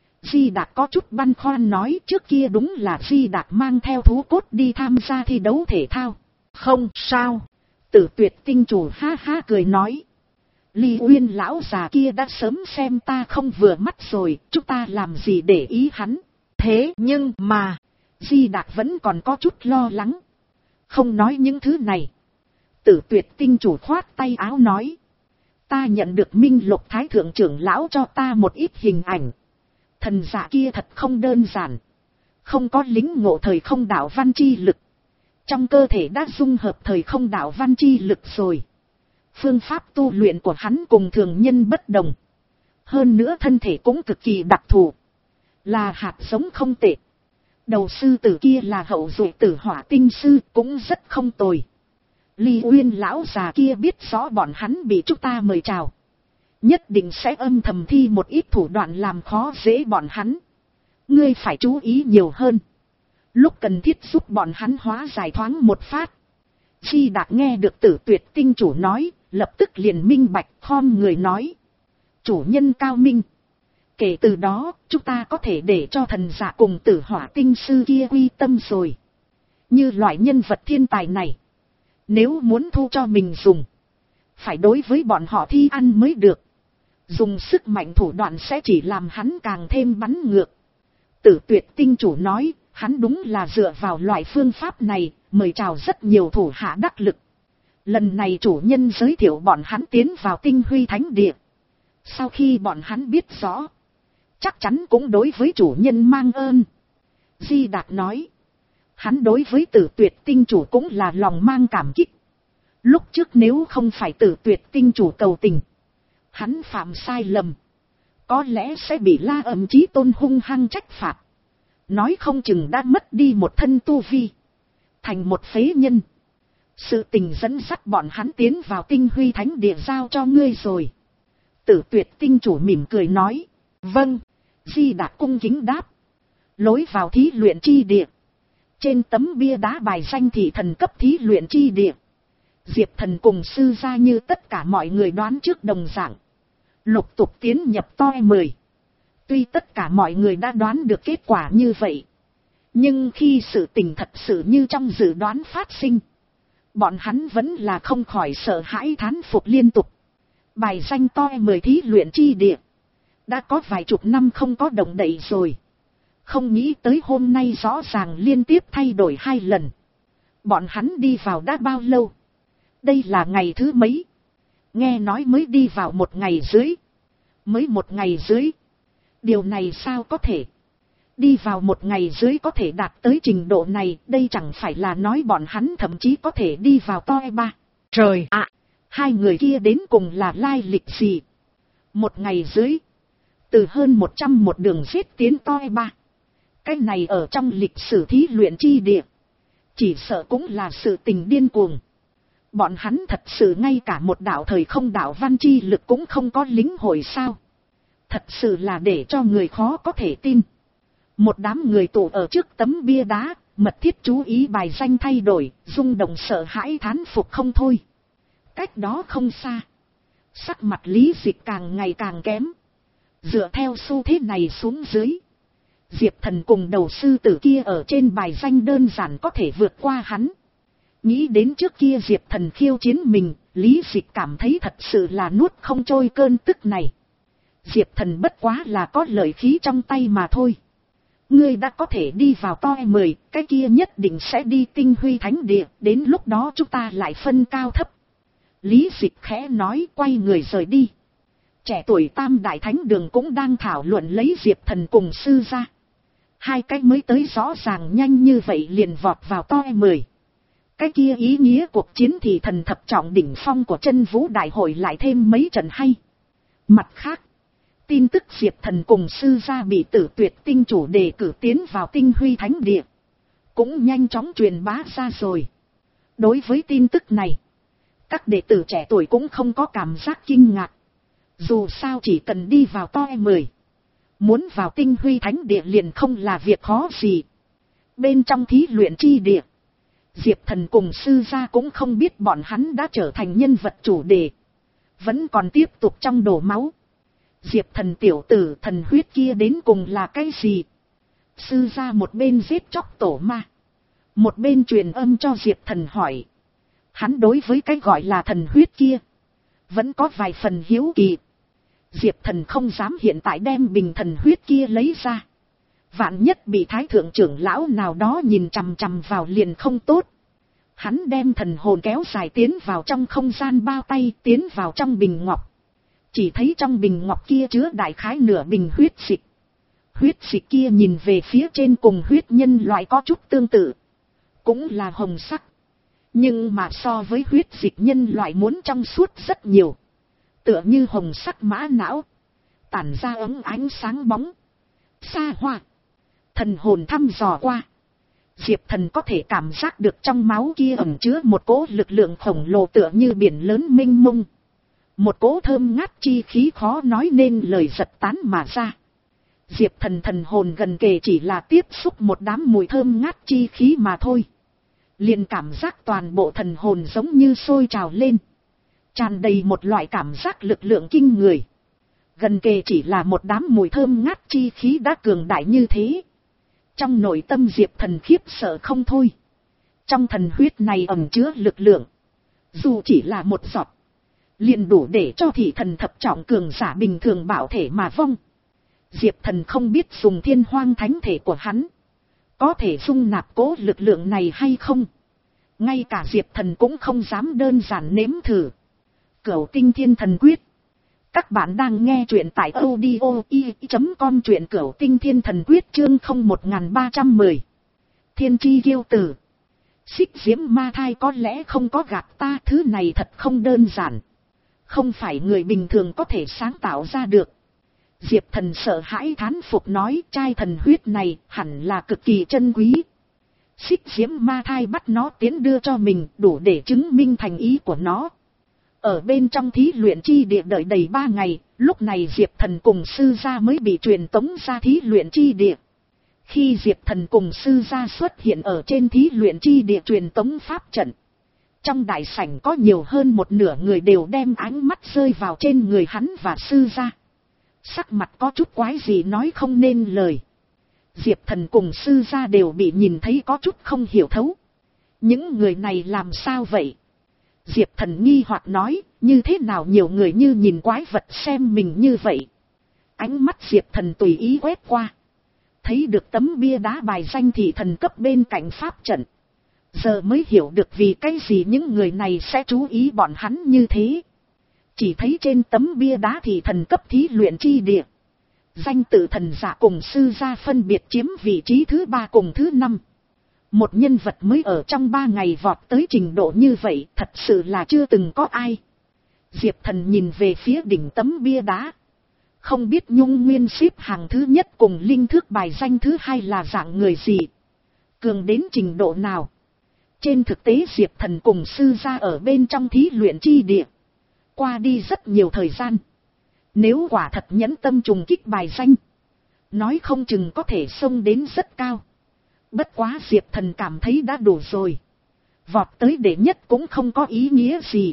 Di Đạc có chút băn khoăn nói, trước kia đúng là Di Đạc mang theo thú cốt đi tham gia thi đấu thể thao. Không sao. Tử Tuyệt tinh chủ ha ha cười nói. Ly Uyên lão già kia đã sớm xem ta không vừa mắt rồi, chúng ta làm gì để ý hắn. Thế nhưng mà, Di Đạc vẫn còn có chút lo lắng. Không nói những thứ này. Tử Tuyệt tinh chủ khoát tay áo nói. Ta nhận được Minh Lục Thái Thượng trưởng lão cho ta một ít hình ảnh. Thần giả kia thật không đơn giản. Không có lính ngộ thời không đạo văn chi lực. Trong cơ thể đã dung hợp thời không đạo văn chi lực rồi. Phương pháp tu luyện của hắn cùng thường nhân bất đồng. Hơn nữa thân thể cũng cực kỳ đặc thù. Là hạt giống không tệ. Đầu sư tử kia là hậu duệ tử hỏa tinh sư cũng rất không tồi. Ly Uyên lão già kia biết rõ bọn hắn bị chúng ta mời chào. Nhất định sẽ âm thầm thi một ít thủ đoạn làm khó dễ bọn hắn. Ngươi phải chú ý nhiều hơn. Lúc cần thiết giúp bọn hắn hóa giải thoáng một phát. Di Đạc nghe được Tử Tuyệt tinh chủ nói, lập tức liền minh bạch khom người nói. Chủ nhân cao minh. Kể từ đó, chúng ta có thể để cho thần giả cùng tử hỏa tinh sư kia quy tâm rồi. Như loại nhân vật thiên tài này, nếu muốn thu cho mình dùng, phải đối với bọn họ thi ăn mới được. Dùng sức mạnh thủ đoạn sẽ chỉ làm hắn càng thêm bắn ngược. Tử Tuyệt tinh chủ nói, hắn đúng là dựa vào loại phương pháp này, mời chào rất nhiều thủ hạ đắc lực. Lần này chủ nhân giới thiệu bọn hắn tiến vào Tinh Huy Thánh Địa. Sau khi bọn hắn biết rõ, chắc chắn cũng đối với chủ nhân mang ơn. Di Đạc nói, hắn đối với Tử Tuyệt tinh chủ cũng là lòng mang cảm kích. Lúc trước nếu không phải Tử Tuyệt tinh chủ cầu tình, hắn phạm sai lầm, có lẽ sẽ bị La Âm Chí Tôn hung hăng trách phạt. Nói không chừng đã mất đi một thân tu vi, thành một phế nhân. Sự tình dẫn dắt bọn hắn tiến vào Tinh Huy Thánh Địa giao cho ngươi rồi. Tử Tuyệt tinh chủ mỉm cười nói, vâng. Di Đạc cung kính đáp. Lối vào thí luyện chi địa. Trên tấm bia đá bài danh thị thần cấp thí luyện chi địa. Diệp Thần cùng sư gia như tất cả mọi người đoán trước đồng dạng, lục tục tiến nhập toi mười. Tuy tất cả mọi người đã đoán được kết quả như vậy, nhưng khi sự tình thật sự như trong dự đoán phát sinh, bọn hắn vẫn là không khỏi sợ hãi thán phục liên tục. Bài danh toi mười thí luyện chi địa đã có vài chục năm không có động đậy rồi. Không nghĩ tới hôm nay rõ ràng liên tiếp thay đổi hai lần. Bọn hắn đi vào đã bao lâu? Đây là ngày thứ mấy? Nghe nói mới đi vào một ngày dưới. Mới một ngày dưới. Điều này sao có thể? Đi vào một ngày dưới có thể đạt tới trình độ này. Đây chẳng phải là nói bọn hắn thậm chí có thể đi vào toi ba. Trời ạ! Hai người kia đến cùng là lai lịch gì? Một ngày dưới. Từ hơn một trăm một đường giết tiến toi ba. Cái này ở trong lịch sử thí luyện chi địa, chỉ sợ cũng là sự tình điên cuồng. Bọn hắn thật sự ngay cả một đạo thời không đạo văn chi lực cũng không có lính hội sao? Thật sự là để cho người khó có thể tin. Một đám người tụ ở trước tấm bia đá, mật thiết chú ý bài danh thay đổi, rung động sợ hãi thán phục không thôi. Cách đó không xa, sắc mặt Lý Dịch càng ngày càng kém. Dựa theo xu thế này xuống dưới, Diệp Thần cùng đầu sư tử kia ở trên bài danh đơn giản có thể vượt qua hắn. Nghĩ đến trước kia Diệp Thần khiêu chiến mình, Lý Dịch cảm thấy thật sự là nuốt không trôi cơn tức này. Diệp Thần bất quá là có lợi khí trong tay mà thôi. ngươi đã có thể đi vào toi mười, cái kia nhất định sẽ đi tinh huy thánh địa, đến lúc đó chúng ta lại phân cao thấp. Lý Dịch khẽ nói, quay người rời đi. Trẻ tuổi tam đại thánh đường cũng đang thảo luận lấy Diệp Thần cùng sư ra. Hai cái mới tới rõ ràng nhanh như vậy liền vọt vào toi mười. Cái kia ý nghĩa cuộc chiến thì thần thập trọng đỉnh phong của chân vũ đại hội lại thêm mấy trận hay. Mặt khác, tin tức Diệp Thần cùng sư gia bị Tử Tuyệt Tinh chủ đề cử tiến vào tinh huy thánh địa cũng nhanh chóng truyền bá ra rồi. Đối với tin tức này, các đệ tử trẻ tuổi cũng không có cảm giác kinh ngạc. Dù sao chỉ cần đi vào toi mười, muốn vào tinh huy thánh địa liền không là việc khó gì. Bên trong thí luyện chi địa, Diệp Thần cùng sư gia cũng không biết bọn hắn đã trở thành nhân vật chủ đề, vẫn còn tiếp tục trong đổ máu. Diệp Thần tiểu tử thần huyết kia đến cùng là cái gì? Sư gia một bên giết chóc tổ ma, một bên truyền âm cho Diệp Thần hỏi. Hắn đối với cái gọi là thần huyết kia vẫn có vài phần hiếu kỳ. Diệp Thần không dám hiện tại đem bình thần huyết kia lấy ra, vạn nhất bị thái thượng trưởng lão nào đó nhìn chằm chằm vào liền không tốt. Hắn đem thần hồn kéo dài tiến vào trong không gian bao tay, tiến vào trong bình ngọc. Chỉ thấy trong bình ngọc kia chứa đại khái nửa bình huyết dịch. Huyết dịch kia nhìn về phía trên cùng huyết nhân loại có chút tương tự, cũng là hồng sắc, nhưng mà so với huyết dịch nhân loại muốn trong suốt rất nhiều, tựa như hồng sắc mã não, tản ra ấm ánh sáng bóng, xa hoa. Thần hồn thăm dò qua, Diệp Thần có thể cảm giác được trong máu kia ẩn chứa một cỗ lực lượng khổng lồ tựa như biển lớn mênh mông. Một cỗ thơm ngát chi khí khó nói nên lời giật tán mà ra. Diệp Thần thần hồn gần kề chỉ là tiếp xúc một đám mùi thơm ngát chi khí mà thôi, liền cảm giác toàn bộ thần hồn giống như sôi trào lên, tràn đầy một loại cảm giác lực lượng kinh người. Gần kề chỉ là một đám mùi thơm ngát chi khí đã cường đại như thế. Trong nội tâm Diệp Thần khiếp sợ không thôi. Trong thần huyết này ẩn chứa lực lượng, dù chỉ là một giọt, liền đủ để cho thị thần thập trọng cường giả bình thường bảo thể mà vong. Diệp Thần không biết dùng thiên hoang thánh thể của hắn có thể dung nạp cố lực lượng này hay không. Ngay cả Diệp Thần cũng không dám đơn giản nếm thử. Cửu Tinh Thiên Thần Quyết. Các bạn đang nghe truyện tại audio i chấm com, truyện Cửu Tinh Thiên Thần Quyết chương không một ba trăm mười. Thiên chi kiêu tử. Xích diễm ma thai có lẽ không có gạt ta, thứ này thật không đơn giản, không phải người bình thường có thể sáng tạo ra được. Diệp Thần sợ hãi thán phục nói, trai thần huyết này hẳn là cực kỳ chân quý. Xích diễm ma thai bắt nó tiến đưa cho mình, đủ để chứng minh thành ý của nó. Ở bên trong thí luyện chi địa đợi đầy ba ngày, lúc này Diệp Thần cùng sư gia mới bị truyền tống ra thí luyện chi địa. Khi Diệp Thần cùng sư gia xuất hiện ở trên thí luyện chi địa truyền tống pháp trận, trong đại sảnh có nhiều hơn một nửa người đều đem ánh mắt rơi vào trên người hắn và sư gia. Sắc mặt có chút quái gì nói không nên lời. Diệp Thần cùng sư gia đều bị nhìn thấy có chút không hiểu thấu. Những người này làm sao vậy? Diệp Thần nghi hoặc nói, như thế nào nhiều người như nhìn quái vật xem mình như vậy. Ánh mắt Diệp Thần tùy ý quét qua, thấy được tấm bia đá bài danh thị thần cấp bên cạnh pháp trận. Giờ mới hiểu được vì cái gì những người này sẽ chú ý bọn hắn như thế. Chỉ thấy trên tấm bia đá thị thần cấp thí luyện chi địa, danh tự thần giả cùng sư gia phân biệt chiếm vị trí thứ ba cùng thứ năm. Một nhân vật mới ở trong ba ngày vọt tới trình độ như vậy, thật sự là chưa từng có ai. Diệp Thần nhìn về phía đỉnh tấm bia đá, không biết Nhung Nguyên xếp hàng thứ nhất cùng linh thước bài danh thứ hai là dạng người gì, cường đến trình độ nào. Trên thực tế Diệp Thần cùng sư gia ở bên trong thí luyện chi địa qua đi rất nhiều thời gian. Nếu quả thật nhẫn tâm trùng kích bài danh, nói không chừng có thể xông đến rất cao. Bất quá Diệp Thần cảm thấy đã đủ rồi, vọt tới đệ nhất cũng không có ý nghĩa gì.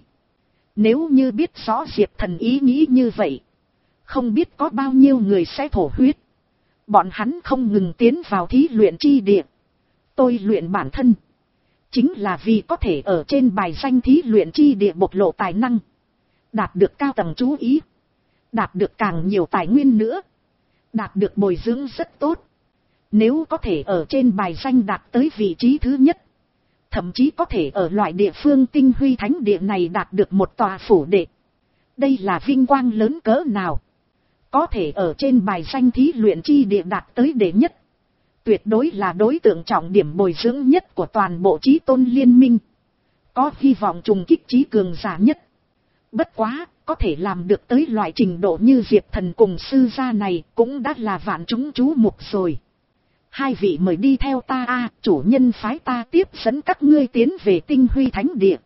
Nếu như biết rõ Diệp Thần ý nghĩ như vậy, không biết có bao nhiêu người sẽ thổ huyết. Bọn hắn không ngừng tiến vào thí luyện chi địa, tôi luyện bản thân chính là vì có thể ở trên bài danh thí luyện chi địa bộc lộ tài năng, đạt được cao tầng chú ý, đạt được càng nhiều tài nguyên nữa, đạt được bồi dưỡng rất tốt. Nếu có thể ở trên bài danh đạt tới vị trí thứ nhất, thậm chí có thể ở loại địa phương tinh huy thánh địa này đạt được một tòa phủ đệ. Đây là vinh quang lớn cỡ nào. Có thể ở trên bài danh thí luyện chi địa đạt tới đệ nhất, tuyệt đối là đối tượng trọng điểm bồi dưỡng nhất của toàn bộ chí tôn liên minh. Có hy vọng trùng kích trí cường giả nhất. Bất quá, có thể làm được tới loại trình độ như Diệp Thần cùng sư gia này cũng đã là vạn chúng chú mục rồi. Hai vị mời đi theo ta a, chủ nhân phái ta tiếp dẫn các ngươi tiến về tinh huy thánh địa.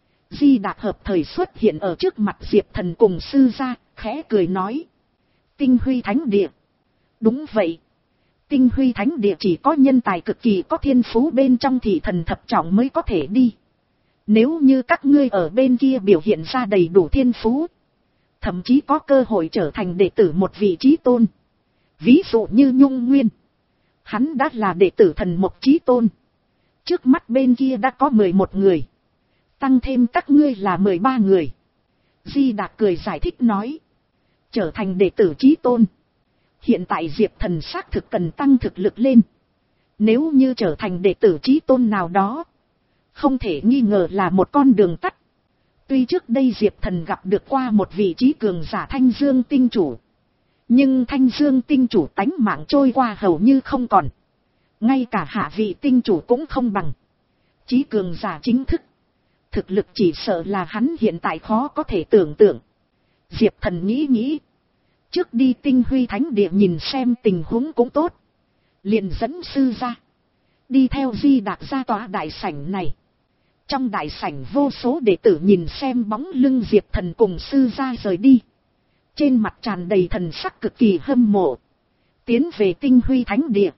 Di Đạc hợp thời xuất hiện ở trước mặt Diệp Thần cùng sư gia, khẽ cười nói. Tinh huy thánh địa. Đúng vậy. Tinh huy thánh địa chỉ có nhân tài cực kỳ có thiên phú bên trong thị thần thập trọng mới có thể đi. Nếu như các ngươi ở bên kia biểu hiện ra đầy đủ thiên phú, thậm chí có cơ hội trở thành đệ tử một vị chí tôn. Ví dụ như Nhung Nguyên, hắn đã là đệ tử thần một chí tôn. Trước mắt bên kia đã có mười một người, tăng thêm các ngươi là mười ba người. Di Đạc cười giải thích nói, trở thành đệ tử chí tôn. Hiện tại Diệp Thần xác thực cần tăng thực lực lên. Nếu như trở thành đệ tử chí tôn nào đó, không thể nghi ngờ là một con đường tắt. Tuy trước đây Diệp Thần gặp được qua một vị trí cường giả Thanh Dương tinh chủ, nhưng Thanh Dương tinh chủ tánh mạng trôi qua hầu như không còn. Ngay cả hạ vị tinh chủ cũng không bằng. Trí cường giả chính thức, thực lực chỉ sợ là hắn hiện tại khó có thể tưởng tượng. Diệp Thần nghĩ nghĩ, trước đi tinh huy thánh địa nhìn xem tình huống cũng tốt. Liền dẫn sư ra, đi theo Di Đạc ra tòa đại sảnh này. Trong đại sảnh vô số đệ tử nhìn xem bóng lưng Diệp Thần cùng sư ra rời đi. Trên mặt tràn đầy thần sắc cực kỳ hâm mộ. Tiến về tinh huy thánh địa,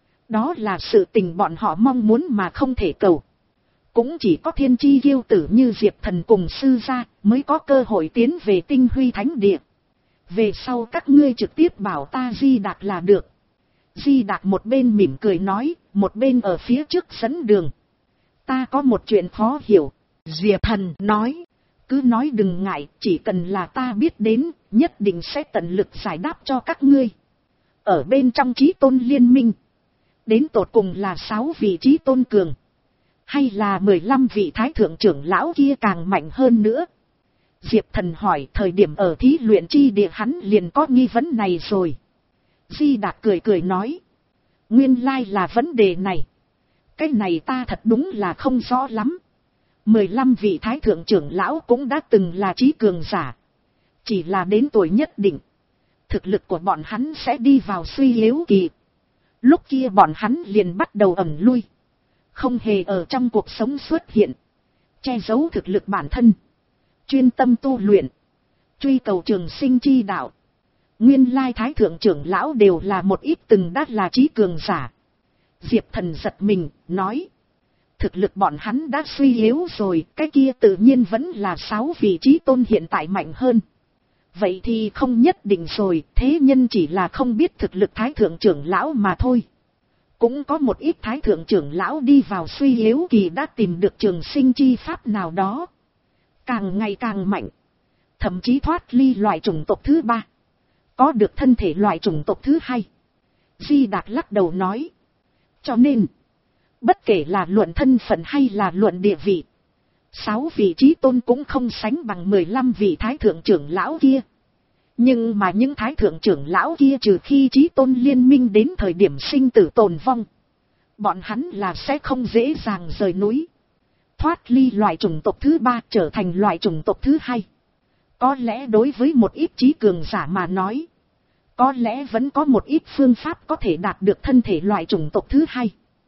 đó là sự tình bọn họ mong muốn mà không thể cầu. Cũng chỉ có thiên chi kiêu tử như Diệp Thần cùng sư gia mới có cơ hội tiến về tinh huy thánh địa. Về sau các ngươi trực tiếp bảo ta Di Đạc là được. Di Đạc một bên mỉm cười nói, một bên ở phía trước dẫn đường. Ta có một chuyện khó hiểu. Diệp Thần nói, cứ nói đừng ngại, chỉ cần là ta biết đến, nhất định sẽ tận lực giải đáp cho các ngươi. Ở bên trong chí tôn liên minh, đến tột cùng là sáu vị chí tôn cường, hay là mười lăm vị thái thượng trưởng lão kia càng mạnh hơn nữa? Diệp Thần hỏi. Thời điểm ở thí luyện chi địa hắn liền có nghi vấn này rồi. Di Đạc cười cười nói, nguyên lai là vấn đề này. Cái này ta thật đúng là không rõ lắm. Mười lăm vị thái thượng trưởng lão cũng đã từng là trí cường giả. Chỉ là đến tuổi nhất định, thực lực của bọn hắn sẽ đi vào suy yếu kỳ. Lúc kia bọn hắn liền bắt đầu ẩn lui, không hề ở trong cuộc sống xuất hiện, che giấu thực lực bản thân, chuyên tâm tu luyện, truy cầu trường sinh chi đạo. Nguyên lai thái thượng trưởng lão đều là một ít từng đã là trí cường giả. Diệp Thần giật mình, nói, thực lực bọn hắn đã suy yếu rồi, cái kia tự nhiên vẫn là sáu vị trí tôn hiện tại mạnh hơn. Vậy thì không nhất định rồi, thế nhân chỉ là không biết thực lực thái thượng trưởng lão mà thôi. Cũng có một ít thái thượng trưởng lão đi vào suy yếu kỳ đã tìm được trường sinh chi pháp nào đó, càng ngày càng mạnh, thậm chí thoát ly loại chủng tộc thứ ba, có được thân thể loại chủng tộc thứ hai. Di Đạc lắc đầu nói, cho nên, bất kể là luận thân phận hay là luận địa vị, sáu vị trí tôn cũng không sánh bằng mười lăm vị thái thượng trưởng lão kia. Nhưng mà những thái thượng trưởng lão kia trừ khi trí tôn liên minh đến thời điểm sinh tử tồn vong, bọn hắn là sẽ không dễ dàng rời núi, thoát ly loại chủng tộc thứ ba trở thành loại chủng tộc thứ hai. Có lẽ đối với một ít trí cường giả mà nói, có lẽ vẫn có một ít phương pháp có thể đạt được thân thể loại chủng tộc thứ hai.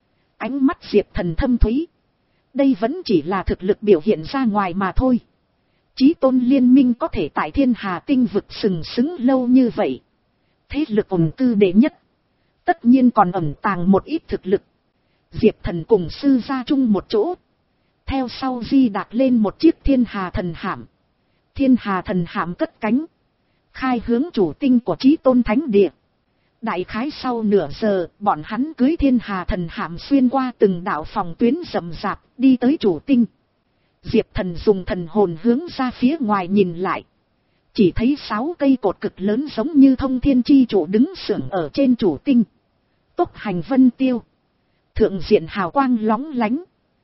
Ánh mắt Diệp Thần thâm thúy, đây vẫn chỉ là thực lực biểu hiện ra ngoài mà thôi. Chí tôn liên minh có thể tại thiên hà tinh vực sừng sững lâu như vậy, thế lực ổn cư đệ nhất, tất nhiên còn ẩn tàng một ít thực lực. Diệp Thần cùng sư ra chung một chỗ, theo sau Di Đạc lên một chiếc thiên hà thần hạm. Thiên hà thần hạm cất cánh, khai hướng chủ tinh của Chí tôn thánh địa. Đại khái sau nửa giờ, bọn hắn cưới thiên hà thần hạm xuyên qua từng đạo phòng tuyến rậm rạp, đi tới chủ tinh. Diệp Thần dùng thần hồn hướng ra phía ngoài nhìn lại, chỉ thấy sáu cây cột cực lớn giống như thông thiên chi trụ đứng sưởng ở trên chủ tinh, Tốc hành vân tiêu. Thượng diện hào quang lóng lánh.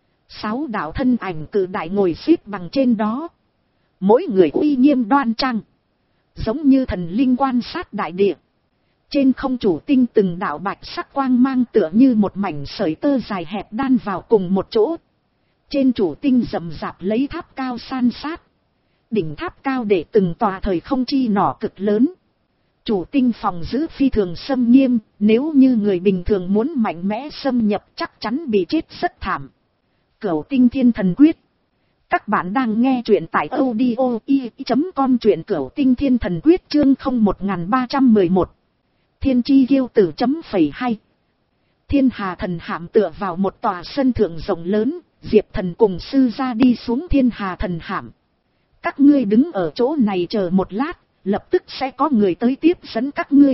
Sáu đạo thân ảnh cự đại ngồi xếp bằng trên đó. Mỗi người uy nghiêm đoan trang. Giống như thần linh quan sát đại địa. Trên không chủ tinh từng đạo bạch sắc quang mang tựa như một mảnh sợi tơ dài hẹp đan vào cùng một chỗ. Trên chủ tinh rậm rạp lấy tháp cao san sát. Đỉnh tháp cao để từng tòa thời không chi nỏ cực lớn. Chủ tinh phòng giữ phi thường xâm nghiêm, nếu như người bình thường muốn mạnh mẽ xâm nhập chắc chắn bị chết rất thảm. Cửu tinh thiên thần quyết. Các bạn đang nghe truyện tại audio i chấm com, truyện Cửu tinh thiên thần quyết chương không một ba một một. Thiên chi kiêu tử chấm phẩy hai. Thiên hà thần hạm tựa vào một tòa sân thượng rộng lớn, Diệp Thần cùng sư ra đi xuống thiên hà thần hạm. Các ngươi đứng ở chỗ này chờ một lát, lập tức sẽ có người tới tiếp dẫn các ngươi.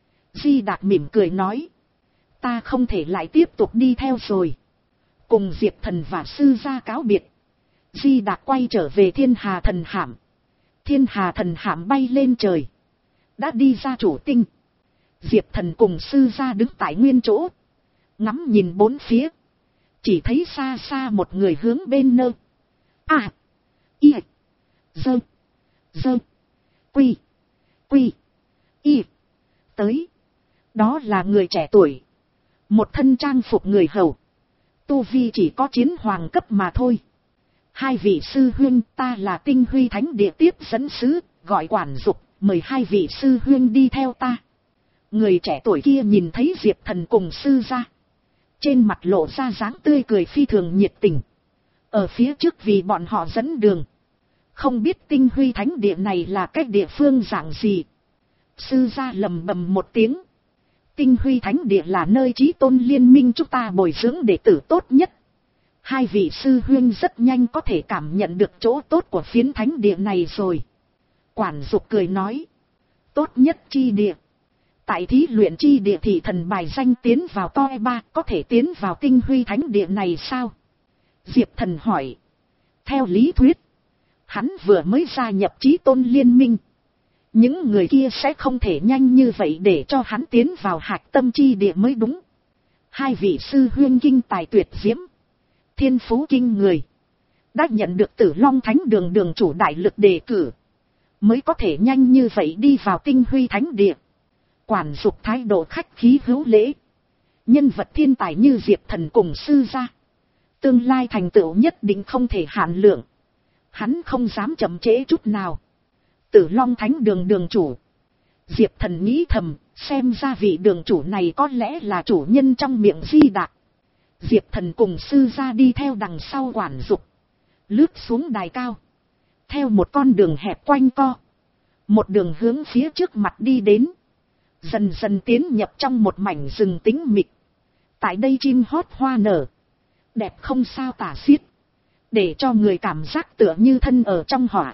Di Đạc mỉm cười nói. Ta không thể lại tiếp tục đi theo rồi. Cùng Diệp Thần và sư ra cáo biệt. Di Đạc quay trở về thiên hà thần hạm. Thiên hà thần hạm bay lên trời. Đã đi ra chủ tinh. Diệp Thần cùng sư ra đứng tại nguyên chỗ. Ngắm nhìn bốn phía. Chỉ thấy xa xa một người hướng bên nơ. À. Y. Dơ. Dơ. Quy. Quy. Y. Tới. Đó là người trẻ tuổi. Một thân trang phục người hầu. Tu vi chỉ có chiến hoàng cấp mà thôi. Hai vị sư huynh, ta là Tinh Huy Thánh Địa tiếp dẫn sứ, gọi Quản Dục, mời hai vị sư huynh đi theo ta. Người trẻ tuổi kia nhìn thấy Diệp Thần cùng sư ra. Trên mặt lộ ra dáng tươi cười phi thường nhiệt tình. Ở phía trước vì bọn họ dẫn đường. Không biết Tinh Huy Thánh Địa này là cái địa phương dạng gì. Sư ra lầm bầm một tiếng. Tinh Huy Thánh Địa là nơi chí tôn liên minh chúng ta bồi dưỡng đệ tử tốt nhất. Hai vị sư huynh rất nhanh có thể cảm nhận được chỗ tốt của phiến thánh địa này rồi. Quản Dục cười nói. Tốt nhất chi địa. Tại thí luyện chi địa thì thần bài danh tiến vào toi ba, có thể tiến vào Tinh Huy Thánh Địa này sao? Diệp Thần hỏi. Theo lý thuyết. Hắn vừa mới gia nhập chí tôn liên minh. Những người kia sẽ không thể nhanh như vậy để cho hắn tiến vào hạch tâm chi địa mới đúng. Hai vị sư huynh kinh tài tuyệt diễm. Thiên phú kinh người. Đã nhận được Tử Long Thánh Đường đường chủ đại lực đề cử. Mới có thể nhanh như vậy đi vào Tinh Huy Thánh Địa. Quản Dục thái độ khách khí hữu lễ. Nhân vật thiên tài như Diệp Thần cùng sư ra. Tương lai thành tựu nhất định không thể hạn lượng. Hắn không dám chậm trễ chút nào. Tử Long Thánh Đường đường chủ. Diệp Thần nghĩ thầm, xem ra vị đường chủ này có lẽ là chủ nhân trong miệng Di Đạc. Diệp Thần cùng sư ra đi theo đằng sau Quản Dục. Lướt xuống đài cao. Theo một con đường hẹp quanh co. Một đường hướng phía trước mặt đi đến. Dần dần tiến nhập trong một mảnh rừng tĩnh mịch. Tại đây chim hót hoa nở. Đẹp không sao tả xiết. Để cho người cảm giác tựa như thân ở trong họa.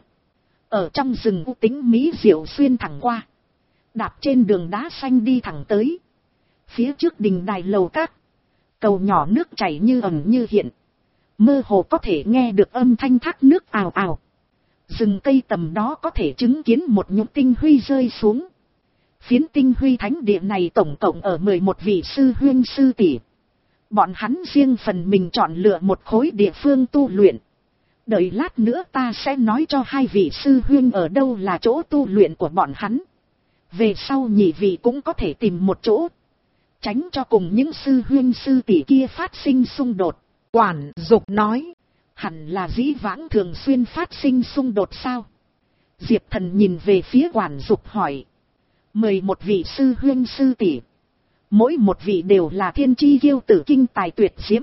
Ở trong rừng u tĩnh mỹ diệu xuyên thẳng qua. Đạp trên đường đá xanh đi thẳng tới. Phía trước đình đài lầu các. Cầu nhỏ nước chảy như ẩn như hiện. Mơ hồ có thể nghe được âm thanh thác nước ào ào. Rừng cây tầm đó có thể chứng kiến một nhụm tinh huy rơi xuống. Phiến Tinh Huy Thánh Địa này tổng cộng ở mười một vị sư huynh sư tỷ. Bọn hắn riêng phần mình chọn lựa một khối địa phương tu luyện. Đợi lát nữa ta sẽ nói cho hai vị sư huynh ở đâu là chỗ tu luyện của bọn hắn. Về sau nhị vị cũng có thể tìm một chỗ. Tránh cho cùng những sư huynh sư tỷ kia phát sinh xung đột. Quản Dục nói. Hẳn là dĩ vãng thường xuyên phát sinh xung đột sao? Diệp Thần nhìn về phía Quản Dục hỏi. Mời một vị sư huynh sư tỷ. Mỗi một vị đều là thiên chi kiêu tử kinh tài tuyệt diễm.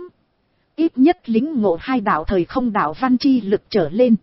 Ít nhất lĩnh ngộ hai đạo thời không đạo văn chi lực trở lên.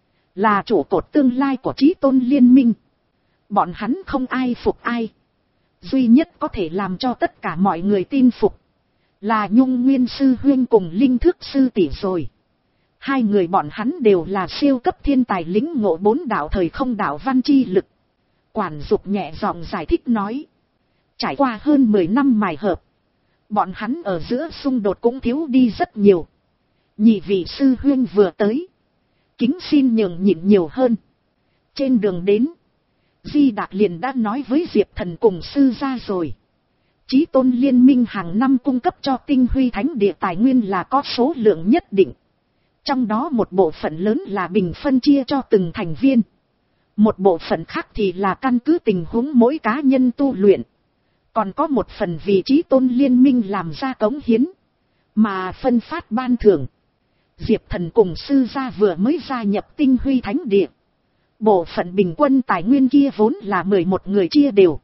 Là trụ cột tương lai của chí tôn liên minh. Bọn hắn không ai phục ai. Duy nhất có thể làm cho tất cả mọi người tin phục. Là Nhung Nguyên sư huynh cùng Linh Thước sư tỷ rồi. Hai người bọn hắn đều là siêu cấp thiên tài lĩnh ngộ bốn đạo thời không đạo văn chi lực. Quản Dục nhẹ giọng giải thích nói. Trải qua hơn mười năm mài hợp. Bọn hắn ở giữa xung đột cũng thiếu đi rất nhiều. Nhị vị sư huynh vừa tới. Kính xin nhường nhịn nhiều hơn. Trên đường đến. Di Đạc liền đã nói với Diệp Thần cùng sư ra rồi. Chí tôn liên minh hàng năm cung cấp cho tinh huy thánh địa tài nguyên là có số lượng nhất định. Trong đó một bộ phận lớn là bình phân chia cho từng thành viên. Một bộ phận khác thì là căn cứ tình huống mỗi cá nhân tu luyện. Còn có một phần vì Chí tôn liên minh làm ra cống hiến. Mà phân phát ban thưởng. Diệp Thần cùng sư gia vừa mới gia nhập tinh huy thánh địa. Bộ phận bình quân tài nguyên kia vốn là mười một người chia đều.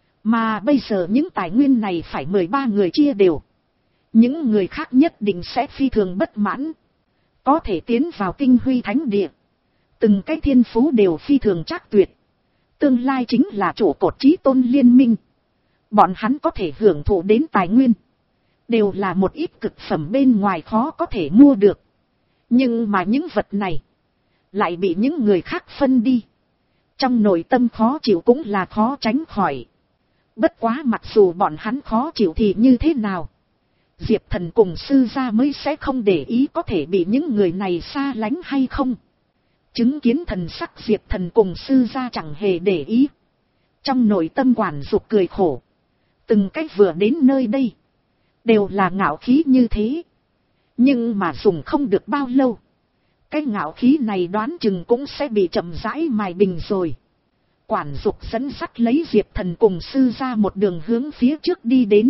Mà bây giờ những tài nguyên này phải mười ba người chia đều. Những người khác nhất định sẽ phi thường bất mãn. Có thể tiến vào tinh huy thánh địa. Từng cái thiên phú đều phi thường trác tuyệt. Tương lai chính là trụ cột Chí tôn liên minh. Bọn hắn có thể hưởng thụ đến tài nguyên. Đều là một ít cực phẩm bên ngoài khó có thể mua được. Nhưng mà những vật này lại bị những người khác phân đi. Trong nội tâm khó chịu cũng là khó tránh khỏi. Bất quá mặc dù bọn hắn khó chịu thì như thế nào. Diệp Thần cùng sư gia mới sẽ không để ý có thể bị những người này xa lánh hay không. Chứng kiến thần sắc Diệp Thần cùng sư gia chẳng hề để ý. Trong nội tâm quản dục cười khổ. Từng cách vừa đến nơi đây. Đều là ngạo khí như thế. Nhưng mà dùng không được bao lâu. Cái ngạo khí này đoán chừng cũng sẽ bị chậm rãi mài bình rồi. Quản dục dẫn dắt lấy Diệp Thần cùng sư gia một đường hướng phía trước đi đến.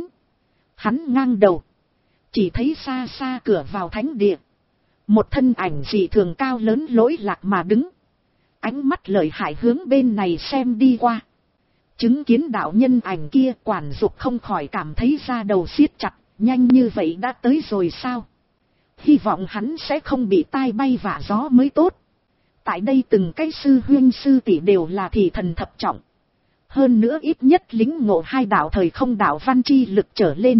Hắn ngang đầu. Chỉ thấy xa xa cửa vào thánh địa. Một thân ảnh dị thường cao lớn lỗi lạc mà đứng. Ánh mắt lợi hại hướng bên này xem đi qua. Chứng kiến đạo nhân ảnh kia, quản dục không khỏi cảm thấy da đầu siết chặt. Nhanh như vậy đã tới rồi sao? Hy vọng hắn sẽ không bị tai bay vạ gió mới tốt. Tại đây từng cái sư huynh sư tỷ đều là thị thần thập trọng. Hơn nữa ít nhất lính ngộ hai đạo thời không đạo văn chi lực trở lên.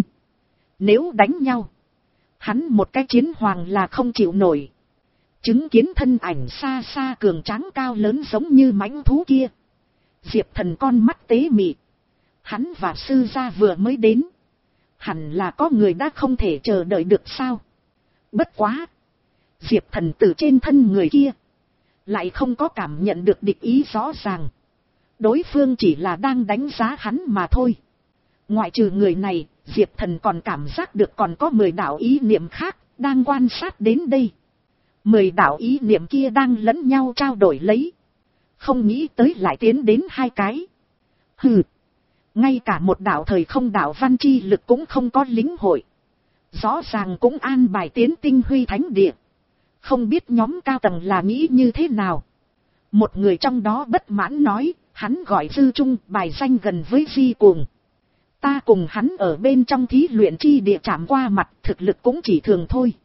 Nếu đánh nhau, hắn một cái chiến hoàng là không chịu nổi. Chứng kiến thân ảnh xa xa cường tráng cao lớn giống như mãnh thú kia. Diệp Thần con mắt tế mị. Hắn và sư gia vừa mới đến. Hẳn là có người đã không thể chờ đợi được sao. Bất quá. Diệp Thần từ trên thân người kia. Lại không có cảm nhận được địch ý rõ ràng. Đối phương chỉ là đang đánh giá hắn mà thôi. Ngoại trừ người này, Diệp Thần còn cảm giác được còn có mười đạo ý niệm khác, đang quan sát đến đây. Mười đạo ý niệm kia đang lẫn nhau trao đổi lấy. Không nghĩ tới lại tiến đến hai cái. Hừ. Ngay cả một đạo thời không đạo văn chi lực cũng không có lính hội. Rõ ràng cũng an bài tiến tinh huy thánh địa. Không biết nhóm cao tầng là nghĩ như thế nào. Một người trong đó bất mãn nói, hắn gọi Dư Trung, bài danh gần với Di Cuồng. Ta cùng hắn ở bên trong thí luyện chi địa chạm qua mặt, thực lực cũng chỉ thường thôi.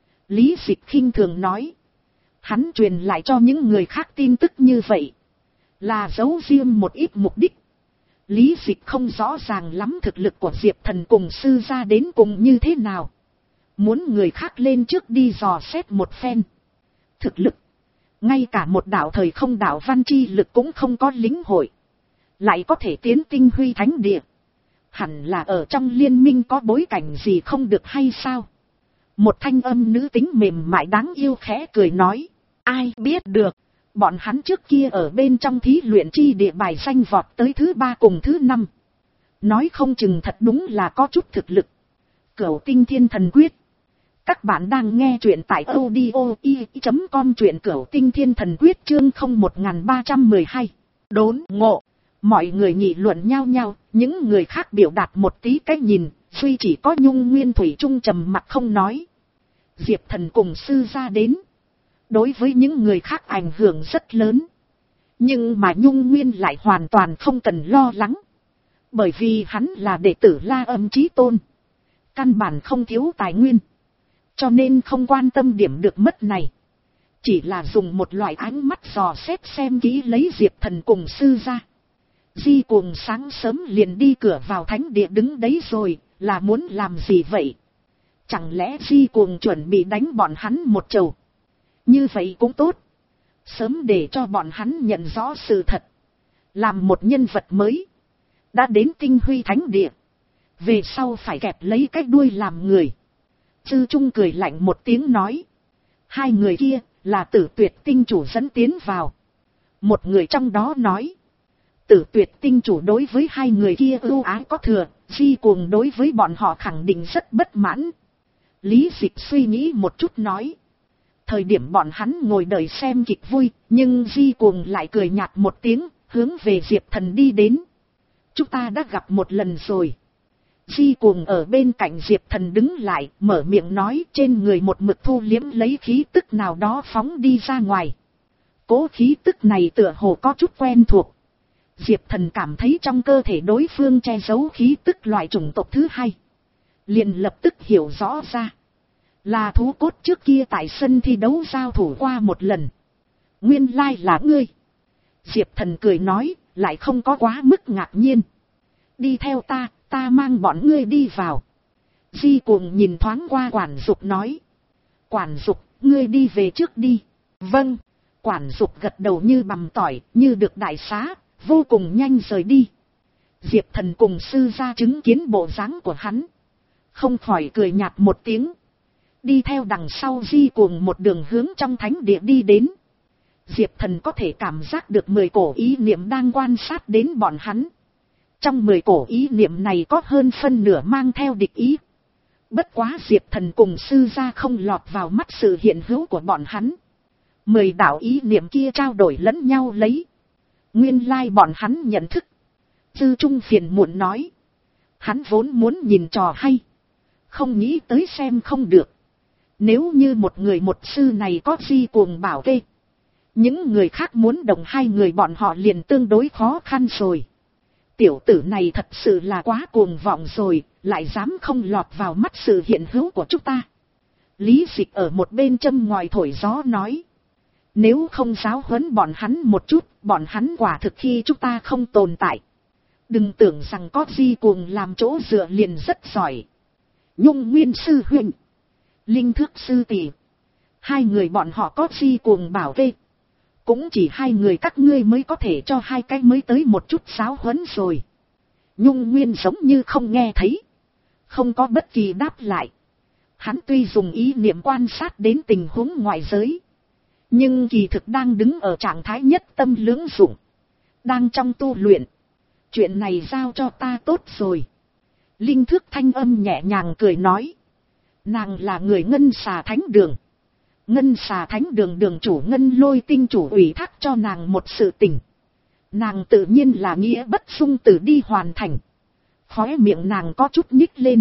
Lý Dịch khinh thường nói. Hắn truyền lại cho những người khác tin tức như vậy. Là giấu riêng một ít mục đích. Lý Dịch không rõ ràng lắm thực lực của Diệp Thần cùng sư gia đến cùng như thế nào. Muốn người khác lên trước đi dò xét một phen. Thực lực. Ngay cả một đạo thời không đạo văn chi lực cũng không có lính hội. Lại có thể tiến tinh huy thánh địa. Hẳn là ở trong liên minh có bối cảnh gì không được hay sao? Một thanh âm nữ tính mềm mại đáng yêu khẽ cười nói. Ai biết được. Bọn hắn trước kia ở bên trong thí luyện chi địa bài danh vọt tới thứ ba cùng thứ năm. Nói không chừng thật đúng là có chút thực lực. Cửu Tinh Thiên Thần Quyết. Các bạn đang nghe truyện tại audio i chấm com, truyện Cửu Tinh Thiên Thần Quyết chương không một ba trăm mười hai. Đốn ngộ. Mọi người nghị luận nhau nhau, những người khác biểu đạt một tí cách nhìn, duy chỉ có Nhung Nguyên thủy chung trầm mặt không nói. Diệp Thần cùng sư gia đến. Đối với những người khác ảnh hưởng rất lớn. Nhưng mà Nhung Nguyên lại hoàn toàn không cần lo lắng. Bởi vì hắn là đệ tử La Âm Chí Tôn. Căn bản không thiếu tài nguyên. Cho nên không quan tâm điểm được mất này. Chỉ là dùng một loại ánh mắt dò xét xem kỹ lấy Diệp Thần cùng sư gia. Di Cuồng sáng sớm liền đi cửa vào thánh địa đứng đấy rồi, là muốn làm gì vậy? Chẳng lẽ Di Cuồng chuẩn bị đánh bọn hắn một chầu? Như vậy cũng tốt. Sớm để cho bọn hắn nhận rõ sự thật. Làm một nhân vật mới. Đã đến tinh huy thánh địa. Về sau phải kẹp lấy cái đuôi làm người. Dư Trung cười lạnh một tiếng nói. Hai người kia là Tử Tuyệt tinh chủ dẫn tiến vào. Một người trong đó nói. Tử Tuyệt tinh chủ đối với hai người kia ưu ái có thừa. Di Cuồng đối với bọn họ khẳng định rất bất mãn. Lý Dịch suy nghĩ một chút nói. Thời điểm bọn hắn ngồi đợi xem kịch vui, nhưng Di Cuồng lại cười nhạt một tiếng, hướng về Diệp Thần đi đến. Chúng ta đã gặp một lần rồi. Di Cuồng ở bên cạnh Diệp Thần đứng lại, mở miệng nói, trên người một mực thu liếm lấy khí tức nào đó phóng đi ra ngoài. Cố khí tức này tựa hồ có chút quen thuộc. Diệp Thần cảm thấy trong cơ thể đối phương che giấu khí tức loại chủng tộc thứ hai. Liền lập tức hiểu rõ ra. Là thú cốt trước kia tại sân thi đấu giao thủ qua một lần. Nguyên lai là ngươi. Diệp Thần cười nói, lại không có quá mức ngạc nhiên. Đi theo ta, ta mang bọn ngươi đi vào. Di Cuồng nhìn thoáng qua quản dục nói. Quản dục, ngươi đi về trước đi. Vâng. Quản dục gật đầu như bằm tỏi, như được đại xá, vô cùng nhanh rời đi. Diệp Thần cùng sư gia chứng kiến bộ dáng của hắn. Không khỏi cười nhạt một tiếng. Đi theo đằng sau Di Cuồng một đường hướng trong thánh địa đi đến. Diệp Thần có thể cảm giác được mười cổ ý niệm đang quan sát đến bọn hắn. Trong mười cổ ý niệm này có hơn phân nửa mang theo địch ý. Bất quá Diệp Thần cùng sư gia không lọt vào mắt sự hiện hữu của bọn hắn. Mười đạo ý niệm kia trao đổi lẫn nhau lấy. Nguyên lai bọn hắn nhận thức. Dư Trung phiền muộn nói. Hắn vốn muốn nhìn trò hay. Không nghĩ tới xem không được. Nếu như một người một sư này có Di Cuồng bảo kê. Những người khác muốn đồng hai người bọn họ liền tương đối khó khăn rồi. Tiểu tử này thật sự là quá cuồng vọng rồi, lại dám không lọt vào mắt sự hiện hữu của chúng ta. Lý Dịch ở một bên châm ngòi thổi gió nói. Nếu không giáo huấn bọn hắn một chút, bọn hắn quả thực khi chúng ta không tồn tại. Đừng tưởng rằng có Di Cuồng làm chỗ dựa liền rất giỏi. Nhung Nguyên sư huynh, Linh Thước sư tỷ, hai người bọn họ có Di Cuồng bảo vệ. Cũng chỉ hai người các ngươi mới có thể cho hai cái mới tới một chút giáo huấn rồi. Nhung Nguyên giống như không nghe thấy. Không có bất kỳ đáp lại. Hắn tuy dùng ý niệm quan sát đến tình huống ngoại giới. Nhưng kỳ thực đang đứng ở trạng thái nhất tâm lưỡng dụng. Đang trong tu luyện. Chuyện này giao cho ta tốt rồi. Linh Thước thanh âm nhẹ nhàng cười nói. Nàng là người Ngân Xà Thánh Đường. Ngân Xà Thánh Đường đường chủ Ngân Lôi Tinh chủ ủy thác cho nàng một sự tình. Nàng tự nhiên là nghĩa bất dung tử đi hoàn thành. Khóe miệng nàng có chút nhích lên.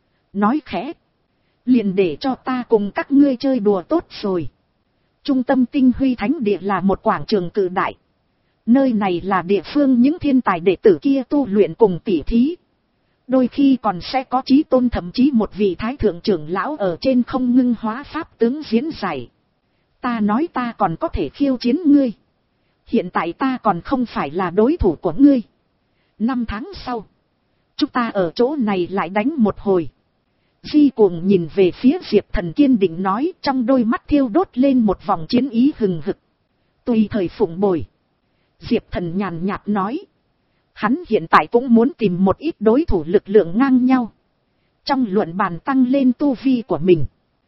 Nói khẽ. Liền để cho ta cùng các ngươi chơi đùa tốt rồi. Trung tâm Tinh Huy Thánh Địa là một quảng trường cự đại. Nơi này là địa phương những thiên tài đệ tử kia tu luyện cùng tỉ thí. Đôi khi còn sẽ có chí tôn thậm chí một vị thái thượng trưởng lão ở trên không ngưng hóa pháp tướng diễn giải. Ta nói ta còn có thể khiêu chiến ngươi. Hiện tại ta còn không phải là đối thủ của ngươi. Năm tháng sau, chúng ta ở chỗ này lại đánh một hồi. Di Cuồng nhìn về phía Diệp Thần kiên định nói, trong đôi mắt thiêu đốt lên một vòng chiến ý hừng hực. Tùy thời phụng bồi. Diệp Thần nhàn nhạt nói. Hắn hiện tại cũng muốn tìm một ít đối thủ lực lượng ngang nhau. Trong luận bàn tăng lên tu vi của mình.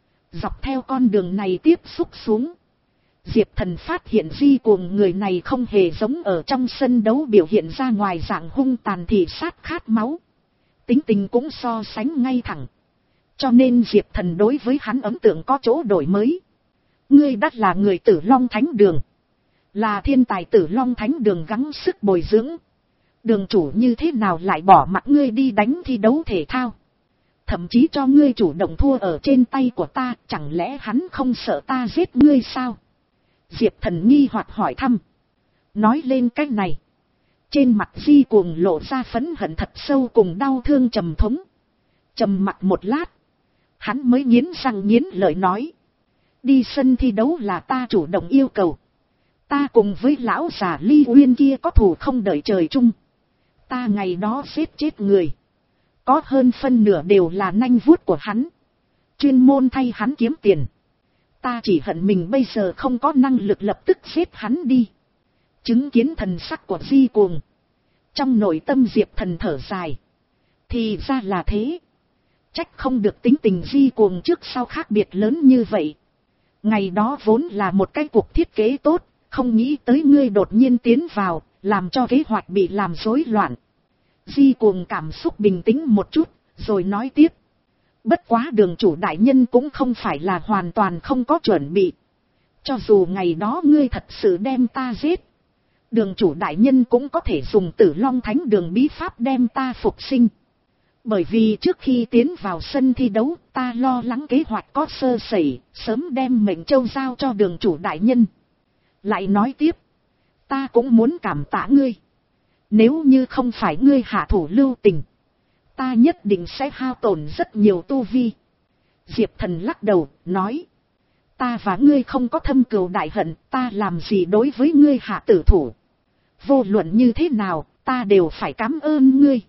Dọc theo con đường này tiếp xúc xuống. Diệp Thần phát hiện Di Cuồng người này không hề giống ở trong sân đấu biểu hiện ra ngoài dạng hung tàn thị sát khát máu. Tính tình cũng so sánh ngay thẳng. Cho nên Diệp Thần đối với hắn ấn tượng có chỗ đổi mới. Ngươi đắt là người Tử Long Thánh Đường. Là thiên tài Tử Long Thánh Đường gắng sức bồi dưỡng. Đường chủ như thế nào lại bỏ mặc ngươi đi đánh thi đấu thể thao. Thậm chí cho ngươi chủ động thua ở trên tay của ta. Chẳng lẽ hắn không sợ ta giết ngươi sao? Diệp Thần nghi hoặc hỏi thăm. Nói lên cái này. Trên mặt Di Cuồng lộ ra phẫn hận thật sâu cùng đau thương trầm thống. Trầm mặc một lát. Hắn mới nghiến răng nghiến lợi nói. Đi sân thi đấu là ta chủ động yêu cầu. Ta cùng với lão già Ly Uyên kia có thù không đợi trời chung. Ta ngày đó giết chết người. Có hơn phân nửa đều là nanh vuốt của hắn. Chuyên môn thay hắn kiếm tiền. Ta chỉ hận mình bây giờ không có năng lực lập tức giết hắn đi. Chứng kiến thần sắc của Di Cuồng. Trong nội tâm Diệp Thần thở dài. Thì ra là thế. Trách không được tính tình Di Cuồng trước sau khác biệt lớn như vậy. Ngày đó vốn là một cái cuộc thiết kế tốt. Không nghĩ tới ngươi đột nhiên tiến vào. Làm cho kế hoạch bị làm rối loạn. Di Cuồng cảm xúc bình tĩnh một chút, rồi nói tiếp. Bất quá đường chủ đại nhân cũng không phải là hoàn toàn không có chuẩn bị. Cho dù ngày đó ngươi thật sự đem ta giết, đường chủ đại nhân cũng có thể dùng Tử Long Thánh Đường bí pháp đem ta phục sinh. Bởi vì trước khi tiến vào sân thi đấu, ta lo lắng kế hoạch có sơ sẩy, sớm đem mệnh châu giao cho đường chủ đại nhân. Lại nói tiếp, ta cũng muốn cảm tạ ngươi. Nếu như không phải ngươi hạ thủ lưu tình, ta nhất định sẽ hao tổn rất nhiều tu vi. Diệp Thần lắc đầu, nói. Ta và ngươi không có thâm cừu đại hận, ta làm gì đối với ngươi hạ tử thủ. Vô luận như thế nào, ta đều phải cảm ơn ngươi.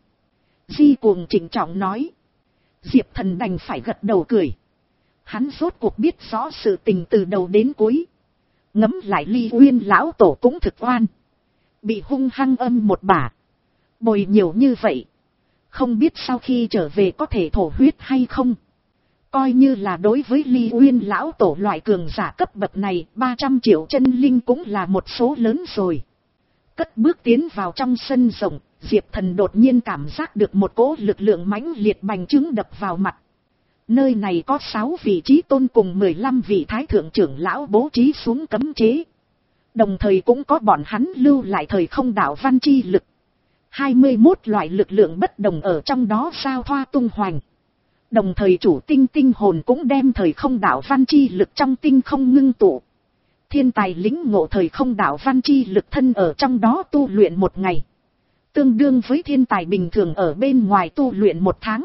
Di Cuồng trịnh trọng nói. Diệp Thần đành phải gật đầu cười. Hắn rốt cuộc biết rõ sự tình từ đầu đến cuối. Ngẫm lại Ly Uyên lão tổ cũng thực oan. Bị hung hăng âm một bả. Bồi nhiều như vậy. Không biết sau khi trở về có thể thổ huyết hay không. Coi như là đối với Ly Uyên lão tổ loại cường giả cấp bậc này, ba trăm triệu chân linh cũng là một số lớn rồi. Cất bước tiến vào trong sân rộng, Diệp Thần đột nhiên cảm giác được một cỗ lực lượng mãnh liệt bành trướng đập vào mặt. Nơi này có sáu vị trí tôn cùng mười lăm vị thái thượng trưởng lão bố trí xuống cấm chế. Đồng thời cũng có bọn hắn lưu lại thời không đạo văn chi lực. hai mươi mốt loại lực lượng bất đồng ở trong đó giao thoa tung hoành. Đồng thời chủ tinh tinh hồn cũng đem thời không đạo văn chi lực trong tinh không ngưng tụ. Thiên tài lĩnh ngộ thời không đạo văn chi lực thân ở trong đó tu luyện một ngày. Tương đương với thiên tài bình thường ở bên ngoài tu luyện một tháng.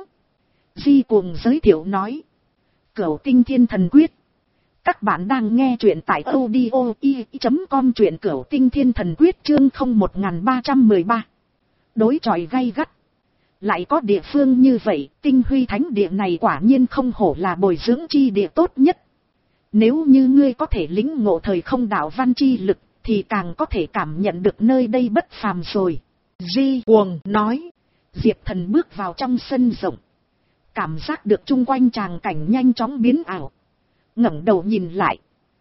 Di Cuồng giới thiệu nói. Cửu tinh thiên thần quyết. Các bạn đang nghe truyện tại audio i chấm com, truyện Cửu tinh thiên thần quyết chương không một ba trăm mười ba. Đối chọi gay gắt. Lại có địa phương như vậy, tinh huy thánh địa này quả nhiên không hổ là bồi dưỡng chi địa tốt nhất. Nếu như ngươi có thể lĩnh ngộ thời không đạo văn chi lực, thì càng có thể cảm nhận được nơi đây bất phàm rồi. Di Cuồng nói. Diệp Thần bước vào trong sân rộng. Cảm giác được chung quanh tràng cảnh nhanh chóng biến ảo. Ngẩng đầu nhìn lại.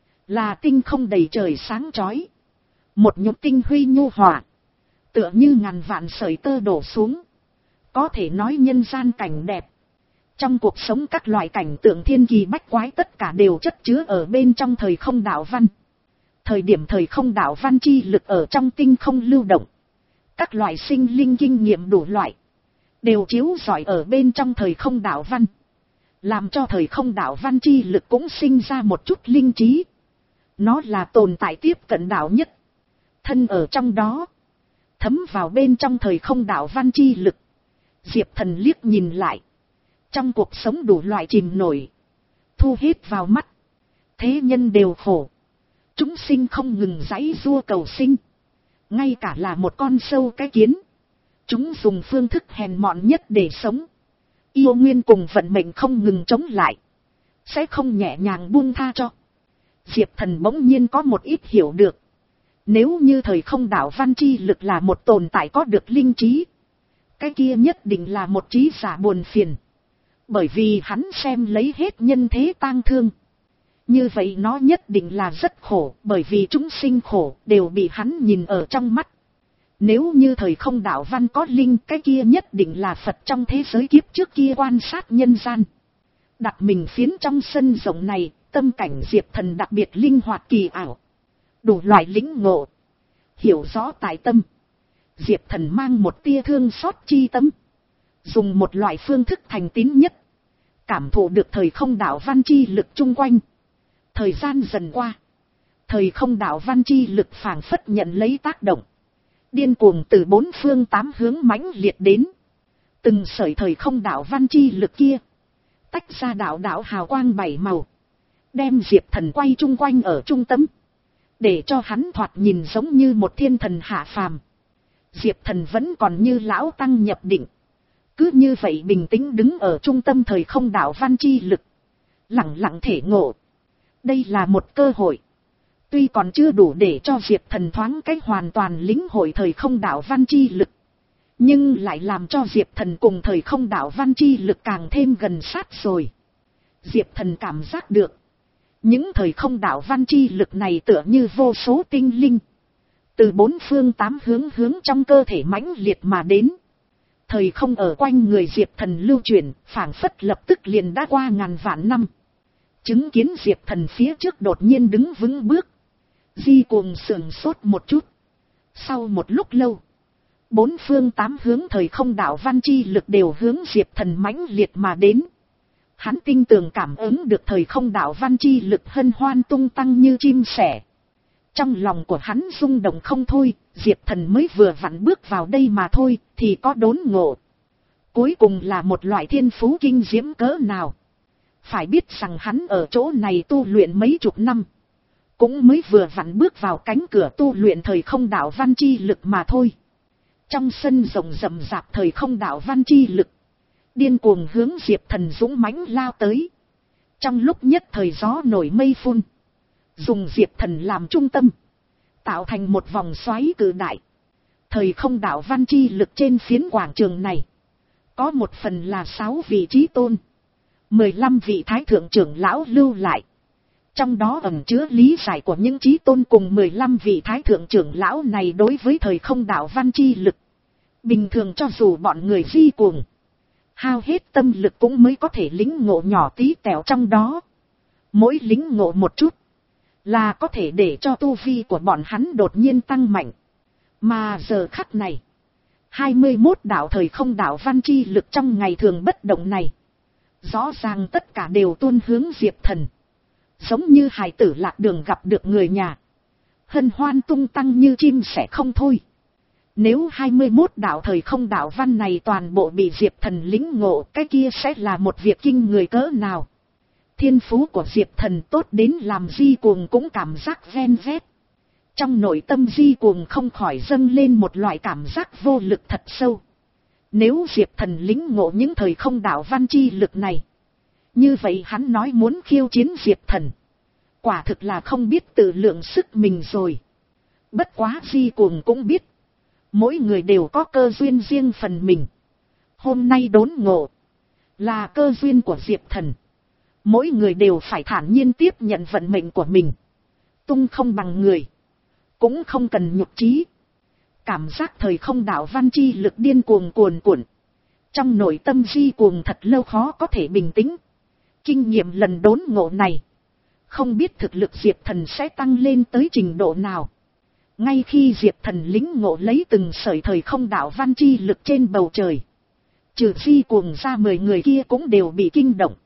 Là tinh không đầy trời sáng chói. Một nhục tinh huy nhu hòa. Tựa như ngàn vạn sợi tơ đổ xuống. Có thể nói nhân gian cảnh đẹp. Trong cuộc sống các loại cảnh tượng thiên kỳ bách quái tất cả đều chất chứa ở bên trong thời không đạo văn. Thời điểm thời không đạo văn chi lực ở trong tinh không lưu động. Các loại sinh linh kinh nghiệm đủ loại. Đều chiếu rọi ở bên trong thời không đạo văn. Làm cho thời không đạo văn chi lực cũng sinh ra một chút linh trí. Nó là tồn tại tiếp cận đạo nhất. Thân ở trong đó. Thấm vào bên trong thời không đạo văn chi lực. Diệp Thần liếc nhìn lại. Trong cuộc sống đủ loại chìm nổi. Thu hết vào mắt. Thế nhân đều khổ. Chúng sinh không ngừng giãy giụa cầu sinh. Ngay cả là một con sâu cái kiến. Chúng dùng phương thức hèn mọn nhất để sống. Yêu nguyên cùng vận mệnh không ngừng chống lại. Sẽ không nhẹ nhàng buông tha cho. Diệp Thần bỗng nhiên có một ít hiểu được. Nếu như thời không đạo văn chi lực là một tồn tại có được linh trí. Cái kia nhất định là một trí giả buồn phiền. Bởi vì hắn xem lấy hết nhân thế tang thương. Như vậy nó nhất định là rất khổ. Bởi vì chúng sinh khổ đều bị hắn nhìn ở trong mắt. Nếu như thời không đạo văn có linh, cái kia nhất định là Phật trong thế giới kiếp trước kia quan sát nhân gian. Đặt mình phiến trong sân rộng này, tâm cảnh Diệp Thần đặc biệt linh hoạt kỳ ảo. Đủ loại lĩnh ngộ. Hiểu rõ tại tâm. Diệp Thần mang một tia thương xót chi tâm. Dùng một loại phương thức thành tín nhất. Cảm thụ được thời không đạo văn chi lực chung quanh. Thời gian dần qua. Thời không đạo văn chi lực phảng phất nhận lấy tác động. Điên cuồng từ bốn phương tám hướng mãnh liệt đến. Từng sợi thời không đạo văn chi lực kia. Tách ra đạo đạo hào quang bảy màu. Đem Diệp Thần quay chung quanh ở trung tâm. Để cho hắn thoạt nhìn giống như một thiên thần hạ phàm. Diệp Thần vẫn còn như lão tăng nhập định. Cứ như vậy bình tĩnh đứng ở trung tâm thời không đạo văn chi lực. Lặng lặng thể ngộ. Đây là một cơ hội. Tuy còn chưa đủ để cho Diệp Thần thoáng cách hoàn toàn lĩnh hội thời không đạo văn chi lực. Nhưng lại làm cho Diệp Thần cùng thời không đạo văn chi lực càng thêm gần sát rồi. Diệp Thần cảm giác được. Những thời không đạo văn chi lực này tựa như vô số tinh linh. Từ bốn phương tám hướng hướng trong cơ thể mãnh liệt mà đến. Thời không ở quanh người Diệp Thần lưu chuyển, phảng phất lập tức liền đã qua ngàn vạn năm. Chứng kiến Diệp Thần phía trước đột nhiên đứng vững bước. Di Cuồng sườn sốt một chút. Sau một lúc lâu, bốn phương tám hướng thời không đạo văn chi lực đều hướng Diệp Thần mãnh liệt mà đến. Hắn tinh tường cảm ứng được thời không đạo văn chi lực hân hoan tung tăng như chim sẻ. Trong lòng của hắn rung động không thôi, Diệp Thần mới vừa vặn bước vào đây mà thôi, thì có đốn ngộ. Cuối cùng là một loại thiên phú kinh diễm cỡ nào. Phải biết rằng hắn ở chỗ này tu luyện mấy chục năm. Cũng mới vừa vặn bước vào cánh cửa tu luyện thời không đạo văn chi lực mà thôi. Trong sân rộng rậm rạp thời không đạo văn chi lực, điên cuồng hướng Diệp Thần dũng mãnh lao tới. Trong lúc nhất thời gió nổi mây phun, dùng Diệp Thần làm trung tâm, tạo thành một vòng xoáy cự đại. Thời không đạo văn chi lực trên phiến quảng trường này, có một phần là sáu vị chí tôn, mười lăm vị thái thượng trưởng lão lưu lại. Trong đó ẩn chứa lý giải của những chí tôn cùng mười lăm vị thái thượng trưởng lão này đối với thời không đạo văn chi lực. Bình thường cho dù bọn người Di Cuồng hao hết tâm lực cũng mới có thể lĩnh ngộ nhỏ tí tẹo trong đó. Mỗi lĩnh ngộ một chút là có thể để cho tu vi của bọn hắn đột nhiên tăng mạnh. Mà giờ khắc này, hai mươi mốt đạo thời không đạo văn chi lực trong ngày thường bất động này, rõ ràng tất cả đều tuôn hướng Diệp Thần. Giống như hài tử lạc đường gặp được người nhà, hân hoan tung tăng như chim sẻ không thôi. Nếu hai mươi mốt đạo thời không đạo văn này toàn bộ bị Diệp Thần lĩnh ngộ, cái kia sẽ là một việc kinh người cỡ nào. Thiên phú của Diệp Thần tốt đến làm Di Cuồng cũng cảm giác ven vét. Trong nội tâm Di Cuồng không khỏi dâng lên một loại cảm giác vô lực thật sâu. Nếu Diệp Thần lĩnh ngộ những thời không đạo văn chi lực này, như vậy hắn nói muốn khiêu chiến Diệp Thần, quả thực là không biết tự lượng sức mình rồi. Bất quá Di Cuồng cũng biết, mỗi người đều có cơ duyên riêng phần mình. Hôm nay đốn ngộ là cơ duyên của Diệp Thần. Mỗi người đều phải thản nhiên tiếp nhận vận mệnh của mình. Tung không bằng người, cũng không cần nhục trí. Cảm giác thời không đạo văn chi lực điên cuồng cuồn cuộn. Trong nội tâm Di Cuồng thật lâu khó có thể bình tĩnh. Kinh nghiệm lần đốn ngộ này, không biết thực lực Diệp Thần sẽ tăng lên tới trình độ nào. Ngay khi Diệp Thần lĩnh ngộ lấy từng sợi thời không đạo văn chi lực trên bầu trời, trừ Di Cuồng ra mười người kia cũng đều bị kinh động.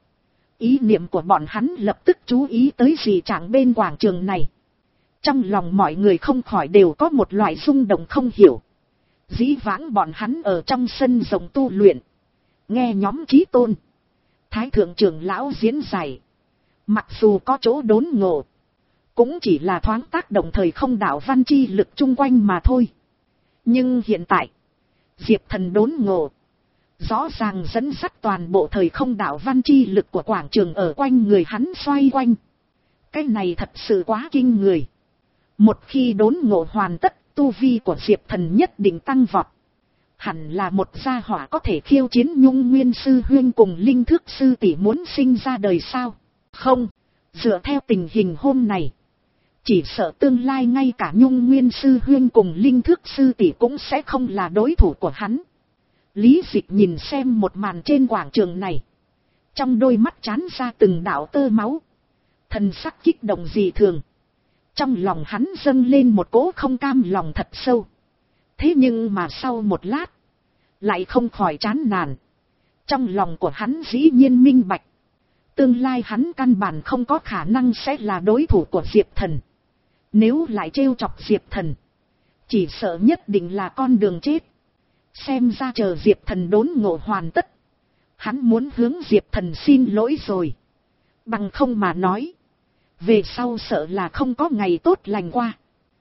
Ý niệm của bọn hắn lập tức chú ý tới dị trạng bên quảng trường này. Trong lòng mọi người không khỏi đều có một loại rung động không hiểu. Dĩ vãng bọn hắn ở trong sân rộng tu luyện, nghe nhóm chí tôn, thái thượng trưởng lão diễn giải, mặc dù có chỗ đốn ngộ, cũng chỉ là thoáng tác động thời không đạo văn chi lực chung quanh mà thôi. Nhưng hiện tại, Diệp Thần đốn ngộ, rõ ràng dẫn dắt toàn bộ thời không đạo văn chi lực của quảng trường ở quanh người hắn xoay quanh. Cái này thật sự quá kinh người. Một khi đốn ngộ hoàn tất, tu vi của Diệp Thần nhất định tăng vọt. Hẳn là một gia hỏa có thể khiêu chiến Nhung Nguyên sư huynh cùng Linh Thước sư tỷ muốn sinh ra đời sao? Không, dựa theo tình hình hôm này, chỉ sợ tương lai ngay cả Nhung Nguyên sư huynh cùng Linh Thước sư tỷ cũng sẽ không là đối thủ của hắn. Lý Dịch nhìn xem một màn trên quảng trường này, trong đôi mắt trán ra từng đạo tơ máu, thần sắc kích động dị thường. Trong lòng hắn dâng lên một cỗ không cam lòng thật sâu. Thế nhưng mà sau một lát, lại không khỏi chán nản. Trong lòng của hắn dĩ nhiên minh bạch, tương lai hắn căn bản không có khả năng sẽ là đối thủ của Diệp Thần. Nếu lại trêu chọc Diệp Thần, chỉ sợ nhất định là con đường chết. Xem ra chờ Diệp Thần đốn ngộ hoàn tất, hắn muốn hướng Diệp Thần xin lỗi rồi. Bằng không mà nói, về sau sợ là không có ngày tốt lành qua.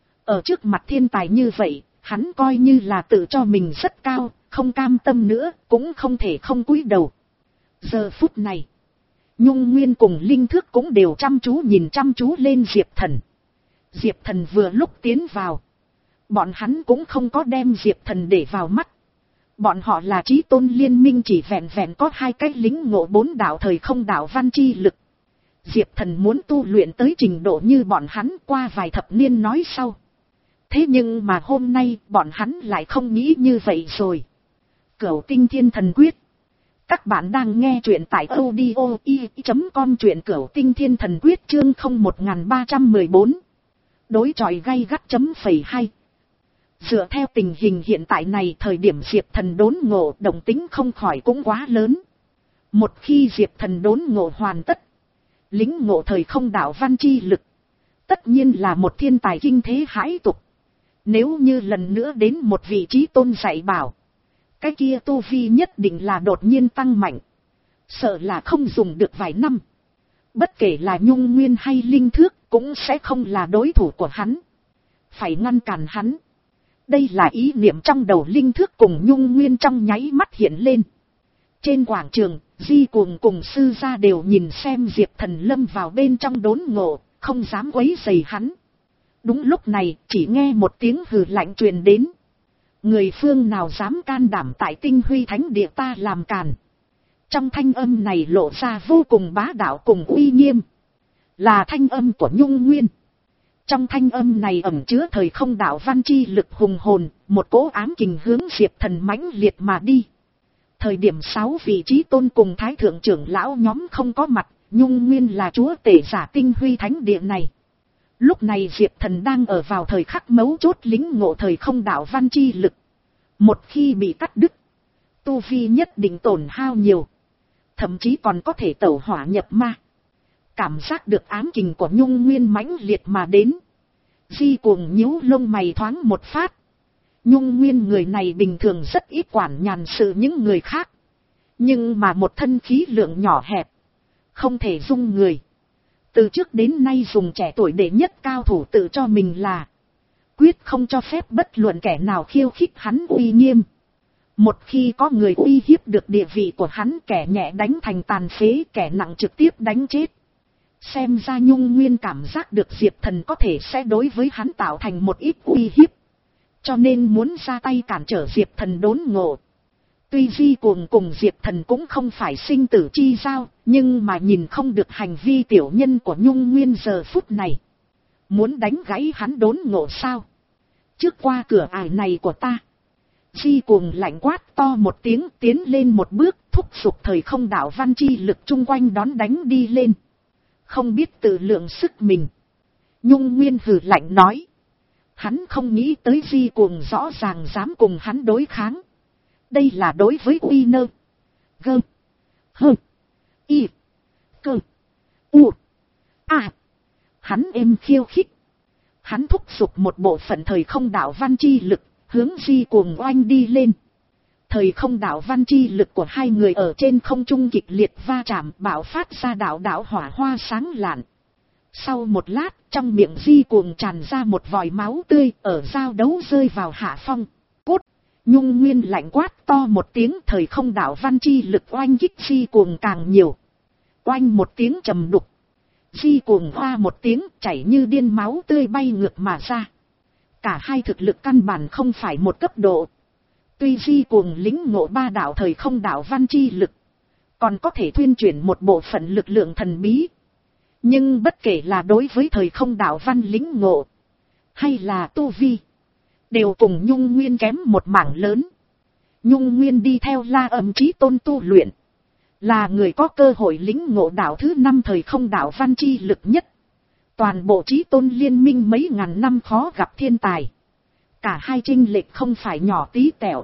Ở trước mặt thiên tài như vậy, hắn coi như là tự cho mình rất cao, không cam tâm nữa, cũng không thể không cúi đầu. Giờ phút này, Nhung Nguyên cùng Linh Thước cũng đều chăm chú nhìn chăm chú lên Diệp Thần. Diệp Thần vừa lúc tiến vào, bọn hắn cũng không có đem Diệp Thần để vào mắt. Bọn họ là chí tôn liên minh, chỉ vẹn vẹn có hai cách lĩnh ngộ bốn đạo thời không đạo văn chi lực. Diệp Thần muốn tu luyện tới trình độ như bọn hắn qua vài thập niên nói sau. Thế nhưng mà hôm nay bọn hắn lại không nghĩ như vậy rồi. Cửu Tinh Thiên Thần Quyết. Các bạn đang nghe truyện tại audio i chấm com, truyện Cửu Tinh Thiên Thần Quyết chương không một ba một bốn. Đối chọi gay gắt chấm phẩy hai. Dựa theo tình hình hiện tại này, thời điểm Diệp Thần đốn ngộ động tính không khỏi cũng quá lớn. Một khi Diệp Thần đốn ngộ hoàn tất, lĩnh ngộ thời không đạo văn chi lực, tất nhiên là một thiên tài kinh thế hãi tục. Nếu như lần nữa đến một vị trí tôn dạy bảo, cái kia tu vi nhất định là đột nhiên tăng mạnh. Sợ là không dùng được vài năm, bất kể là Nhung Nguyên hay Linh Thước cũng sẽ không là đối thủ của hắn. Phải ngăn cản hắn. Đây là ý niệm trong đầu Linh Thước cùng Nhung Nguyên trong nháy mắt hiện lên. Trên quảng trường, Di Cuồng cùng sư gia đều nhìn xem Diệp Thần lâm vào bên trong đốn ngộ, không dám quấy rầy hắn. Đúng lúc này, chỉ nghe một tiếng hừ lạnh truyền đến. Người phương nào dám can đảm tại Tinh Huy Thánh Địa ta làm càn. Trong thanh âm này lộ ra vô cùng bá đạo cùng uy nghiêm. Là thanh âm của Nhung Nguyên. Trong thanh âm này ẩn chứa thời không đạo văn chi lực hùng hồn, một cỗ ám kình hướng Diệp Thần mãnh liệt mà đi. Thời điểm sáu vị trí tôn cùng thái thượng trưởng lão nhóm không có mặt, Nhung Nguyên là chúa tể giả Tinh Huy Thánh Địa này. Lúc này Diệp Thần đang ở vào thời khắc mấu chốt lĩnh ngộ thời không đạo văn chi lực. Một khi bị cắt đứt, tu vi nhất định tổn hao nhiều. Thậm chí còn có thể tẩu hỏa nhập ma. Cảm giác được ám kình của Nhung Nguyên mãnh liệt mà đến. Di Cuồng nhíu lông mày thoáng một phát. Nhung Nguyên người này bình thường rất ít quản nhàn sự những người khác. Nhưng mà một thân khí lượng nhỏ hẹp, không thể dung người. Từ trước đến nay dùng trẻ tuổi đệ nhất cao thủ tự cho mình là quyết không cho phép bất luận kẻ nào khiêu khích hắn uy nghiêm. Một khi có người uy hiếp được địa vị của hắn, kẻ nhẹ đánh thành tàn phế, kẻ nặng trực tiếp đánh chết. Xem ra Nhung Nguyên cảm giác được Diệp Thần có thể sẽ đối với hắn tạo thành một ít uy hiếp, cho nên muốn ra tay cản trở Diệp Thần đốn ngộ. Tuy Di Cuồng cùng Diệp Thần cũng không phải sinh tử chi giao, nhưng mà nhìn không được hành vi tiểu nhân của Nhung Nguyên giờ phút này. Muốn đánh gãy hắn đốn ngộ sao? Trước qua cửa ải này của ta. Di Cuồng lạnh quát to một tiếng, tiến lên một bước, thúc giục thời không đạo văn chi lực chung quanh đón đánh đi lên. Không biết tự lượng sức mình. Nhung Nguyên hừ lạnh nói. Hắn không nghĩ tới Di Cuồng rõ ràng dám cùng hắn đối kháng. Đây là đối với uy nơ. Gơ. Hơ. Y. Cơ. U. À. Hắn êm khiêu khích. Hắn thúc giục một bộ phận thời không đạo văn chi lực, hướng Di Cuồng oanh đi lên. Thời không đạo văn chi lực của hai người ở trên không trung kịch liệt va chạm, bạo phát ra đạo đạo hỏa hoa sáng lạn. Sau một lát, trong miệng Di Cuồng tràn ra một vòi máu tươi, ở giao đấu rơi vào hạ phong. Cút! Nhung Nguyên lạnh quát to một tiếng, thời không đạo văn chi lực oanh kích Di Cuồng càng nhiều. Oanh một tiếng trầm đục. Di Cuồng hoa một tiếng, chảy như điên máu tươi bay ngược mà ra. Cả hai thực lực căn bản không phải một cấp độ. Tuy Di Cuồng lĩnh ngộ ba đạo thời không đạo văn chi lực, còn có thể thuyên chuyển một bộ phận lực lượng thần bí. Nhưng bất kể là đối với thời không đạo văn lĩnh ngộ, hay là tu vi, đều cùng Nhung Nguyên kém một mảng lớn. Nhung Nguyên đi theo La Âm Chí Tôn tu luyện, là người có cơ hội lĩnh ngộ đạo thứ năm thời không đạo văn chi lực nhất. Toàn bộ Chí Tôn liên minh mấy ngàn năm khó gặp thiên tài. Cả hai chênh lệch không phải nhỏ tí tẹo.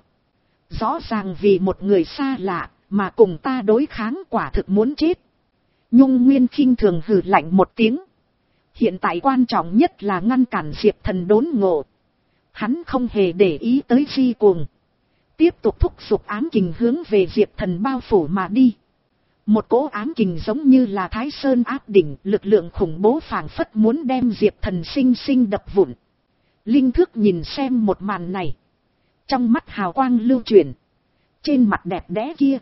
Rõ ràng vì một người xa lạ mà cùng ta đối kháng quả thực muốn chết. Nhung Nguyên khinh thường hừ lạnh một tiếng. Hiện tại quan trọng nhất là ngăn cản Diệp Thần đốn ngộ. Hắn không hề để ý tới Di Cuồng, tiếp tục thúc giục ám kình hướng về Diệp Thần bao phủ mà đi. Một cỗ ám kình giống như là Thái Sơn áp đỉnh, lực lượng khủng bố phảng phất muốn đem Diệp Thần sinh sinh đập vụn. Linh Thước nhìn xem một màn này, trong mắt hào quang lưu chuyển, trên mặt đẹp đẽ kia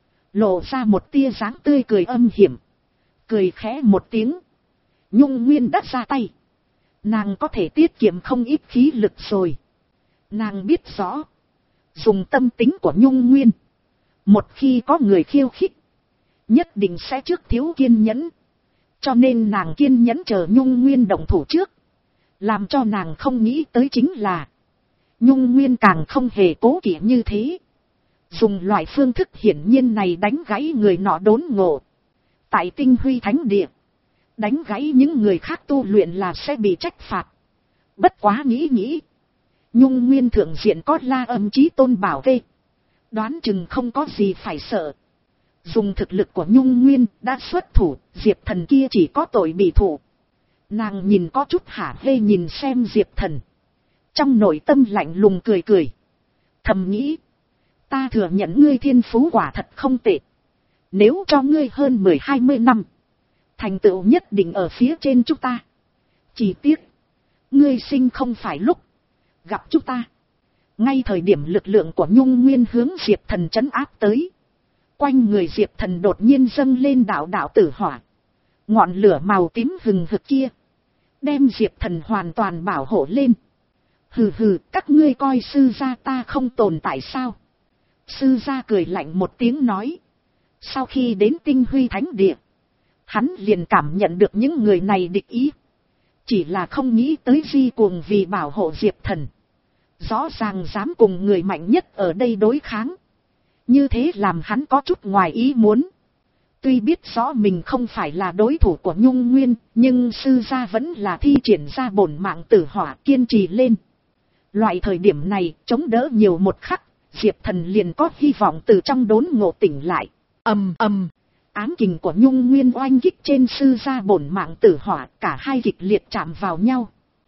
lộ ra một tia dáng tươi cười âm hiểm. Cười khẽ một tiếng, Nhung Nguyên đã ra tay. Nàng có thể tiết kiệm không ít khí lực rồi. Nàng biết rõ, dùng tâm tính của Nhung Nguyên, một khi có người khiêu khích, nhất định sẽ trước thiếu kiên nhẫn. Cho nên nàng kiên nhẫn chờ Nhung Nguyên động thủ trước. Làm cho nàng không nghĩ tới chính là, Nhung Nguyên càng không hề cố kỵ như thế. Dùng loại phương thức hiển nhiên này đánh gãy người nọ đốn ngộ. Tại Tinh Huy Thánh Địa, đánh gãy những người khác tu luyện là sẽ bị trách phạt. Bất quá nghĩ nghĩ, Nhung Nguyên thượng diện có La Âm Chí Tôn bảo vệ, đoán chừng không có gì phải sợ. Dùng thực lực của Nhung Nguyên đã xuất thủ, Diệp Thần kia chỉ có tội bị thụ. Nàng nhìn có chút hả hê nhìn xem Diệp Thần, trong nội tâm lạnh lùng cười cười, thầm nghĩ, ta thừa nhận ngươi thiên phú quả thật không tệ. Nếu cho ngươi hơn mười hai mươi năm, thành tựu nhất định ở phía trên chúng ta. Chỉ tiếc, ngươi sinh không phải lúc gặp chúng ta. Ngay thời điểm lực lượng của Nhung Nguyên hướng Diệp Thần trấn áp tới, quanh người Diệp Thần đột nhiên dâng lên đạo đạo tử hỏa. Ngọn lửa màu tím hừng hực kia, đem Diệp Thần hoàn toàn bảo hộ lên. Hừ hừ, các ngươi coi sư gia ta không tồn tại sao? Sư gia cười lạnh một tiếng nói. Sau khi đến Tinh Huy Thánh Địa, hắn liền cảm nhận được những người này địch ý. Chỉ là không nghĩ tới Di Cuồng vì bảo hộ Diệp Thần, rõ ràng dám cùng người mạnh nhất ở đây đối kháng. Như thế làm hắn có chút ngoài ý muốn. Tuy biết rõ mình không phải là đối thủ của Nhung Nguyên, nhưng sư gia vẫn là thi triển ra bổn mạng tử hỏa kiên trì lên. Loại thời điểm này, chống đỡ nhiều một khắc, Diệp Thần liền có hy vọng từ trong đốn ngộ tỉnh lại. Ầm ầm, ám kình của Nhung Nguyên oanh kích trên sư gia bổn mạng tử hỏa, cả hai kịch liệt chạm vào nhau.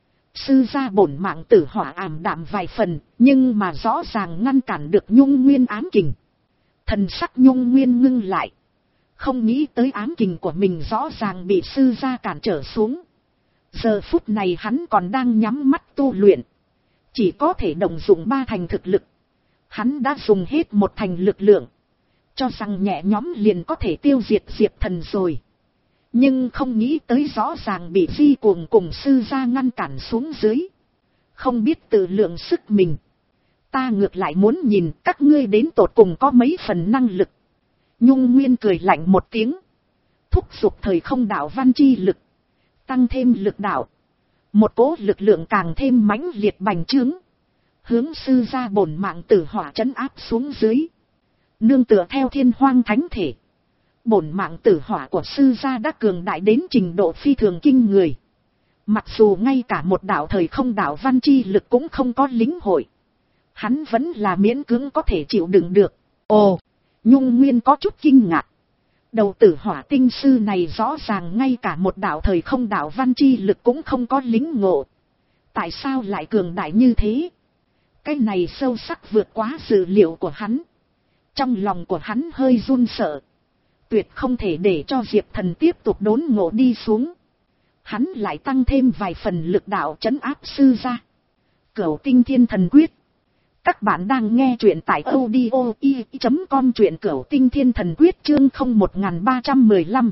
Sư gia bổn mạng tử hỏa ảm đạm vài phần, nhưng mà rõ ràng ngăn cản được Nhung Nguyên ám kình. Thần sắc Nhung Nguyên ngưng lại, không nghĩ tới ám kình của mình rõ ràng bị sư gia cản trở xuống. Giờ phút này hắn còn đang nhắm mắt tu luyện, chỉ có thể động dụng ba thành thực lực. Hắn đã dùng hết một thành lực lượng, cho rằng nhẹ nhõm liền có thể tiêu diệt Diệp Thần rồi. Nhưng không nghĩ tới rõ ràng bị Di Cuồng cùng sư gia ngăn cản xuống dưới. Không biết tự lượng sức mình. Ta ngược lại muốn nhìn các ngươi đến tột cùng có mấy phần năng lực. Nhung Nguyên cười lạnh một tiếng, thúc giục thời không đạo văn chi lực, tăng thêm lực đạo. Một cỗ lực lượng càng thêm mãnh liệt bành trướng, hướng sư gia bổn mạng tử hỏa trấn áp xuống dưới. Nương tựa theo thiên hoang thánh thể, bổn mạng tử hỏa của sư gia đã cường đại đến trình độ phi thường kinh người. Mặc dù ngay cả một đạo thời không đạo văn chi lực cũng không có lĩnh hội, hắn vẫn là miễn cưỡng có thể chịu đựng được. Ồ, Nhung Nguyên có chút kinh ngạc. Đầu tử hỏa tinh sư này rõ ràng ngay cả một đạo thời không đạo văn chi lực cũng không có lĩnh ngộ. Tại sao lại cường đại như thế? Cái này sâu sắc vượt quá dự liệu của hắn. Trong lòng của hắn hơi run sợ. Tuyệt không thể để cho Diệp Thần tiếp tục đốn ngộ đi xuống. Hắn lại tăng thêm vài phần lực đạo trấn áp sư gia. Cửu Tinh Thiên Thần Quyết. Các bạn đang nghe truyện tại audio i chấm com, truyện Cửu Tinh Thiên Thần Quyết chương không một ba một lăm.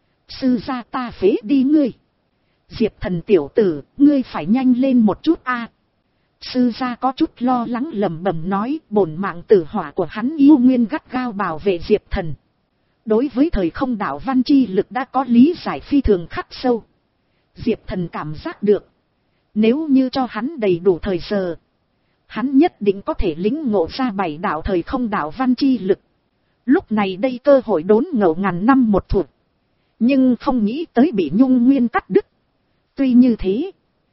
Sư gia ta phế đi ngươi. Diệp Thần tiểu tử, ngươi phải nhanh lên một chút a. Sư gia có chút lo lắng lẩm bẩm nói, bổn mạng tử hỏa của hắn yêu nguyên gắt gao bảo vệ Diệp Thần. Đối với thời không đạo văn chi lực đã có lý giải phi thường khắc sâu. Diệp Thần cảm giác được, nếu như cho hắn đầy đủ thời giờ, hắn nhất định có thể lĩnh ngộ ra bảy đạo thời không đạo văn chi lực. Lúc này đây cơ hội đốn ngộ ngàn năm một thụt, nhưng không nghĩ tới bị Nhung Nguyên cắt đứt. Tuy như thế,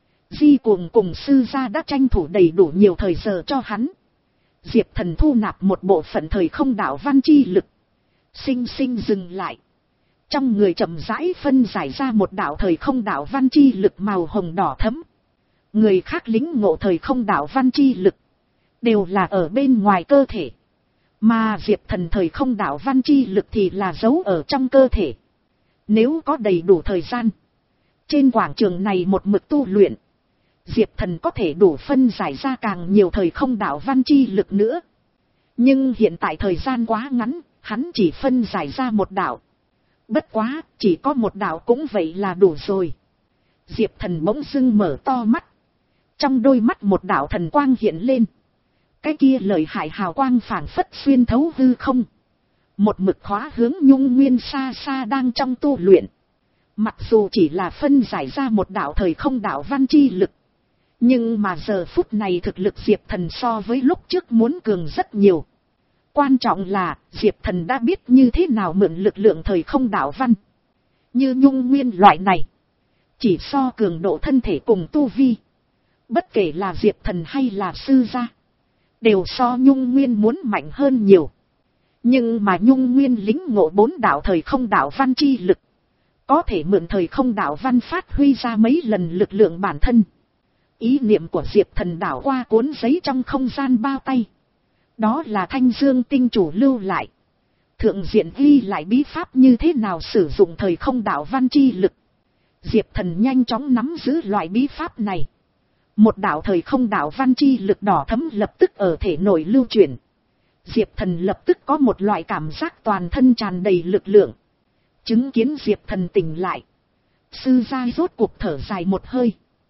Di Cuồng cùng sư gia đã tranh thủ đầy đủ nhiều thời giờ cho hắn. Diệp Thần thu nạp một bộ phận thời không đạo văn chi lực, sinh sinh dừng lại. Trong người chậm rãi phân giải ra một đạo thời không đạo văn chi lực màu hồng đỏ thẫm. Người khác lĩnh ngộ thời không đạo văn chi lực đều là ở bên ngoài cơ thể, mà Diệp Thần thời không đạo văn chi lực thì là giấu ở trong cơ thể. Nếu có đầy đủ thời gian, trên quảng trường này một mực tu luyện, Diệp Thần có thể đủ phân giải ra càng nhiều thời không đạo văn chi lực nữa. Nhưng hiện tại thời gian quá ngắn, hắn chỉ phân giải ra một đạo. Bất quá, chỉ có một đạo cũng vậy là đủ rồi. Diệp Thần bỗng dưng mở to mắt. Trong đôi mắt một đạo thần quang hiện lên. Cái kia lợi hại hào quang phảng phất xuyên thấu hư không. Một mực khóa hướng Nhung Nguyên xa xa đang trong tu luyện. Mặc dù chỉ là phân giải ra một đạo thời không đạo văn chi lực, nhưng mà giờ phút này thực lực Diệp Thần so với lúc trước muốn cường rất nhiều. Quan trọng là Diệp Thần đã biết như thế nào mượn lực lượng thời không đạo văn. Như Nhung Nguyên loại này, chỉ so cường độ thân thể cùng tu vi, bất kể là Diệp Thần hay là sư gia, đều so Nhung Nguyên muốn mạnh hơn nhiều. Nhưng mà Nhung Nguyên lĩnh ngộ bốn đạo thời không đạo văn chi lực, có thể mượn thời không đạo văn phát huy ra mấy lần lực lượng bản thân. Ý niệm của Diệp Thần đảo qua cuốn giấy trong không gian bao tay. Đó là Thanh Dương tinh chủ lưu lại. Thượng diện ghi lại bí pháp như thế nào sử dụng thời không đạo văn chi lực. Diệp Thần nhanh chóng nắm giữ loại bí pháp này. Một đạo thời không đạo văn chi lực đỏ thẫm lập tức ở thể nội lưu chuyển. Diệp Thần lập tức có một loại cảm giác toàn thân tràn đầy lực lượng. Chứng kiến Diệp Thần tỉnh lại, sư gia rốt cuộc thở dài một hơi.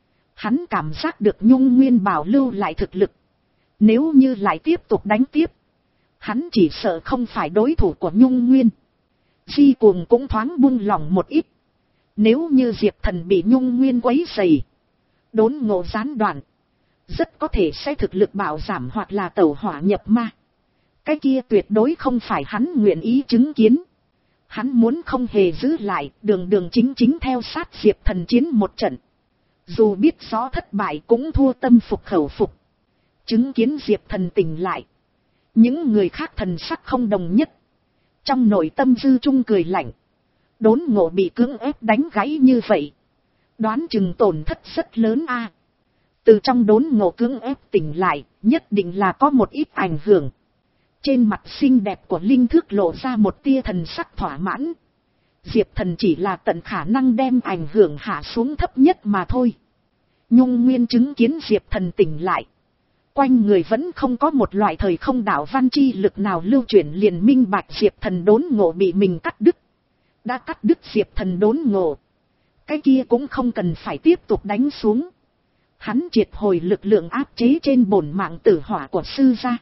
Hắn cảm giác được Nhung Nguyên bảo lưu lại thực lực. Nếu như lại tiếp tục đánh tiếp, hắn chỉ sợ không phải đối thủ của Nhung Nguyên. Di Cuồng cũng thoáng buông lỏng một ít. Nếu như Diệp Thần bị Nhung Nguyên quấy rầy, đốn ngộ gián đoạn, rất có thể sẽ thực lực bạo giảm hoặc là tẩu hỏa nhập ma. Cái kia tuyệt đối không phải hắn nguyện ý chứng kiến. Hắn muốn không hề giữ lại, đường đường chính chính theo sát Diệp Thần chiến một trận. Dù biết rõ thất bại cũng thua tâm phục khẩu phục. Chứng kiến Diệp Thần tỉnh lại, những người khác thần sắc không đồng nhất. Trong nội tâm dư trung cười lạnh. Đốn ngộ bị cưỡng ép đánh gãy như vậy, đoán chừng tổn thất rất lớn a. Từ trong đốn ngộ cưỡng ép tỉnh lại, nhất định là có một ít ảnh hưởng. Trên mặt xinh đẹp của Linh Thước lộ ra một tia thần sắc thỏa mãn. Diệp Thần chỉ là tận khả năng đem ảnh hưởng hạ xuống thấp nhất mà thôi. Nhung Nguyên chứng kiến Diệp Thần tỉnh lại, quanh người vẫn không có một loại thời không đạo văn chi lực nào lưu chuyển, liền minh bạch Diệp Thần đốn ngộ bị mình cắt đứt. Đã cắt đứt Diệp Thần đốn ngộ, cái kia cũng không cần phải tiếp tục đánh xuống. Hắn triệt hồi lực lượng áp chế trên bổn mạng tử hỏa của sư gia.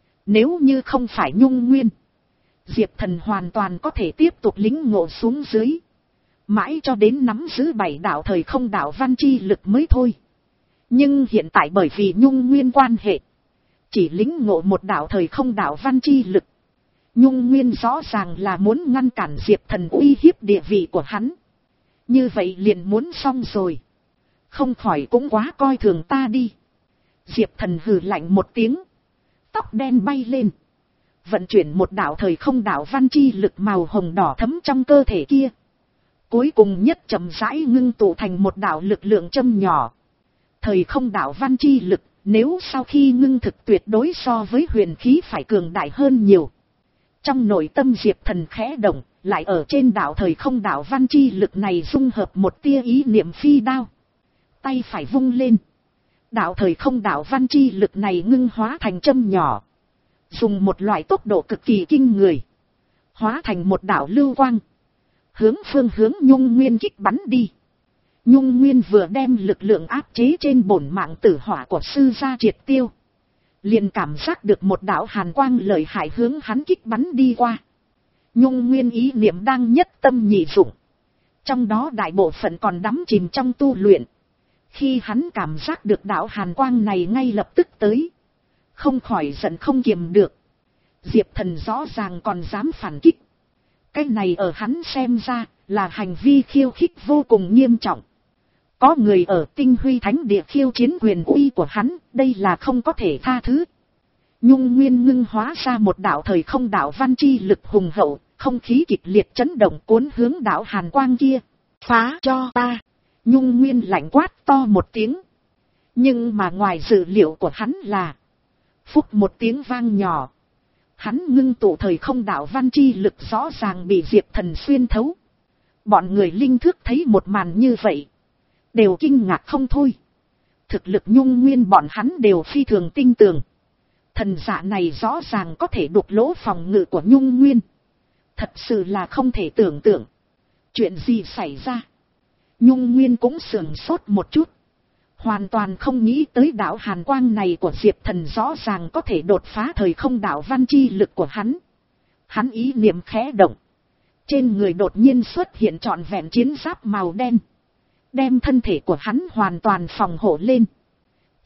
Nếu như không phải Nhung Nguyên, Diệp Thần hoàn toàn có thể tiếp tục lĩnh ngộ xuống dưới, mãi cho đến nắm giữ bảy đạo thời không đạo văn chi lực mới thôi. Nhưng hiện tại bởi vì Nhung Nguyên quan hệ, chỉ lĩnh ngộ một đạo thời không đạo văn chi lực. Nhung Nguyên rõ ràng là muốn ngăn cản Diệp Thần uy hiếp địa vị của hắn. Như vậy liền muốn xong rồi. Không khỏi cũng quá coi thường ta đi. Diệp Thần hừ lạnh một tiếng, tóc đen bay lên, vận chuyển một đạo thời không đạo văn chi lực màu hồng đỏ thấm trong cơ thể kia. Cuối cùng nhất chậm rãi ngưng tụ thành một đạo lực lượng châm nhỏ. Thời không đạo văn chi lực, nếu sau khi ngưng thực tuyệt đối so với huyền khí phải cường đại hơn nhiều. Trong nội tâm Diệp Thần khẽ động, lại ở trên đạo thời không đạo văn chi lực này dung hợp một tia ý niệm phi đao. Tay phải vung lên, đạo thời không đạo văn chi lực này ngưng hóa thành châm nhỏ. Dùng một loại tốc độ cực kỳ kinh người, hóa thành một đạo lưu quang, hướng phương hướng Nhung Nguyên kích bắn đi. Nhung Nguyên vừa đem lực lượng áp chế trên bổn mạng tử hỏa của sư gia triệt tiêu, liền cảm giác được một đạo hàn quang lợi hại hướng hắn kích bắn đi qua. Nhung Nguyên ý niệm đang nhất tâm nhị dụng, trong đó đại bộ phận còn đắm chìm trong tu luyện. Khi hắn cảm giác được đạo hàn quang này ngay lập tức tới, không khỏi giận không kiềm được. Diệp Thần rõ ràng còn dám phản kích. Cái này ở hắn xem ra là hành vi khiêu khích vô cùng nghiêm trọng. Có người ở Tinh Huy Thánh Địa khiêu chiến quyền uy của hắn, đây là không có thể tha thứ. Nhung Nguyên ngưng hóa ra một đạo thời không đạo văn chi lực hùng hậu, không khí kịch liệt chấn động cuốn hướng đạo hàn quang kia. Phá cho ta! Nhung Nguyên lạnh quát to một tiếng. Nhưng mà ngoài dự liệu của hắn là, phúc một tiếng vang nhỏ, hắn ngưng tụ thời không đạo văn chi lực rõ ràng bị Diệp Thần xuyên thấu. Bọn người Linh Thước thấy một màn như vậy, đều kinh ngạc không thôi. Thực lực Nhung Nguyên bọn hắn đều phi thường tinh tường. Thần giả này rõ ràng có thể đục lỗ phòng ngự của Nhung Nguyên. Thật sự là không thể tưởng tượng. Chuyện gì xảy ra? Nhung Nguyên cũng sửng sốt một chút. Hoàn toàn không nghĩ tới đạo hàn quang này của Diệp Thần rõ ràng có thể đột phá thời không đạo văn chi lực của hắn. Hắn ý niệm khẽ động, trên người đột nhiên xuất hiện trọn vẹn chiến giáp màu đen, đem thân thể của hắn hoàn toàn phòng hộ lên.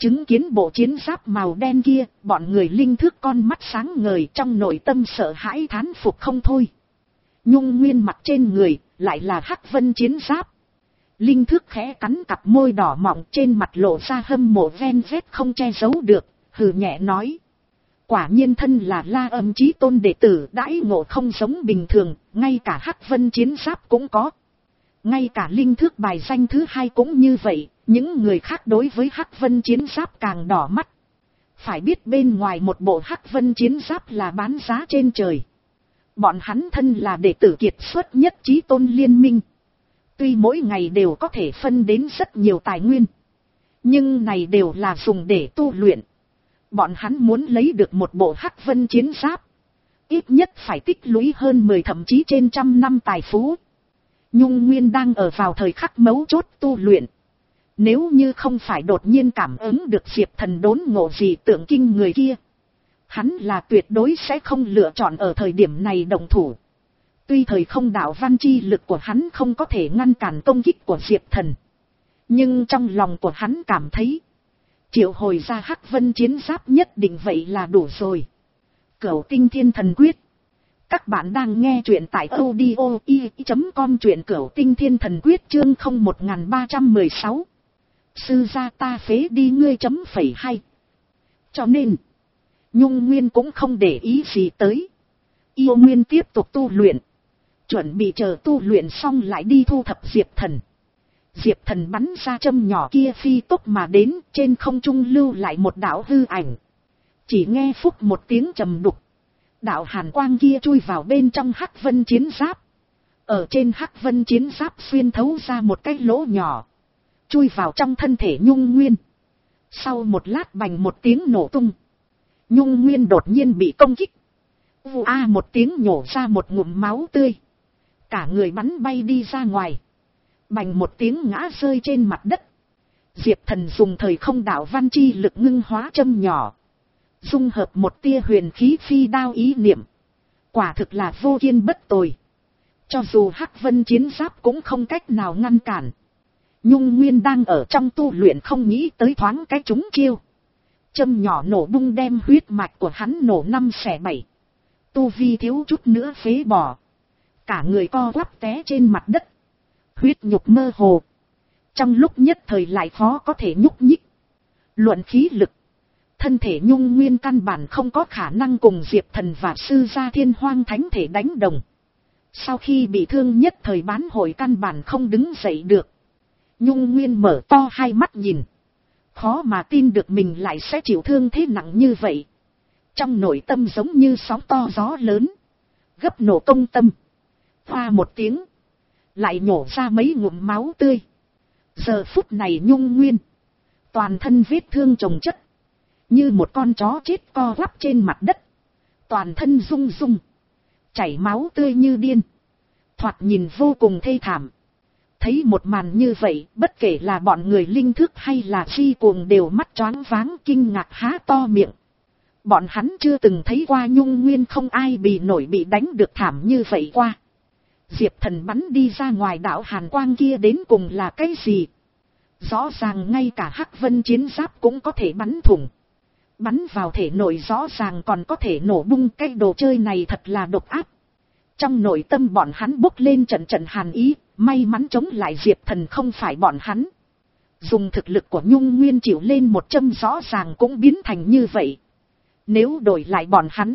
Chứng kiến bộ chiến giáp màu đen kia, bọn người linh thức con mắt sáng ngời, trong nội tâm sợ hãi thán phục không thôi. Nhung Nguyên mặt trên người, lại là hắc vân chiến giáp. Linh thức khẽ cắn cặp môi đỏ mọng, trên mặt lộ ra hâm mộ ven vét không che giấu được, hừ nhẹ nói. Quả nhiên thân là La Âm Chí Tôn đệ tử, đãi ngộ không giống bình thường, ngay cả hắc vân chiến giáp cũng có. Ngay cả linh thức bài danh thứ hai cũng như vậy, những người khác đối với hắc vân chiến giáp càng đỏ mắt. Phải biết bên ngoài một bộ hắc vân chiến giáp là bán giá trên trời. Bọn hắn thân là đệ tử kiệt xuất nhất Chí Tôn liên minh. Tuy mỗi ngày đều có thể phân đến rất nhiều tài nguyên, nhưng này đều là dùng để tu luyện. Bọn hắn muốn lấy được một bộ hắc vân chiến giáp, ít nhất phải tích lũy hơn mười thậm chí trên trăm năm tài phú. Nhung Nguyên đang ở vào thời khắc mấu chốt tu luyện. Nếu như không phải đột nhiên cảm ứng được Diệp Thần đốn ngộ gì tượng kinh người kia, hắn là tuyệt đối sẽ không lựa chọn ở thời điểm này động thủ. Tuy thời không đạo văn chi lực của hắn không có thể ngăn cản công kích của Diệp Thần, nhưng trong lòng của hắn cảm thấy, triệu hồi ra hắc vân chiến giáp nhất định vậy là đủ rồi. Cửu Tinh Thiên Thần Quyết. Các bạn đang nghe truyện tại audio i chấm com, truyện Cửu Tinh Thiên Thần Quyết chương không một ba một sáu. Sư gia ta phế đi ngươi chấm phẩy hay. Cho nên, Nhung Nguyên cũng không để ý gì tới. Yêu Nguyên tiếp tục tu luyện. Chuẩn bị chờ tu luyện xong lại đi thu thập Diệp Thần. Diệp Thần bắn ra châm nhỏ kia phi tốc mà đến, trên không trung lưu lại một đạo hư ảnh. Chỉ nghe phúc một tiếng trầm đục. Đạo hàn quang kia chui vào bên trong hắc vân chiến giáp. Ở trên hắc vân chiến giáp xuyên thấu ra một cái lỗ nhỏ, chui vào trong thân thể Nhung Nguyên. Sau một lát bành một tiếng nổ tung, Nhung Nguyên đột nhiên bị công kích. Vù a một tiếng nhổ ra một ngụm máu tươi. Cả người bắn bay đi ra ngoài. Bành một tiếng ngã rơi trên mặt đất. Diệp Thần dùng thời không đạo văn chi lực ngưng hóa châm nhỏ, dung hợp một tia huyền khí phi đao ý niệm. Quả thực là vô kiên bất tồi. Cho dù hắc vân chiến giáp cũng không cách nào ngăn cản. Nhung Nguyên đang ở trong tu luyện không nghĩ tới thoáng cái trúng chiêu. Châm nhỏ nổ bung đem huyết mạch của hắn nổ năm xẻ bảy. Tu vi thiếu chút nữa phế bỏ. Cả người co quắp té trên mặt đất. Huyết nhục mơ hồ. Trong lúc nhất thời lại khó có thể nhúc nhích. Luận khí lực, thân thể Nhung Nguyên căn bản không có khả năng cùng Diệp Thần và sư gia Thiên Hoang Thánh thể đánh đồng. Sau khi bị thương nhất thời bán hội căn bản không đứng dậy được. Nhung Nguyên mở to hai mắt nhìn. Khó mà tin được mình lại sẽ chịu thương thế nặng như vậy. Trong nội tâm giống như sóng to gió lớn. Gấp nổ công tâm. Hoa một tiếng. Lại nhổ ra mấy ngụm máu tươi. Giờ phút này Nhung Nguyên, toàn thân vết thương chồng chất. Như một con chó chết co quắp trên mặt đất. Toàn thân rung rung. Chảy máu tươi như điên. Thoạt nhìn vô cùng thê thảm. Thấy một màn như vậy, bất kể là bọn người linh thức hay là phi cuồng đều mắt choáng váng kinh ngạc há to miệng. Bọn hắn chưa từng thấy qua Nhung Nguyên không ai bị nổi bị đánh được thảm như vậy qua. Diệp Thần bắn đi ra ngoài đạo hàn quang kia đến cùng là cái gì? Rõ ràng ngay cả hắc vân chiến giáp cũng có thể bắn thủng. Bắn vào thể nội rõ ràng còn có thể nổ bung, cái đồ chơi này thật là độc ác. Trong nội tâm bọn hắn bốc lên trận trận hàn ý, may mắn chống lại Diệp Thần không phải bọn hắn. Dùng thực lực của Nhung Nguyên chịu lên một châm rõ ràng cũng biến thành như vậy. Nếu đổi lại bọn hắn,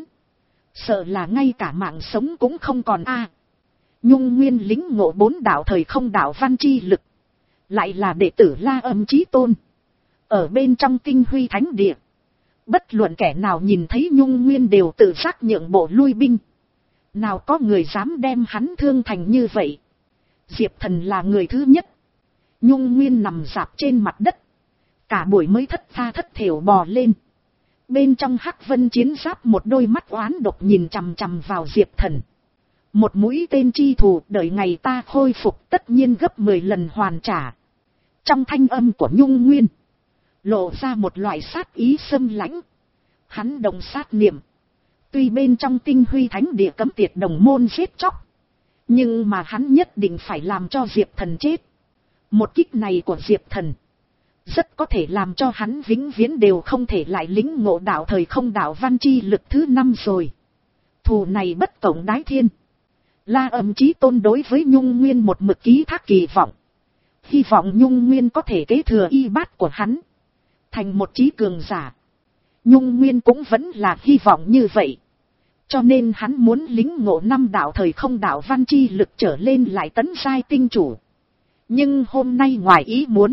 sợ là ngay cả mạng sống cũng không còn a. À, Nhung Nguyên lính ngộ bốn đạo thời không đạo văn chi lực, lại là đệ tử La Âm Chí Tôn. Ở bên trong tinh huy thánh địa, bất luận kẻ nào nhìn thấy Nhung Nguyên đều tự giác nhượng bộ lui binh. Nào có người dám đem hắn thương thành như vậy. Diệp Thần là người thứ nhất. Nhung Nguyên nằm rạp trên mặt đất. Cả buổi mới thất tha thất thểu bò lên. Bên trong hắc vân chiến giáp một đôi mắt oán độc nhìn chằm chằm vào Diệp Thần. Một mũi tên chi thù, đợi ngày ta khôi phục tất nhiên gấp mười lần hoàn trả. Trong thanh âm của Nhung Nguyên, lộ ra một loại sát ý xâm lãnh. Hắn đồng sát niệm. Tuy bên trong tinh huy thánh địa cấm tiệt đồng môn giết chóc, nhưng mà hắn nhất định phải làm cho Diệp Thần chết. Một kích này của Diệp Thần, rất có thể làm cho hắn vĩnh viễn đều không thể lại lĩnh ngộ đạo thời không đạo văn chi lực thứ năm rồi. Thù này bất cộng đái thiên. La Âm Chí Tôn đối với Nhung Nguyên một mực ký thác kỳ vọng. Hy vọng Nhung Nguyên có thể kế thừa y bát của hắn, thành một chí cường giả. Nhung Nguyên cũng vẫn là hy vọng như vậy. Cho nên hắn muốn lĩnh ngộ năm đạo thời không đạo văn chi lực trở lên lại tấn giai tinh chủ. Nhưng hôm nay ngoài ý muốn,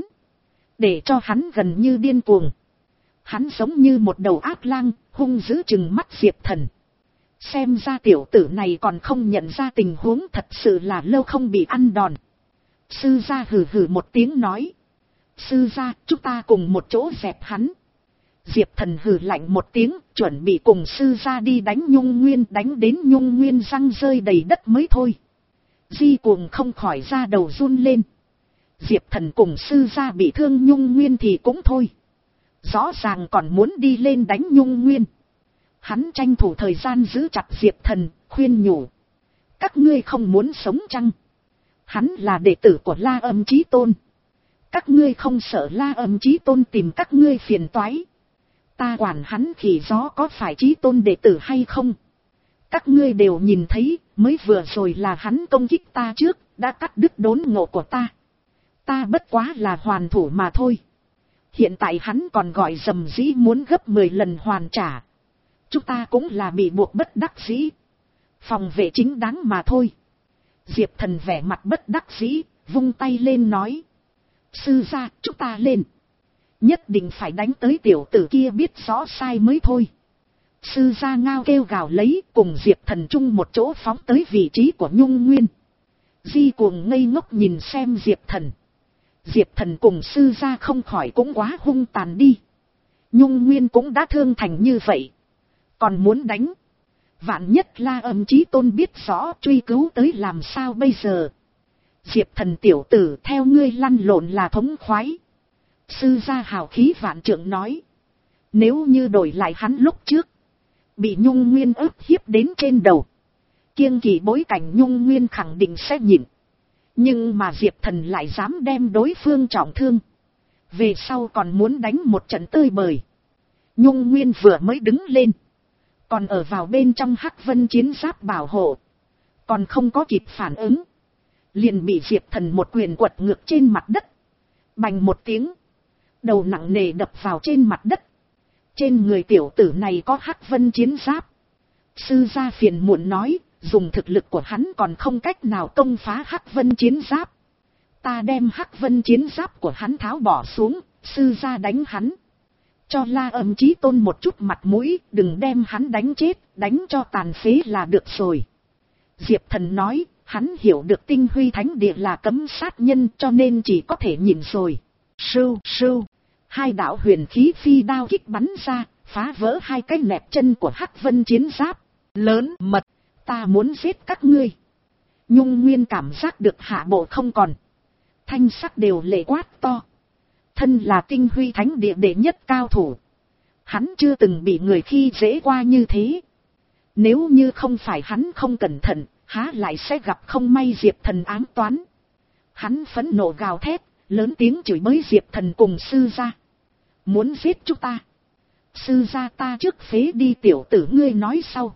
để cho hắn gần như điên cuồng. Hắn giống như một đầu ác lang, hung dữ chừng mắt Diệp Thần. Xem ra tiểu tử này còn không nhận ra tình huống, thật sự là lâu không bị ăn đòn. Sư gia hừ hừ một tiếng nói. Sư gia, chúng ta cùng một chỗ dẹp hắn. Diệp Thần hừ lạnh một tiếng, chuẩn bị cùng sư gia đi đánh Nhung Nguyên, đánh đến Nhung Nguyên răng rơi đầy đất mới thôi. Di Cuồng không khỏi ra đầu run lên. Diệp Thần cùng sư gia bị thương Nhung Nguyên thì cũng thôi, rõ ràng còn muốn đi lên đánh Nhung Nguyên. Hắn tranh thủ thời gian giữ chặt Diệp Thần, khuyên nhủ. Các ngươi không muốn sống chăng? Hắn là đệ tử của La Âm Chí Tôn. Các ngươi không sợ La Âm Chí Tôn tìm các ngươi phiền toái? Ta quản hắn khỉ gió có phải Chí Tôn đệ tử hay không? Các ngươi đều nhìn thấy, mới vừa rồi là hắn công kích ta trước, đã cắt đứt đốn ngộ của ta. Ta bất quá là hoàn thủ mà thôi. Hiện tại hắn còn gọi dầm dĩ muốn gấp mười lần hoàn trả. Chúng ta cũng là bị buộc bất đắc dĩ. Phòng vệ chính đáng mà thôi. Diệp Thần vẻ mặt bất đắc dĩ, vung tay lên nói. Sư gia, chúng ta lên. Nhất định phải đánh tới tiểu tử kia biết rõ sai mới thôi. Sư gia ngao kêu gào lấy, cùng Diệp Thần chung một chỗ phóng tới vị trí của Nhung Nguyên. Di Cuồng ngây ngốc nhìn xem Diệp Thần. Diệp Thần cùng sư gia không khỏi cũng quá hung tàn đi. Nhung Nguyên cũng đã thương thành như vậy, còn muốn đánh. Vạn nhất La Âm Chí Tôn biết rõ truy cứu tới làm sao bây giờ. Diệp Thần tiểu tử, theo ngươi lăn lộn là thống khoái. Sư gia hào khí vạn trượng nói. Nếu như đổi lại hắn lúc trước, bị Nhung Nguyên ức hiếp đến trên đầu, kiêng kỵ bối cảnh Nhung Nguyên khẳng định sẽ nhịn. Nhưng mà Diệp Thần lại dám đem đối phương trọng thương, về sau còn muốn đánh một trận tơi bời. Nhung Nguyên vừa mới đứng lên, còn ở vào bên trong Hắc Vân chiến giáp bảo hộ, còn không có kịp phản ứng, liền bị Diệp Thần một quyền quật ngược trên mặt đất. Bành một tiếng, đầu nặng nề đập vào trên mặt đất. Trên người tiểu tử này có Hắc Vân chiến giáp. Sư gia phiền muộn nói, dùng thực lực của hắn còn không cách nào công phá Hắc Vân chiến giáp. Ta đem Hắc Vân chiến giáp của hắn tháo bỏ xuống, sư gia đánh hắn. Cho La Âm Chí Tôn một chút mặt mũi, đừng đem hắn đánh chết, đánh cho tàn phế là được rồi. Diệp Thần nói, hắn hiểu được tinh huy thánh địa là cấm sát nhân, cho nên chỉ có thể nhìn rồi. Sưu, sưu, hai đạo huyền khí phi đao kích bắn ra, phá vỡ hai cái nẹp chân của Hắc Vân chiến giáp. Lớn mật, ta muốn giết các ngươi. Nhung Nguyên cảm giác được hạ bộ không còn, thanh sắc đều lệ quát to. Thân là tinh huy thánh địa đệ nhất cao thủ, hắn chưa từng bị người khi dễ qua như thế. Nếu như không phải hắn không cẩn thận, há lại sẽ gặp không may Diệp Thần ám toán. Hắn phẫn nộ gào thét, lớn tiếng chửi bới Diệp Thần cùng sư gia. Muốn giết chúng ta? Sư gia ta trước phế đi tiểu tử ngươi nói sau.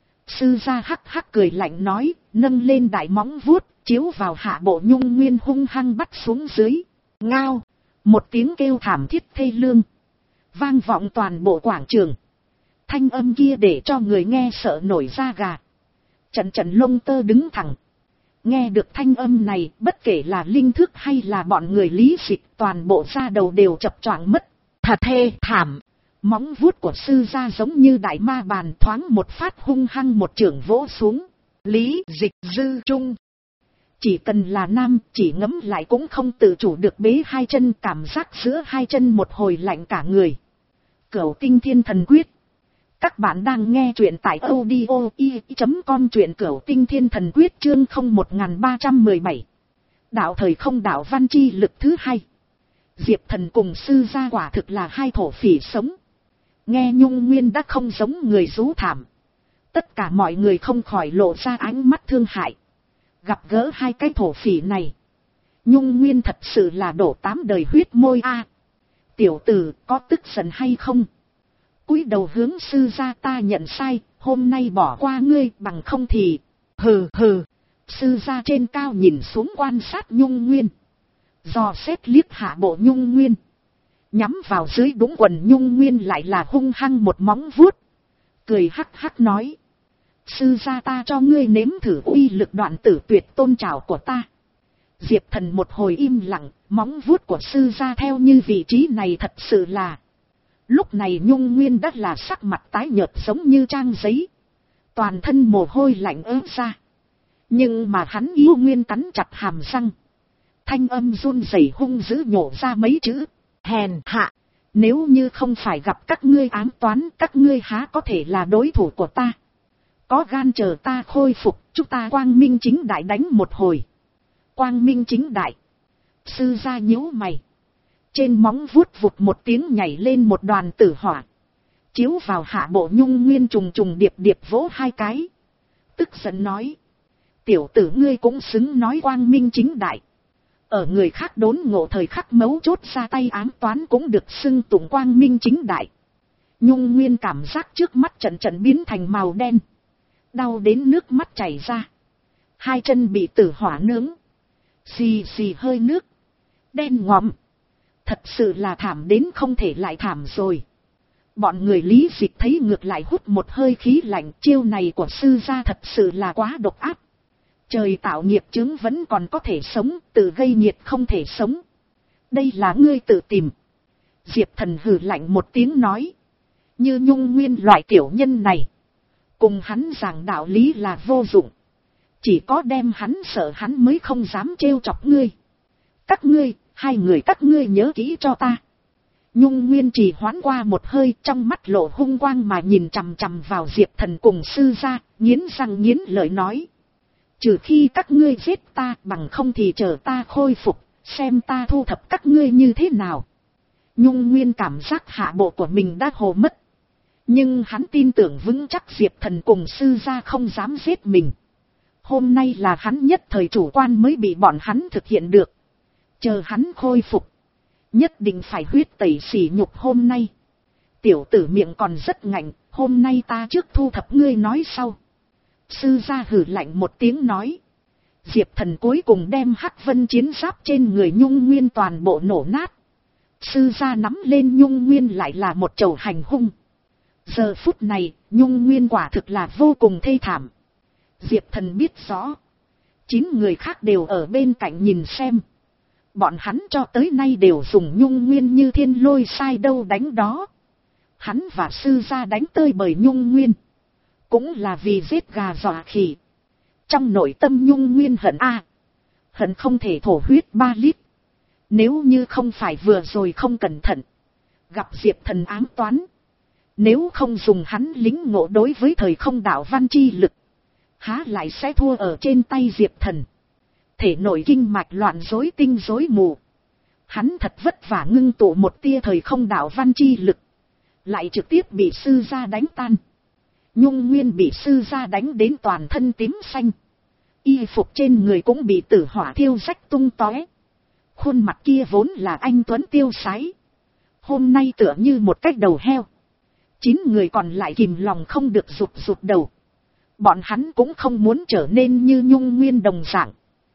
Sư gia hắc hắc cười lạnh nói, nâng lên đại móng vuốt, chiếu vào hạ bộ Nhung Nguyên hung hăng bắt xuống dưới. Ngao, một tiếng kêu thảm thiết thê lương, vang vọng toàn bộ quảng trường. Thanh âm kia để cho người nghe sợ nổi da gà, trận trận lông tơ đứng thẳng. Nghe được thanh âm này, bất kể là linh thức hay là bọn người lý dịch, toàn bộ da đầu đều chập choạng mất. Thật thê thảm. Móng vuốt của sư gia giống như đại ma bàn, thoáng một phát hung hăng một chưởng vỗ xuống. Lý Dịch Dư Trung. Chỉ cần là nam, chỉ ngấm lại cũng không tự chủ được bế hai chân, cảm giác giữa hai chân một hồi lạnh cả người. Cửu Tinh Thiên Thần Quyết. Các bạn đang nghe truyện tại audio i chấm com, truyện Cửu Tinh Thiên Thần Quyết chương không một ba trăm mười bảy. Đạo thời không đạo văn chi lực thứ hai. Diệp Thần cùng sư gia quả thực là hai thổ phỉ sống. Nghe Nhung Nguyên đã không giống người rú thảm, tất cả mọi người không khỏi lộ ra ánh mắt thương hại. Gặp gỡ hai cái thổ phỉ này, Nhung Nguyên thật sự là đổ tám đời huyết môi a. Tiểu tử có tức giận hay không? Cúi đầu hướng sư gia ta nhận sai, hôm nay bỏ qua ngươi, bằng không thì, hừ hừ. Sư gia trên cao nhìn xuống quan sát Nhung Nguyên. Dò xét liếc hạ bộ Nhung Nguyên. Nhắm vào dưới đúng quần Nhung Nguyên lại là hung hăng một móng vuốt. Cười hắc hắc nói. Sư gia ta cho ngươi nếm thử uy lực đoạn tử tuyệt tôn trảo của ta. Diệp Thần một hồi im lặng, móng vuốt của sư gia theo như vị trí này thật sự là. Lúc này Nhung Nguyên đã là sắc mặt tái nhợt giống như trang giấy. Toàn thân mồ hôi lạnh ớt ra. Nhưng mà hắn yêu nguyên cắn chặt hàm răng. Thanh âm run rẩy hung dữ nhổ ra mấy chữ. Hèn hạ. Nếu như không phải gặp các ngươi ám toán, các ngươi há có thể là đối thủ của ta. Có gan chờ ta khôi phục, chúng ta quang minh chính đại đánh một hồi. Quang minh chính đại. Sư gia nhíu mày. Trên móng vuốt vụt một tiếng nhảy lên một đoàn tử hỏa. Chiếu vào hạ bộ Nhung Nguyên trùng trùng điệp điệp vỗ hai cái. Tức giận nói. Tiểu tử ngươi cũng xứng nói quang minh chính đại. Ở người khác đốn ngộ thời khắc mấu chốt ra tay ám toán cũng được xưng tụng quang minh chính đại. Nhung Nguyên cảm giác trước mắt trận trận biến thành màu đen. Đau đến nước mắt chảy ra. Hai chân bị tử hỏa nướng. Xì xì hơi nước. Đen ngòm. Thật sự là thảm đến không thể lại thảm rồi. Bọn người Lý Dịch thấy ngược lại hút một hơi khí lạnh. Chiêu này của sư gia thật sự là quá độc áp. Trời tạo nghiệp chướng vẫn còn có thể sống, tự gây nhiệt không thể sống. Đây là ngươi tự tìm. Diệp Thần hừ lạnh một tiếng nói. Như Nhung Nguyên loại tiểu nhân này. Cùng hắn giảng đạo lý là vô dụng. Chỉ có đem hắn sợ hắn mới không dám trêu chọc ngươi. Các ngươi, hai người các ngươi nhớ kỹ cho ta. Nhung Nguyên chỉ hoãn qua một hơi, trong mắt lộ hung quang mà nhìn chằm chằm vào Diệp Thần cùng sư gia, nghiến răng nghiến lợi nói. Trừ khi các ngươi giết ta, bằng không thì chờ ta khôi phục, xem ta thu thập các ngươi như thế nào. Nhung Nguyên cảm giác hạ bộ của mình đã hồ mất. Nhưng hắn tin tưởng vững chắc Diệp Thần cùng sư gia không dám giết mình. Hôm nay là hắn nhất thời chủ quan mới bị bọn hắn thực hiện được. Chờ hắn khôi phục. Nhất định phải huyết tẩy sỉ nhục hôm nay. Tiểu tử miệng còn rất ngạnh, hôm nay ta trước thu thập ngươi nói sau. Sư gia hử lạnh một tiếng nói. Diệp Thần cuối cùng đem hắc vân chiến giáp trên người Nhung Nguyên toàn bộ nổ nát. Sư gia nắm lên Nhung Nguyên lại là một chầu hành hung. Giờ phút này, Nhung Nguyên quả thực là vô cùng thê thảm. Diệp Thần biết rõ. Chín người khác đều ở bên cạnh nhìn xem. Bọn hắn cho tới nay đều dùng Nhung Nguyên như thiên lôi sai đâu đánh đó. Hắn và sư gia đánh tơi bời Nhung Nguyên. Cũng là vì giết gà dọa khỉ. Trong nội tâm Nhung Nguyên hận a, hận không thể thổ huyết ba lít. Nếu như không phải vừa rồi không cẩn thận, gặp Diệp Thần ám toán. Nếu không dùng hắn lính ngộ đối với thời không đạo văn chi lực, há lại sẽ thua ở trên tay Diệp Thần. Thể nội kinh mạch loạn rối tinh rối mù. Hắn thật vất vả ngưng tụ một tia thời không đạo văn chi lực, lại trực tiếp bị sư gia đánh tan. Nhung Nguyên bị sư gia đánh đến toàn thân tím xanh. Y phục trên người cũng bị tử hỏa thiêu rách tung tóe. Khuôn mặt kia vốn là anh tuấn tiêu sái, hôm nay tựa như một cái đầu heo. Chín người còn lại kìm lòng không được rụt rụt đầu. Bọn hắn cũng không muốn trở nên như Nhung Nguyên đồng dạng.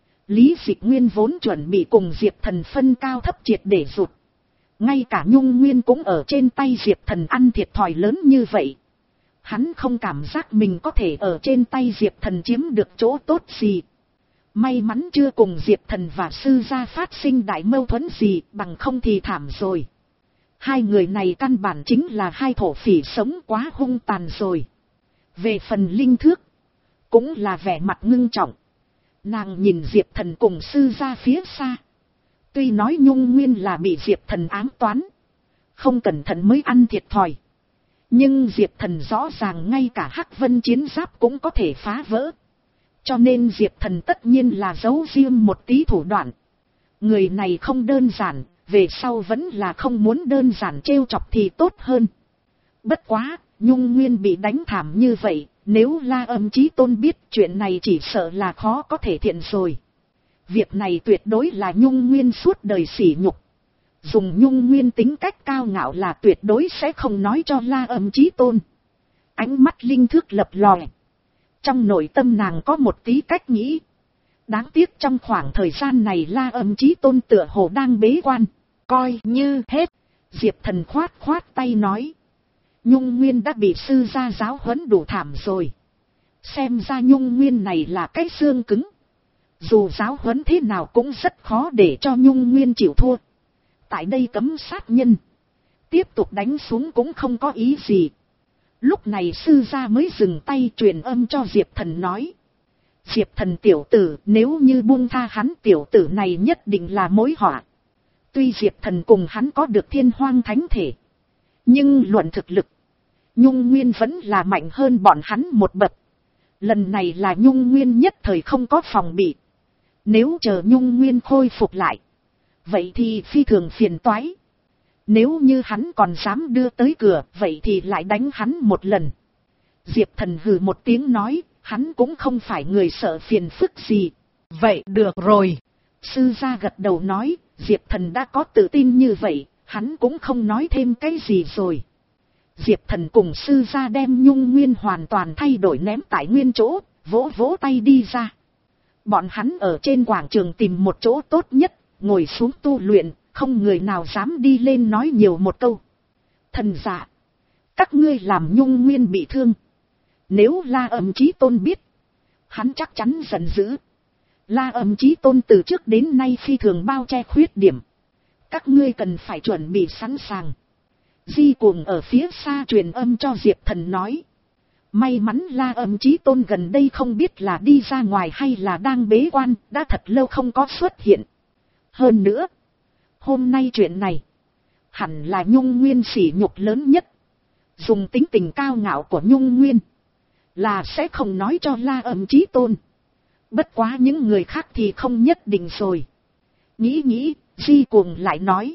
Lý Dịch Nguyên vốn chuẩn bị cùng Diệp Thần phân cao thấp triệt để rụt. Ngay cả Nhung Nguyên cũng ở trên tay Diệp Thần ăn thiệt thòi lớn như vậy. Hắn không cảm giác mình có thể ở trên tay Diệp Thần chiếm được chỗ tốt gì. May mắn chưa cùng Diệp Thần và sư gia phát sinh đại mâu thuẫn gì, bằng không thì thảm rồi. Hai người này căn bản chính là hai thổ phỉ sống quá hung tàn rồi. Về phần Linh Thước, cũng là vẻ mặt ngưng trọng. Nàng nhìn Diệp Thần cùng sư gia phía xa. Tuy nói Nhung Nguyên là bị Diệp Thần ám toán, không cẩn thận mới ăn thiệt thòi. Nhưng Diệp Thần rõ ràng ngay cả hắc vân chiến giáp cũng có thể phá vỡ. Cho nên Diệp Thần tất nhiên là giấu riêng một tí thủ đoạn. Người này không đơn giản, về sau vẫn là không muốn đơn giản trêu chọc thì tốt hơn. Bất quá, Nhung Nguyên bị đánh thảm như vậy, nếu La Âm Chí Tôn biết chuyện này chỉ sợ là khó có thể thiện rồi. Việc này tuyệt đối là Nhung Nguyên suốt đời sỉ nhục. Dùng Nhung Nguyên tính cách cao ngạo là tuyệt đối sẽ không nói cho La Âm Chí Tôn. Ánh mắt linh thước lập lòe. Trong nội tâm nàng có một tí cách nghĩ. Đáng tiếc trong khoảng thời gian này La Âm Chí Tôn tựa hồ đang bế quan. Coi như hết. Diệp Thần khoát khoát tay nói. Nhung Nguyên đã bị sư gia giáo huấn đủ thảm rồi. Xem ra Nhung Nguyên này là cái xương cứng. Dù giáo huấn thế nào cũng rất khó để cho Nhung Nguyên chịu thua. Tại đây cấm sát nhân. Tiếp tục đánh xuống cũng không có ý gì. Lúc này sư gia mới dừng tay truyền âm cho Diệp Thần nói. Diệp Thần tiểu tử, nếu như buông tha hắn tiểu tử này nhất định là mối họa. Tuy Diệp Thần cùng hắn có được thiên hoang thánh thể. Nhưng luận thực lực. Nhung Nguyên vẫn là mạnh hơn bọn hắn một bậc. Lần này là Nhung Nguyên nhất thời không có phòng bị. Nếu chờ Nhung Nguyên khôi phục lại. Vậy thì phi thường phiền toái. Nếu như hắn còn dám đưa tới cửa, vậy thì lại đánh hắn một lần. Diệp Thần hừ một tiếng nói, hắn cũng không phải người sợ phiền phức gì. Vậy được rồi. Sư gia gật đầu nói, Diệp Thần đã có tự tin như vậy, hắn cũng không nói thêm cái gì rồi. Diệp Thần cùng sư gia đem Nhung Nguyên hoàn toàn thay đổi ném tại nguyên chỗ, vỗ vỗ tay đi ra. Bọn hắn ở trên quảng trường tìm một chỗ tốt nhất, ngồi xuống tu luyện, không người nào dám đi lên nói nhiều một câu. Thần dạ, các ngươi làm Nhung Nguyên bị thương. Nếu La Âm Chí Tôn biết, hắn chắc chắn giận dữ. La Âm Chí Tôn từ trước đến nay phi thường bao che khuyết điểm. Các ngươi cần phải chuẩn bị sẵn sàng. Di Cuồng ở phía xa truyền âm cho Diệp Thần nói. May mắn La Âm Chí Tôn gần đây không biết là đi ra ngoài hay là đang bế quan, đã thật lâu không có xuất hiện. Hơn nữa, hôm nay chuyện này, hẳn là Nhung Nguyên sỉ nhục lớn nhất. Dùng tính tình cao ngạo của Nhung Nguyên, là sẽ không nói cho La Âm Chí Tôn. Bất quá những người khác thì không nhất định rồi. Nghĩ nghĩ, Di Cuồng lại nói.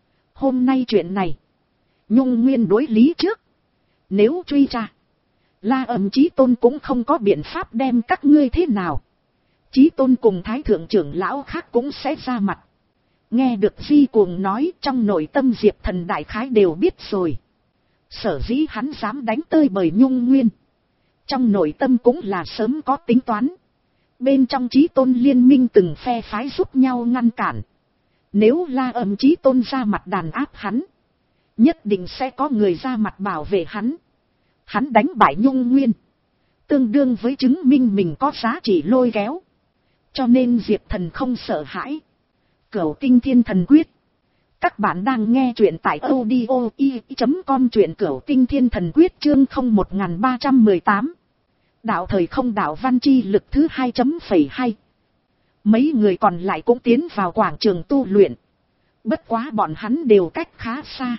Hôm nay chuyện này, Nhung Nguyên đối lý trước. Nếu truy ra, La Âm Chí Tôn cũng không có biện pháp đem các ngươi thế nào. Chí Tôn cùng Thái Thượng trưởng lão khác cũng sẽ ra mặt. Nghe được Di Cuồng nói, trong nội tâm Diệp Thần đại khái đều biết rồi. Sở dĩ hắn dám đánh tơi bời Nhung Nguyên, trong nội tâm cũng là sớm có tính toán. Bên trong Chí Tôn liên minh từng phe phái giúp nhau ngăn cản. Nếu La Âm Chí Tôn ra mặt đàn áp hắn, nhất định sẽ có người ra mặt bảo vệ hắn. Hắn đánh bại Nhung Nguyên, tương đương với chứng minh mình có giá trị lôi kéo. Cho nên Diệp Thần không sợ hãi. Cửu Tinh Thiên Thần Quyết. Các bạn đang nghe truyện tại audio i chấm com, truyện Cửu Tinh Thiên Thần Quyết chương không một ba một tám. Đạo thời không đạo văn chi lực thứ hai chấm hai. Mấy người còn lại cũng tiến vào quảng trường tu luyện. Bất quá bọn hắn đều cách khá xa.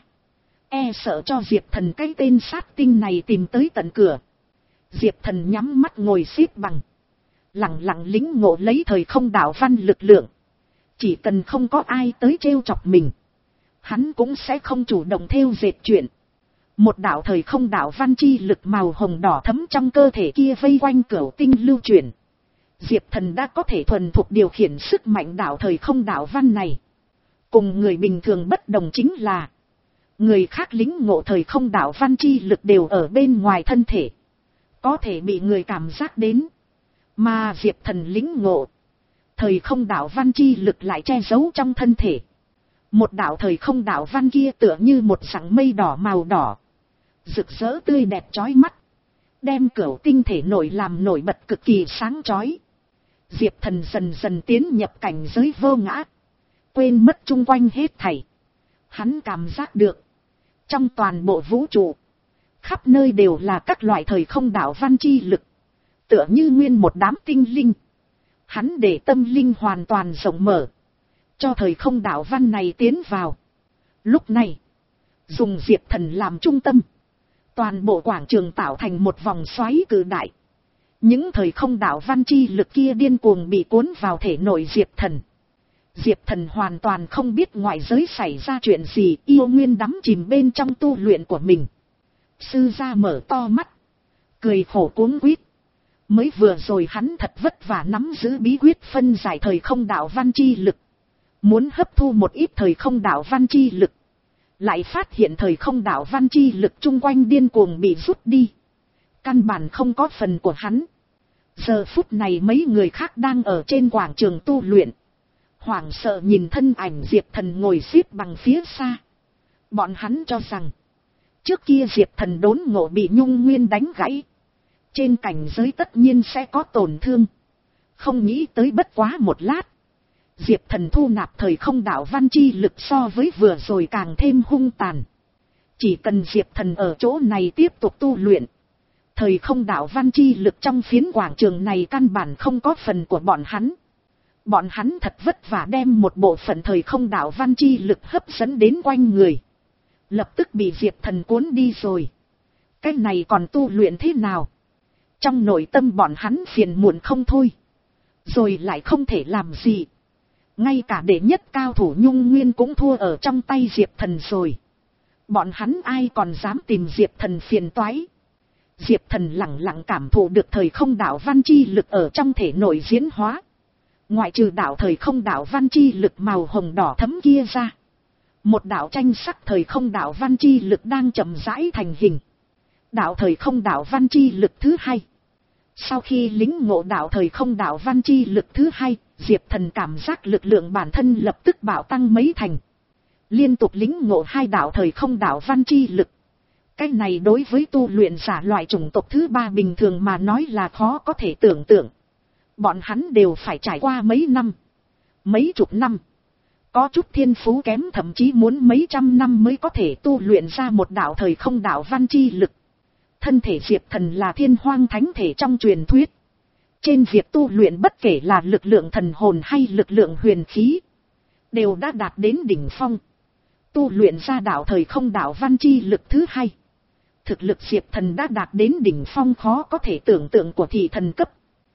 E sợ cho Diệp Thần cái tên sát tinh này tìm tới tận cửa. Diệp Thần nhắm mắt ngồi xếp bằng. Lặng lặng lĩnh ngộ lấy thời không đạo văn lực lượng. Chỉ cần không có ai tới trêu chọc mình, hắn cũng sẽ không chủ động theo dệt chuyện. Một đạo thời không đạo văn chi lực màu hồng đỏ thấm trong cơ thể kia vây quanh cửu tinh lưu chuyển. Diệp Thần đã có thể thuần thục điều khiển sức mạnh đạo thời không đạo văn này. Cùng người bình thường bất đồng chính là, người khác lĩnh ngộ thời không đạo văn chi lực đều ở bên ngoài thân thể, có thể bị người cảm giác đến. Mà Diệp Thần lĩnh ngộ thời không đạo văn chi lực lại che giấu trong thân thể. Một đạo thời không đạo văn kia tựa như một sẵng mây đỏ màu đỏ, rực rỡ tươi đẹp chói mắt, đem cửu tinh thể nổi làm nổi bật cực kỳ sáng chói. Diệp Thần dần dần tiến nhập cảnh giới vô ngã, quên mất chung quanh hết thảy. Hắn cảm giác được, trong toàn bộ vũ trụ, khắp nơi đều là các loại thời không đạo văn chi lực, tựa như nguyên một đám tinh linh. Hắn để tâm linh hoàn toàn rộng mở, cho thời không đạo văn này tiến vào. Lúc này, dùng Diệp Thần làm trung tâm, toàn bộ quảng trường tạo thành một vòng xoáy cự đại. Những thời không đạo văn chi lực kia điên cuồng bị cuốn vào thể nội Diệp Thần. Diệp Thần hoàn toàn không biết ngoại giới xảy ra chuyện gì, yêu nguyên đắm chìm bên trong tu luyện của mình. Sư gia mở to mắt, cười khổ cuống quýt. Mới vừa rồi hắn thật vất vả nắm giữ bí quyết phân giải thời không đạo văn chi lực. muốn hấp thu một ít thời không đạo văn chi lực, lại phát hiện thời không đạo văn chi lực chung quanh điên cuồng bị rút đi, căn bản không có phần của hắn. Giờ phút này mấy người khác đang ở trên quảng trường tu luyện, hoảng sợ nhìn thân ảnh Diệp Thần ngồi xếp bằng phía xa. Bọn hắn cho rằng, trước kia Diệp Thần đốn ngộ bị Nhung Nguyên đánh gãy, trên cảnh giới tất nhiên sẽ có tổn thương. Không nghĩ tới bất quá một lát, Diệp Thần thu nạp thời không đạo văn chi lực so với vừa rồi càng thêm hung tàn. Chỉ cần Diệp Thần ở chỗ này tiếp tục tu luyện, thời không đạo văn chi lực trong phiến quảng trường này căn bản không có phần của bọn hắn. Bọn hắn thật vất vả đem một bộ phận thời không đạo văn chi lực hấp dẫn đến quanh người, lập tức bị Diệp Thần cuốn đi rồi. Cái này còn tu luyện thế nào? Trong nội tâm bọn hắn phiền muộn không thôi, rồi lại không thể làm gì. Ngay cả đệ nhất cao thủ Nhung Nguyên cũng thua ở trong tay Diệp Thần rồi. Bọn hắn ai còn dám tìm Diệp Thần phiền toái. Diệp Thần lặng lặng cảm thụ được thời không đạo văn chi lực ở trong thể nội diễn hóa. Ngoại trừ đạo thời không đạo văn chi lực màu hồng đỏ thấm kia ra, một đạo tranh sắc thời không đạo văn chi lực đang chậm rãi thành hình. Đạo thời không đạo văn chi lực thứ hai. Sau khi lính ngộ đạo thời không đạo văn chi lực thứ hai, Diệp Thần cảm giác lực lượng bản thân lập tức bạo tăng mấy thành. Liên tục lính ngộ hai đạo thời không đạo văn chi lực. Cái này đối với tu luyện giả loại chủng tộc thứ ba bình thường mà nói là khó có thể tưởng tượng. Bọn hắn đều phải trải qua mấy năm, mấy chục năm. Có chút thiên phú kém thậm chí muốn mấy trăm năm mới có thể tu luyện ra một đạo thời không đạo văn chi lực. Thân thể Diệp Thần là thiên hoang thánh thể trong truyền thuyết. Trên việc tu luyện bất kể là lực lượng thần hồn hay lực lượng huyền khí, đều đã đạt đến đỉnh phong. Tu luyện ra đạo thời không đạo văn chi lực thứ hai. Thực lực Diệp Thần đã đạt đến đỉnh phong khó có thể tưởng tượng của thị thần cấp.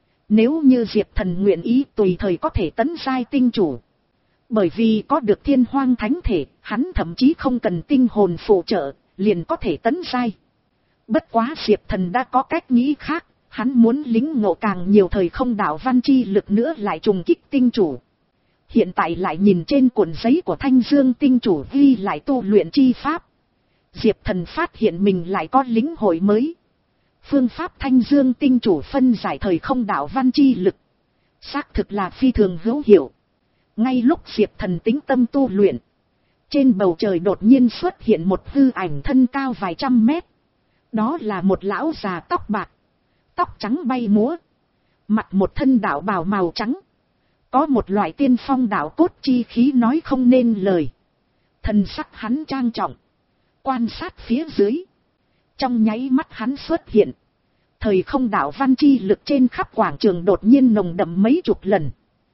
Nếu như Diệp Thần nguyện ý tùy thời có thể tấn giai tinh chủ. Bởi vì có được thiên hoang thánh thể, hắn thậm chí không cần tinh hồn phụ trợ, liền có thể tấn giai. Bất quá Diệp Thần đã có cách nghĩ khác, hắn muốn lính ngộ càng nhiều thời không đạo văn chi lực nữa lại trùng kích tinh chủ. Hiện tại lại nhìn trên cuộn giấy của Thanh Dương tinh chủ ghi lại tu luyện chi pháp. Diệp Thần phát hiện mình lại có lĩnh hội mới. Phương pháp Thanh Dương tinh chủ phân giải thời không đạo văn chi lực, xác thực là phi thường hữu hiệu. Ngay lúc Diệp Thần tĩnh tâm tu luyện, trên bầu trời đột nhiên xuất hiện một hư ảnh thân cao vài trăm mét. Đó là một lão già tóc bạc, tóc trắng bay múa, mặc một thân đạo bào màu trắng, có một loại tiên phong đạo cốt chi khí nói không nên lời. Thần sắc hắn trang trọng, quan sát phía dưới. Trong nháy mắt hắn xuất hiện, thời không đạo văn chi lực trên khắp quảng trường đột nhiên nồng đậm mấy chục lần.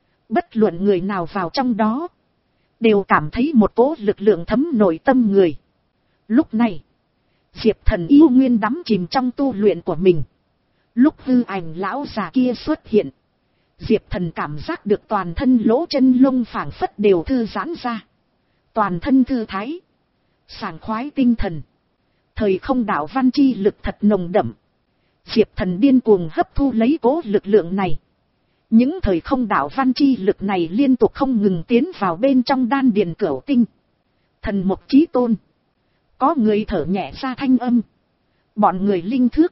Bất luận người nào vào trong đó, đều cảm thấy một cỗ lực lượng thấm nội tâm người. Lúc này, Diệp Thần yêu nguyên đắm chìm trong tu luyện của mình. Lúc hư ảnh lão già kia xuất hiện, Diệp Thần cảm giác được toàn thân lỗ chân lông phảng phất đều thư giãn ra. Toàn thân thư thái, sảng khoái tinh thần. Thời không đạo văn chi lực thật nồng đậm. Diệp Thần điên cuồng hấp thu lấy cố lực lượng này. Những thời không đạo văn chi lực này liên tục không ngừng tiến vào bên trong đan điền cửu tinh. Thần Mộc Chí Tôn. Có người thở nhẹ ra thanh âm. Bọn người linh thước.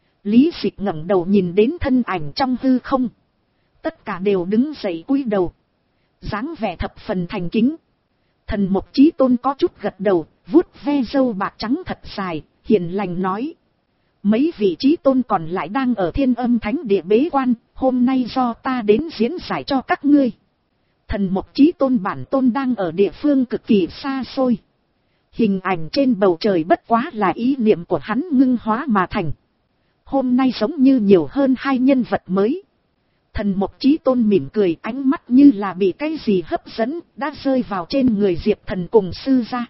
Lý Dịch ngẩng đầu nhìn đến thân ảnh trong hư không. Tất cả đều đứng dậy cúi đầu, dáng vẻ thập phần thành kính. Thần Mộc Chí Tôn có chút gật đầu, vuốt ve râu bạc trắng thật dài, hiền lành nói. Mấy vị Chí Tôn còn lại đang ở Thiên Âm Thánh Địa bế quan, hôm nay do ta đến diễn giải cho các ngươi. Thần Mộc Chí Tôn bản tôn đang ở địa phương cực kỳ xa xôi. Hình ảnh trên bầu trời bất quá là ý niệm của hắn ngưng hóa mà thành. Hôm nay giống như nhiều hơn hai nhân vật mới. Thần Mộc Chí Tôn mỉm cười, ánh mắt như là bị cái gì hấp dẫn, đã rơi vào trên người Diệp Thần cùng sư gia.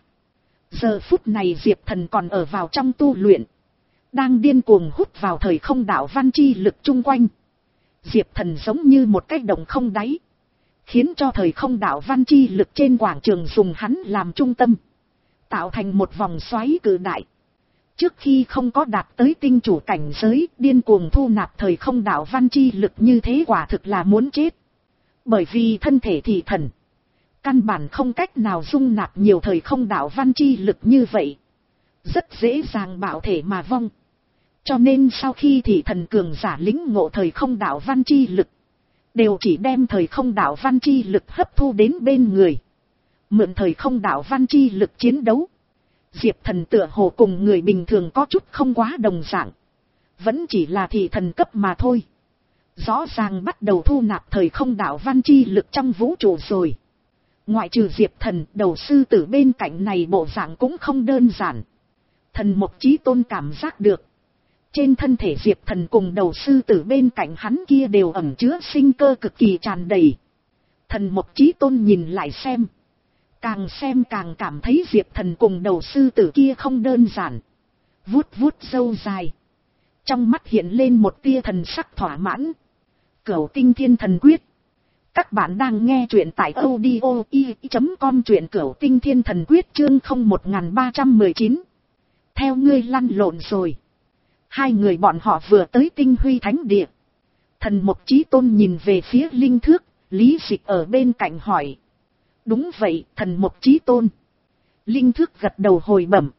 Giờ phút này Diệp Thần còn ở vào trong tu luyện, đang điên cuồng hút vào thời không đạo văn chi lực chung quanh. Diệp Thần giống như một cái động không đáy, khiến cho thời không đạo văn chi lực trên quảng trường dùng hắn làm trung tâm, tạo thành một vòng xoáy cự đại. Trước khi không có đạt tới tinh chủ cảnh giới, điên cuồng thu nạp thời không đạo văn chi lực như thế quả thực là muốn chết. Bởi vì thân thể thị thần, căn bản không cách nào dung nạp nhiều thời không đạo văn chi lực như vậy. Rất dễ dàng bạo thể mà vong. Cho nên sau khi thị thần cường giả lĩnh ngộ thời không đạo văn chi lực, đều chỉ đem thời không đạo văn chi lực hấp thu đến bên người. Mượn thời không đạo văn chi lực chiến đấu. Diệp Thần tựa hồ cùng người bình thường có chút không quá đồng dạng. Vẫn chỉ là thị thần cấp mà thôi. Rõ ràng bắt đầu thu nạp thời không đạo văn chi lực trong vũ trụ rồi. Ngoại trừ Diệp Thần, đầu sư tử bên cạnh này bộ dạng cũng không đơn giản. Thần Mộc Chí Tôn cảm giác được. Trên thân thể Diệp Thần cùng đầu sư tử bên cạnh hắn kia đều ẩn chứa sinh cơ cực kỳ tràn đầy. Thần Mộc Chí Tôn nhìn lại xem. Càng xem càng cảm thấy Diệp Thần cùng đầu sư tử kia không đơn giản. Vuốt vuốt râu dài. Trong mắt hiện lên một tia thần sắc thỏa mãn. Cửu Tinh Thiên Thần Quyết. Các bạn đang nghe truyện tại audio i chấm com, truyện Cửu Tinh Thiên Thần Quyết chương không một ba một chín. Theo ngươi lăn lộn rồi. Hai người bọn họ vừa tới Tinh Huy Thánh Địa. Thần Mộc Chí Tôn nhìn về phía Linh Thước, Lý Dịch ở bên cạnh hỏi. Đúng vậy, Thần Mộc Chí Tôn. Linh Thước gật đầu hồi bẩm.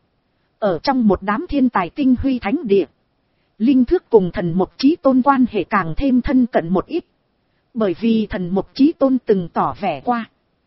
Ở trong một đám thiên tài Tinh Huy Thánh Địa, Linh Thước cùng Thần Mộc Chí Tôn quan hệ càng thêm thân cận một ít. Bởi vì Thần Mộc Chí Tôn từng tỏ vẻ qua.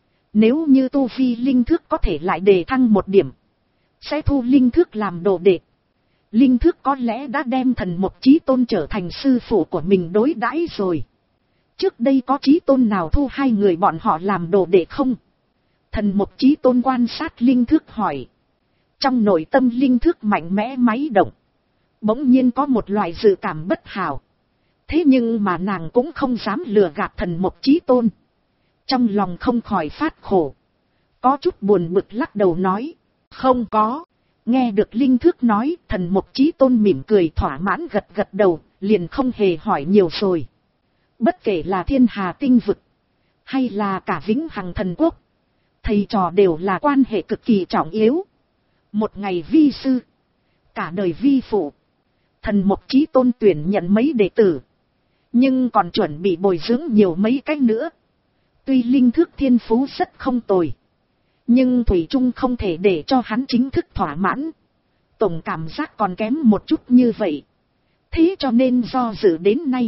Nếu như tu vi Linh Thước có thể lại đề thăng một điểm, sẽ thu Linh Thước làm đồ đệ. Linh Thước có lẽ đã đem Thần Mộc Chí Tôn trở thành sư phụ của mình đối đãi rồi. Trước đây có Chí Tôn nào thu hai người bọn họ làm đồ đệ không? Thần Mộc Chí Tôn quan sát Linh Thước hỏi. Trong nội tâm Linh Thước mạnh mẽ máy động. Bỗng nhiên có một loại dự cảm bất hảo. Thế nhưng mà nàng cũng không dám lừa gạt Thần Mộc Chí Tôn. Trong lòng không khỏi phát khổ. Có chút buồn bực lắc đầu nói. Không có. Nghe được Linh Thước nói, Thần Mộc Chí Tôn mỉm cười thỏa mãn gật gật đầu, liền không hề hỏi nhiều rồi. Bất kể là Thiên Hà Tinh Vực, hay là cả Vĩnh Hằng Thần Quốc, thầy trò đều là quan hệ cực kỳ trọng yếu. Một ngày vi sư, cả đời vi phụ. Thần Mộc Chí Tôn tuyển nhận mấy đệ tử, nhưng còn chuẩn bị bồi dưỡng nhiều mấy cách nữa. Tuy Linh Thước thiên phú rất không tồi, nhưng thủy chung không thể để cho hắn chính thức thỏa mãn. Tổng cảm giác còn kém một chút như vậy. Thế cho nên do dự đến nay.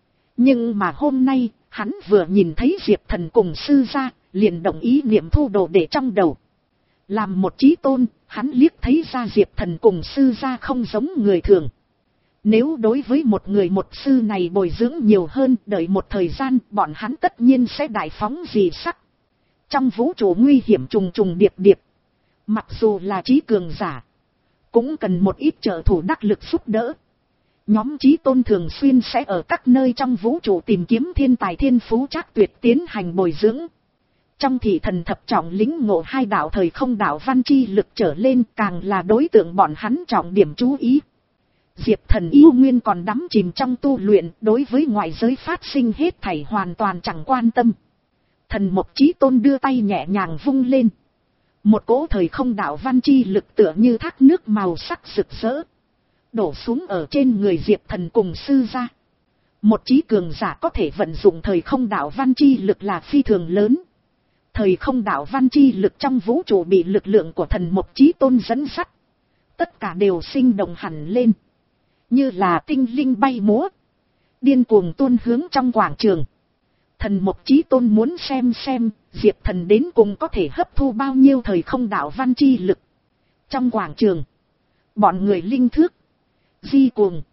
Nhưng mà hôm nay, hắn vừa nhìn thấy Diệp Thần cùng sư gia, liền đồng ý niệm thu đồ để trong đầu. Làm một Chí Tôn, hắn liếc thấy ra Diệp Thần cùng sư gia không giống người thường. Nếu đối với một người một sư này bồi dưỡng nhiều hơn, đợi một thời gian, bọn hắn tất nhiên sẽ đại phóng dị sắc. Trong vũ trụ nguy hiểm trùng trùng điệp điệp, mặc dù là trí cường giả, cũng cần một ít trợ thủ đắc lực giúp đỡ. Nhóm Chí Tôn thường xuyên sẽ ở các nơi trong vũ trụ tìm kiếm thiên tài thiên phú trác tuyệt tiến hành bồi dưỡng. Trong thị thần thập trọng lĩnh ngộ hai đạo thời không đạo văn chi lực trở lên, càng là đối tượng bọn hắn trọng điểm chú ý. Diệp Thần yêu nguyên còn đắm chìm trong tu luyện, đối với ngoại giới phát sinh hết thảy hoàn toàn chẳng quan tâm. Thần Mộc Chí Tôn đưa tay nhẹ nhàng vung lên. Một cỗ thời không đạo văn chi lực tựa như thác nước màu sắc rực rỡ, đổ xuống ở trên người Diệp Thần cùng sư gia. Một trí cường giả có thể vận dụng thời không đạo văn chi lực là phi thường lớn. Thời không đạo văn chi lực trong vũ trụ bị lực lượng của Thần Mộc Chí Tôn dẫn dắt. Tất cả đều sinh động hẳn lên. Như là tinh linh bay múa, điên cuồng tuôn hướng trong quảng trường. Thần Mộc Chí Tôn muốn xem xem, Diệp Thần đến cùng có thể hấp thu bao nhiêu thời không đạo văn chi lực. Trong quảng trường, bọn người Linh Thước, Di Cuồng,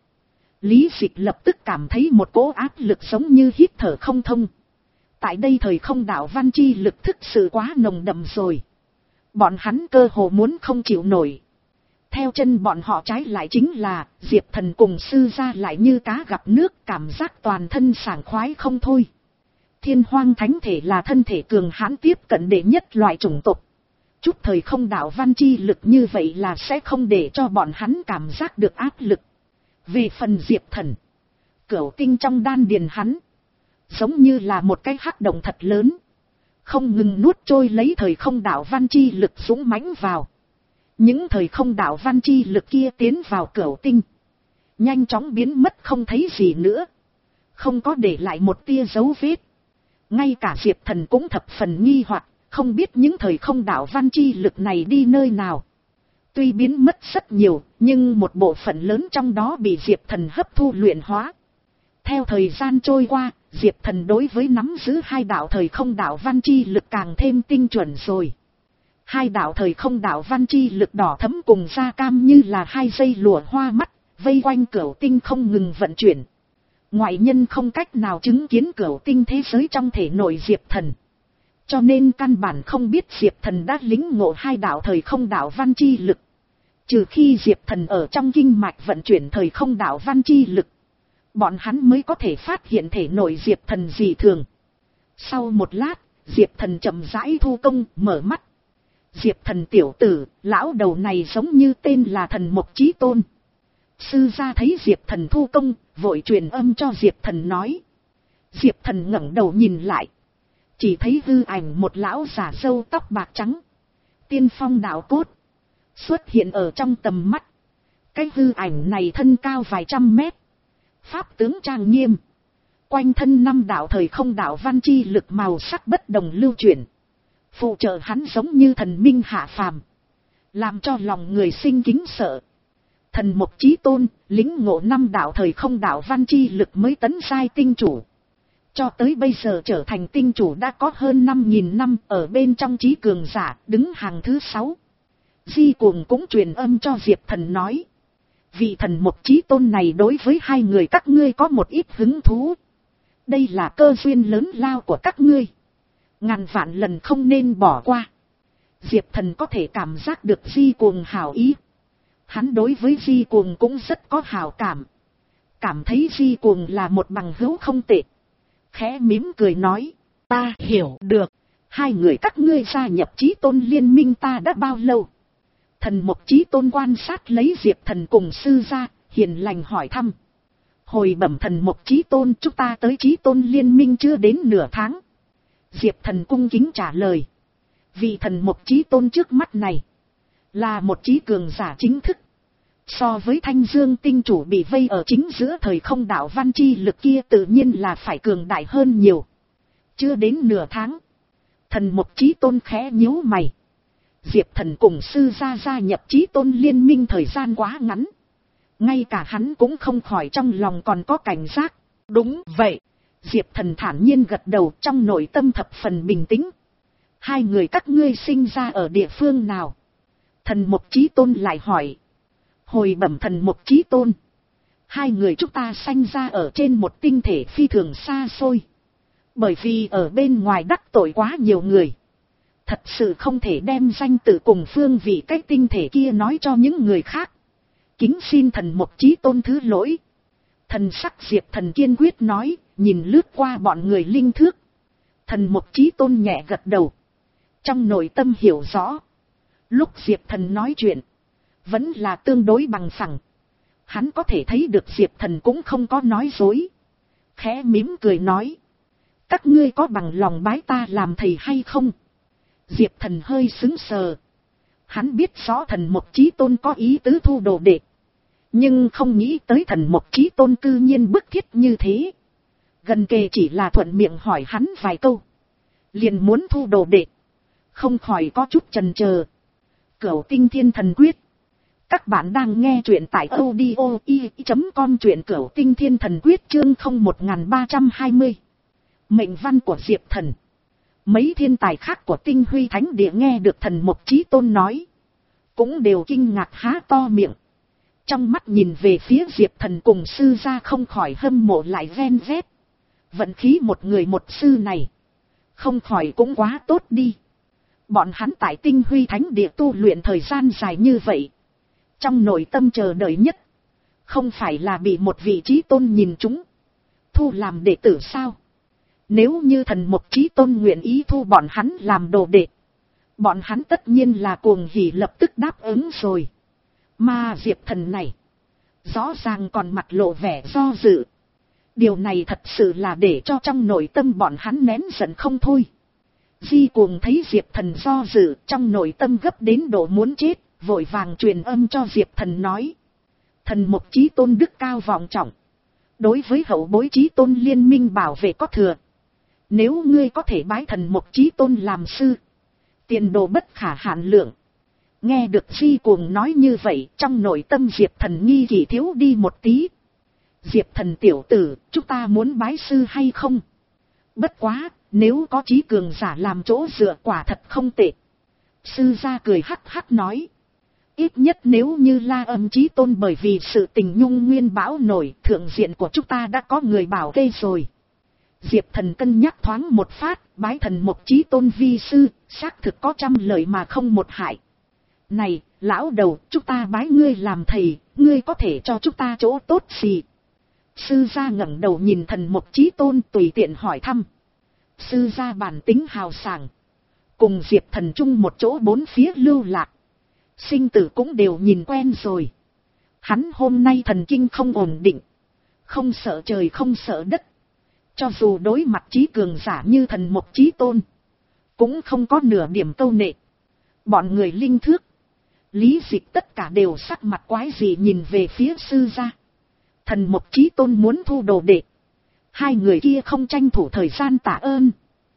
Lý Dịch lập tức cảm thấy một cỗ áp lực giống như hít thở không thông. Tại đây thời không đạo văn chi lực thực sự quá nồng đậm rồi. Bọn hắn cơ hồ muốn không chịu nổi. Theo chân bọn họ trái lại chính là, Diệp Thần cùng sư gia lại như cá gặp nước, cảm giác toàn thân sảng khoái không thôi. Thiên Hoang Thánh Thể là thân thể cường hãn tiếp cận đệ nhất loại chủng tộc. Chút thời không đạo văn chi lực như vậy là sẽ không để cho bọn hắn cảm giác được áp lực. Về phần Diệp Thần, cửu tinh trong đan điền hắn, giống như là một cái hắc động thật lớn, không ngừng nuốt trôi lấy thời không đạo văn chi lực dũng mãnh vào. Những thời không đạo văn chi lực kia tiến vào cửu tinh, nhanh chóng biến mất không thấy gì nữa, không có để lại một tia dấu vết. Ngay cả Diệp Thần cũng thập phần nghi hoặc, không biết những thời không đạo văn chi lực này đi nơi nào. Tuy biến mất rất nhiều, nhưng một bộ phận lớn trong đó bị Diệp Thần hấp thu luyện hóa. Theo thời gian trôi qua, Diệp Thần đối với nắm giữ hai đạo thời không đạo văn chi lực càng thêm tinh chuẩn rồi. Hai đạo thời không đạo văn chi lực đỏ thẫm cùng da cam như là hai dây lụa hoa mắt, vây quanh cửu tinh không ngừng vận chuyển. Ngoại nhân không cách nào chứng kiến cửu tinh thế giới trong thể nội Diệp Thần. Cho nên căn bản không biết Diệp Thần đã lĩnh ngộ hai đạo thời không đạo văn chi lực. Trừ khi Diệp Thần ở trong kinh mạch vận chuyển thời không đạo văn chi lực, bọn hắn mới có thể phát hiện thể nội Diệp Thần dị thường. Sau một lát, Diệp Thần chậm rãi thu công, mở mắt. Diệp Thần tiểu tử, lão đầu này giống như tên là Thần Mộc Chí Tôn. Sư gia thấy Diệp Thần thu công, vội truyền âm cho Diệp Thần nói. Diệp Thần ngẩng đầu nhìn lại. Chỉ thấy hư ảnh một lão già râu tóc bạc trắng. Tiên phong đạo cốt. Xuất hiện ở trong tầm mắt. Cái hư ảnh này thân cao vài trăm mét. Pháp tướng trang nghiêm. Quanh thân năm đạo thời không đạo văn chi lực màu sắc bất đồng lưu chuyển. Phụ trợ hắn giống như thần minh hạ phàm. Làm cho lòng người sinh kính sợ. Thần Mộc Chí Tôn, lĩnh ngộ năm đạo thời không đạo văn chi lực mới tấn giai tinh chủ. Cho tới bây giờ trở thành tinh chủ đã có hơn năm nghìn năm, ở bên trong trí cường giả, đứng hàng thứ sáu. Di Cuồng cũng truyền âm cho Diệp Thần nói. Vị Thần Mộc Chí Tôn này đối với hai người các ngươi có một ít hứng thú. Đây là cơ duyên lớn lao của các ngươi. Ngàn vạn lần không nên bỏ qua. Diệp Thần có thể cảm giác được Di Cuồng hảo ý. Hắn đối với Di Cuồng cũng rất có hảo cảm. Cảm thấy Di Cuồng là một bằng hữu không tệ. Khẽ mỉm cười nói. Ta hiểu được. Hai người các ngươi gia nhập Chí Tôn liên minh ta đã bao lâu? Thần Mộc Chí Tôn quan sát lấy Diệp Thần cùng sư gia, hiền lành hỏi thăm. Hồi bẩm Thần Mộc Chí Tôn, chúng ta tới Chí Tôn liên minh chưa đến nửa tháng. Diệp Thần cung kính trả lời. Vị Thần Mộc Chí Tôn trước mắt này là một chí cường giả chính thức. So với Thanh Dương tinh chủ bị vây ở chính giữa thời không đạo văn chi lực kia tự nhiên là phải cường đại hơn nhiều. Chưa đến nửa tháng. Thần Mộc Chí Tôn khẽ nhíu mày. Diệp Thần cùng sư gia gia nhập Chí Tôn liên minh thời gian quá ngắn. Ngay cả hắn cũng không khỏi trong lòng còn có cảnh giác. Đúng vậy. Diệp Thần thản nhiên gật đầu, trong nội tâm thập phần bình tĩnh. Hai người các ngươi sinh ra ở địa phương nào? Thần Mộc Chí Tôn lại hỏi. Hồi bẩm Thần Mộc Chí Tôn. Hai người chúng ta sanh ra ở trên một tinh thể phi thường xa xôi. Bởi vì ở bên ngoài đắc tội quá nhiều người. Thật sự không thể đem danh tự cùng phương vị cái tinh thể kia nói cho những người khác. Kính xin Thần Mộc Chí Tôn thứ lỗi. Thần sắc Diệp Thần kiên quyết nói, nhìn lướt qua bọn người linh thước. Thần Mộc Chí Tôn nhẹ gật đầu. Trong nội tâm hiểu rõ. Lúc Diệp Thần nói chuyện, vẫn là tương đối bằng phẳng. Hắn có thể thấy được Diệp Thần cũng không có nói dối. Khẽ mỉm cười nói. Các ngươi có bằng lòng bái ta làm thầy hay không? Diệp Thần hơi sững sờ. Hắn biết rõ Thần Mộc Chí Tôn có ý tứ thu đồ đệ. Nhưng không nghĩ tới Thần Mộc Chí Tôn cư nhiên bức thiết như thế. Gần kề chỉ là thuận miệng hỏi hắn vài câu. Liền muốn thu đồ đệ. Không khỏi có chút chần chờ. Cửu Tinh Thiên Thần Quyết. Các bạn đang nghe truyện tại audio i chấm com, truyện Cửu Tinh Thiên Thần Quyết chương không một ba hai mươi. Mệnh văn của Diệp Thần. Mấy thiên tài khác của Tinh Huy Thánh Địa nghe được Thần Mộc Chí Tôn nói. Cũng đều kinh ngạc há to miệng. Trong mắt nhìn về phía Diệp Thần cùng sư gia không khỏi hâm mộ lại ven vét. Vận khí một người một sư này. Không khỏi cũng quá tốt đi. Bọn hắn tại Tinh Huy Thánh Địa tu luyện thời gian dài như vậy. Trong nội tâm chờ đợi nhất. Không phải là bị một vị Chí Tôn nhìn chúng. Thu làm đệ tử sao? Nếu như Thần Mộc Chí Tôn nguyện ý thu bọn hắn làm đồ đệ. Bọn hắn tất nhiên là cuồng hỉ lập tức đáp ứng rồi. Mà Diệp Thần này. Rõ ràng còn mặt lộ vẻ do dự. Điều này thật sự là để cho trong nội tâm bọn hắn nén giận không thôi. Di Cuồng thấy Diệp Thần do dự, trong nội tâm gấp đến độ muốn chết, vội vàng truyền âm cho Diệp Thần nói. Thần Mộc Chí Tôn đức cao vọng trọng. Đối với hậu bối Chí Tôn liên minh bảo vệ có thừa. Nếu ngươi có thể bái Thần Mộc Chí Tôn làm sư, tiền đồ bất khả hạn lượng. Nghe được Di Cuồng nói như vậy, trong nội tâm Diệp Thần nghi kỵ thiếu đi một tí. Diệp Thần tiểu tử, chúng ta muốn bái sư hay không? Bất quá, nếu có trí cường giả làm chỗ dựa quả thật không tệ. Sư gia cười hắc hắc nói. Ít nhất nếu như La Âm Chí Tôn bởi vì sự tình nhung nguyên bão nổi, thượng diện của chúng ta đã có người bảo kê rồi. Diệp Thần cân nhắc thoáng một phát, bái Thần Mộc Chí Tôn vi sư, xác thực có trăm lợi mà không một hại. Này, lão đầu, chúng ta bái ngươi làm thầy, ngươi có thể cho chúng ta chỗ tốt gì? Sư gia ngẩng đầu nhìn Thần Mộc Chí Tôn tùy tiện hỏi thăm. Sư gia bản tính hào sảng, cùng Diệp Thần chung một chỗ bốn phía lưu lạc. Sinh tử cũng đều nhìn quen rồi. Hắn hôm nay thần kinh không ổn định, không sợ trời không sợ đất. Cho dù đối mặt trí cường giả như Thần Mộc Chí Tôn, cũng không có nửa điểm câu nệ. Bọn người Linh Thước, Lý Dịch tất cả đều sắc mặt quái dị nhìn về phía sư gia. Thần Mộc Chí Tôn muốn thu đồ đệ, hai người kia không tranh thủ thời gian tạ ơn,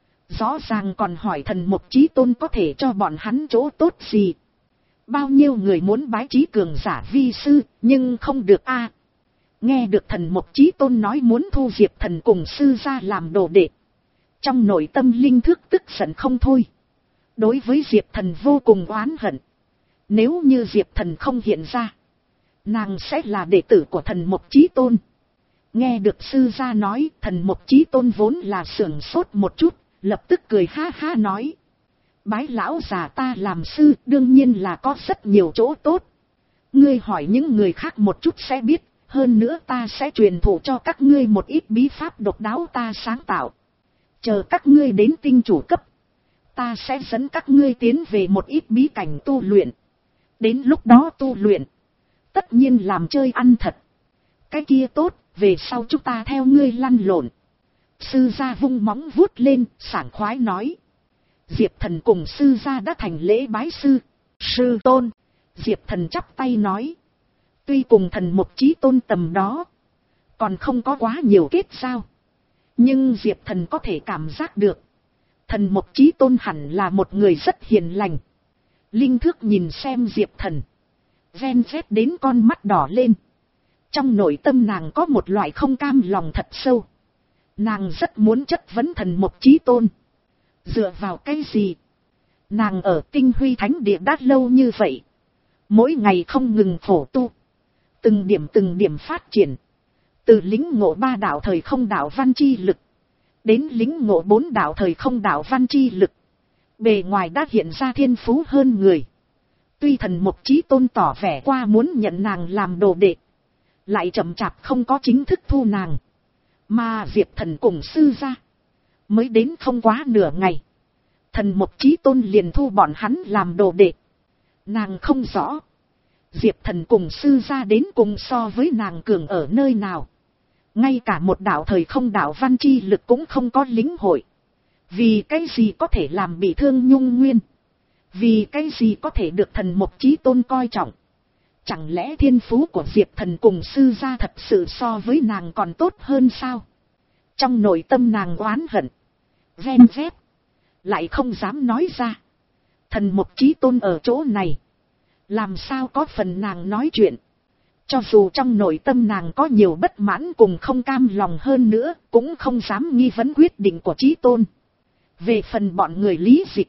rõ ràng còn hỏi Thần Mộc Chí Tôn có thể cho bọn hắn chỗ tốt gì. Bao nhiêu người muốn bái trí cường giả vi sư, nhưng không được a. Nghe được Thần Mộc Chí Tôn nói muốn thu Diệp Thần cùng sư gia làm đồ đệ, trong nội tâm Linh Thước tức giận không thôi. Đối với Diệp Thần vô cùng oán hận. Nếu như Diệp Thần không hiện ra, nàng sẽ là đệ tử của Thần Mộc Chí Tôn. Nghe được sư gia nói, Thần Mộc Chí Tôn vốn là sưởng sốt một chút, lập tức cười ha ha nói. Bái lão già ta làm sư đương nhiên là có rất nhiều chỗ tốt. Ngươi hỏi những người khác một chút sẽ biết, hơn nữa ta sẽ truyền thụ cho các ngươi một ít bí pháp độc đáo ta sáng tạo. Chờ các ngươi đến tinh chủ cấp, ta sẽ dẫn các ngươi tiến về một ít bí cảnh tu luyện. Đến lúc đó tu luyện, tất nhiên làm chơi ăn thật. Cái kia tốt, về sau chúng ta theo ngươi lăn lộn. Sư gia vung móng vuốt lên, sảng khoái nói. Diệp Thần cùng sư gia đã thành lễ bái sư. Sư tôn. Diệp Thần chắp tay nói. Tuy cùng Thần Mộc Chí Tôn tầm đó, còn không có quá nhiều kết giao, nhưng Diệp Thần có thể cảm giác được, Thần Mộc Chí Tôn hẳn là một người rất hiền lành. Linh Thước nhìn xem Diệp Thần, ven vét đến con mắt đỏ lên. Trong nội tâm nàng có một loại không cam lòng thật sâu. Nàng rất muốn chất vấn Thần Mộc Chí Tôn. Dựa vào cái gì? Nàng ở Tinh Huy Thánh Địa đã lâu như vậy, mỗi ngày không ngừng khổ tu, từng điểm từng điểm phát triển, từ lĩnh ngộ ba đạo thời không đạo văn chi lực, đến lĩnh ngộ bốn đạo thời không đạo văn chi lực, bề ngoài đã hiện ra thiên phú hơn người. Tuy Thần Mộc Chí Tôn tỏ vẻ qua muốn nhận nàng làm đồ đệ, lại chậm chạp không có chính thức thu nàng, mà Diệp Thần cùng sư gia mới đến không quá nửa ngày, Thần Mộc Chí Tôn liền thu bọn hắn làm đồ đệ. Nàng không rõ, Diệp Thần cùng sư gia đến cùng so với nàng cường ở nơi nào. Ngay cả một đạo thời không đạo văn chi lực cũng không có lĩnh hội. Vì cái gì có thể làm bị thương Nhung Nguyên? Vì cái gì có thể được Thần Mộc Chí Tôn coi trọng? Chẳng lẽ thiên phú của Diệp Thần cùng sư gia thật sự so với nàng còn tốt hơn sao? Trong nội tâm nàng oán hận, ven vét, lại không dám nói ra. Thần Mộc Chí Tôn ở chỗ này, làm sao có phần nàng nói chuyện. Cho dù trong nội tâm nàng có nhiều bất mãn cùng không cam lòng hơn nữa, cũng không dám nghi vấn quyết định của Chí Tôn. Về phần bọn người Lý Dịch,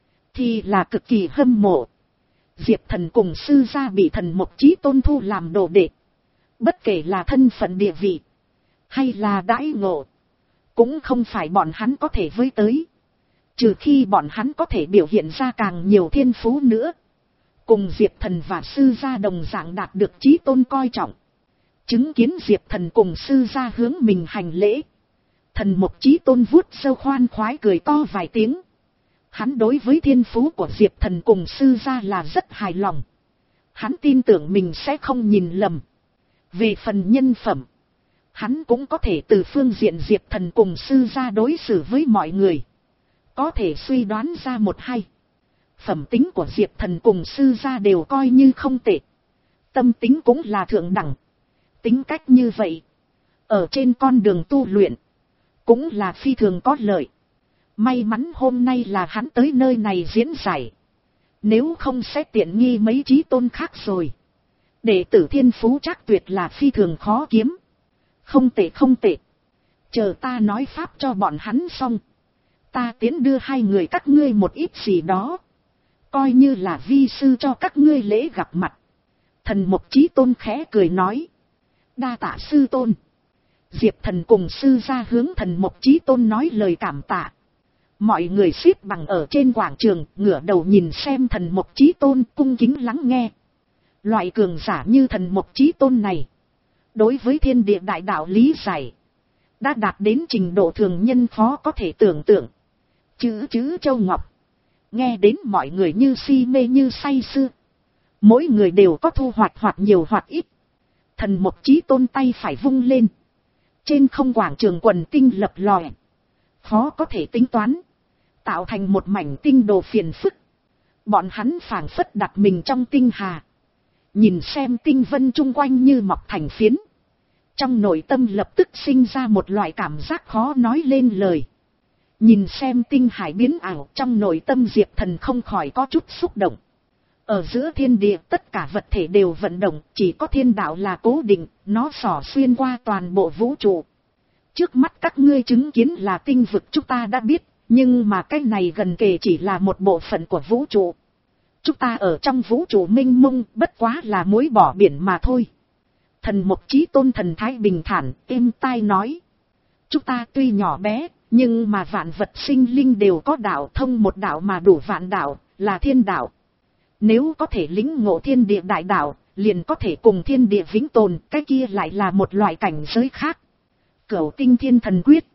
thì là cực kỳ hâm mộ. Diệp Thần cùng sư gia bị Thần Mộc Chí Tôn thu làm đồ đệ, bất kể là thân phận địa vị, hay là đãi ngộ, cũng không phải bọn hắn có thể với tới. Trừ khi bọn hắn có thể biểu hiện ra càng nhiều thiên phú nữa, cùng Diệp Thần và sư gia đồng dạng đạt được Chí Tôn coi trọng. Chứng kiến Diệp Thần cùng sư gia hướng mình hành lễ, Thần Mộc Chí Tôn vuốt râu khoan khoái cười to vài tiếng. Hắn đối với thiên phú của Diệp Thần cùng sư gia là rất hài lòng. Hắn tin tưởng mình sẽ không nhìn lầm. Về phần nhân phẩm, hắn cũng có thể từ phương diện Diệp Thần cùng sư gia đối xử với mọi người, có thể suy đoán ra một hai. Phẩm tính của Diệp Thần cùng sư gia đều coi như không tệ. Tâm tính cũng là thượng đẳng. Tính cách như vậy, ở trên con đường tu luyện, cũng là phi thường có lợi. May mắn hôm nay là hắn tới nơi này diễn giải. Nếu không sẽ tiện nghi mấy chí tôn khác rồi. Đệ tử thiên phú chắc tuyệt là phi thường khó kiếm. Không tệ không tệ. Chờ ta nói pháp cho bọn hắn xong. Ta tiến đưa hai người các ngươi một ít gì đó. Coi như là vi sư cho các ngươi lễ gặp mặt. Thần Mục Chí Tôn khẽ cười nói. Đa tạ sư tôn. Diệp Thần cùng sư ra hướng Thần Mục Chí Tôn nói lời cảm tạ. Mọi người xếp bằng ở trên quảng trường, ngửa đầu nhìn xem Thần Mục Chí Tôn, cung kính lắng nghe. Loại cường giả như Thần Mục Chí Tôn này, đối với thiên địa đại đạo lý giải, đã đạt đến trình độ thường nhân khó có thể tưởng tượng. Chữ chữ châu ngọc, nghe đến mọi người như si mê như say sưa. Mỗi người đều có thu hoạch hoặc nhiều hoặc ít. Thần Mục Chí Tôn tay phải vung lên. Trên không quảng trường quần tinh lập lòe. Khó có thể tính toán. Tạo thành một mảnh tinh đồ phiền phức. Bọn hắn phảng phất đặt mình trong tinh hà. Nhìn xem tinh vân chung quanh như mọc thành phiến. Trong nội tâm lập tức sinh ra một loại cảm giác khó nói lên lời. Nhìn xem tinh hải biến ảo, trong nội tâm Diệp Thần không khỏi có chút xúc động. Ở giữa thiên địa tất cả vật thể đều vận động, chỉ có thiên đạo là cố định, nó xỏ xuyên qua toàn bộ vũ trụ. Trước mắt các ngươi chứng kiến là tinh vực chúng ta đã biết, nhưng mà cái này gần kề chỉ là một bộ phận của vũ trụ. Chúng ta ở trong vũ trụ mênh mông, bất quá là muối bỏ biển mà thôi. Thần Mục Chí Tôn thần thái bình thản, êm tai nói. Chúng ta tuy nhỏ bé, nhưng mà vạn vật sinh linh đều có đạo, thông một đạo mà đủ vạn đạo, là thiên đạo. Nếu có thể lĩnh ngộ thiên địa đại đạo, liền có thể cùng thiên địa vĩnh tồn, cái kia lại là một loại cảnh giới khác. Cửu Tinh Thiên Thần Quyết.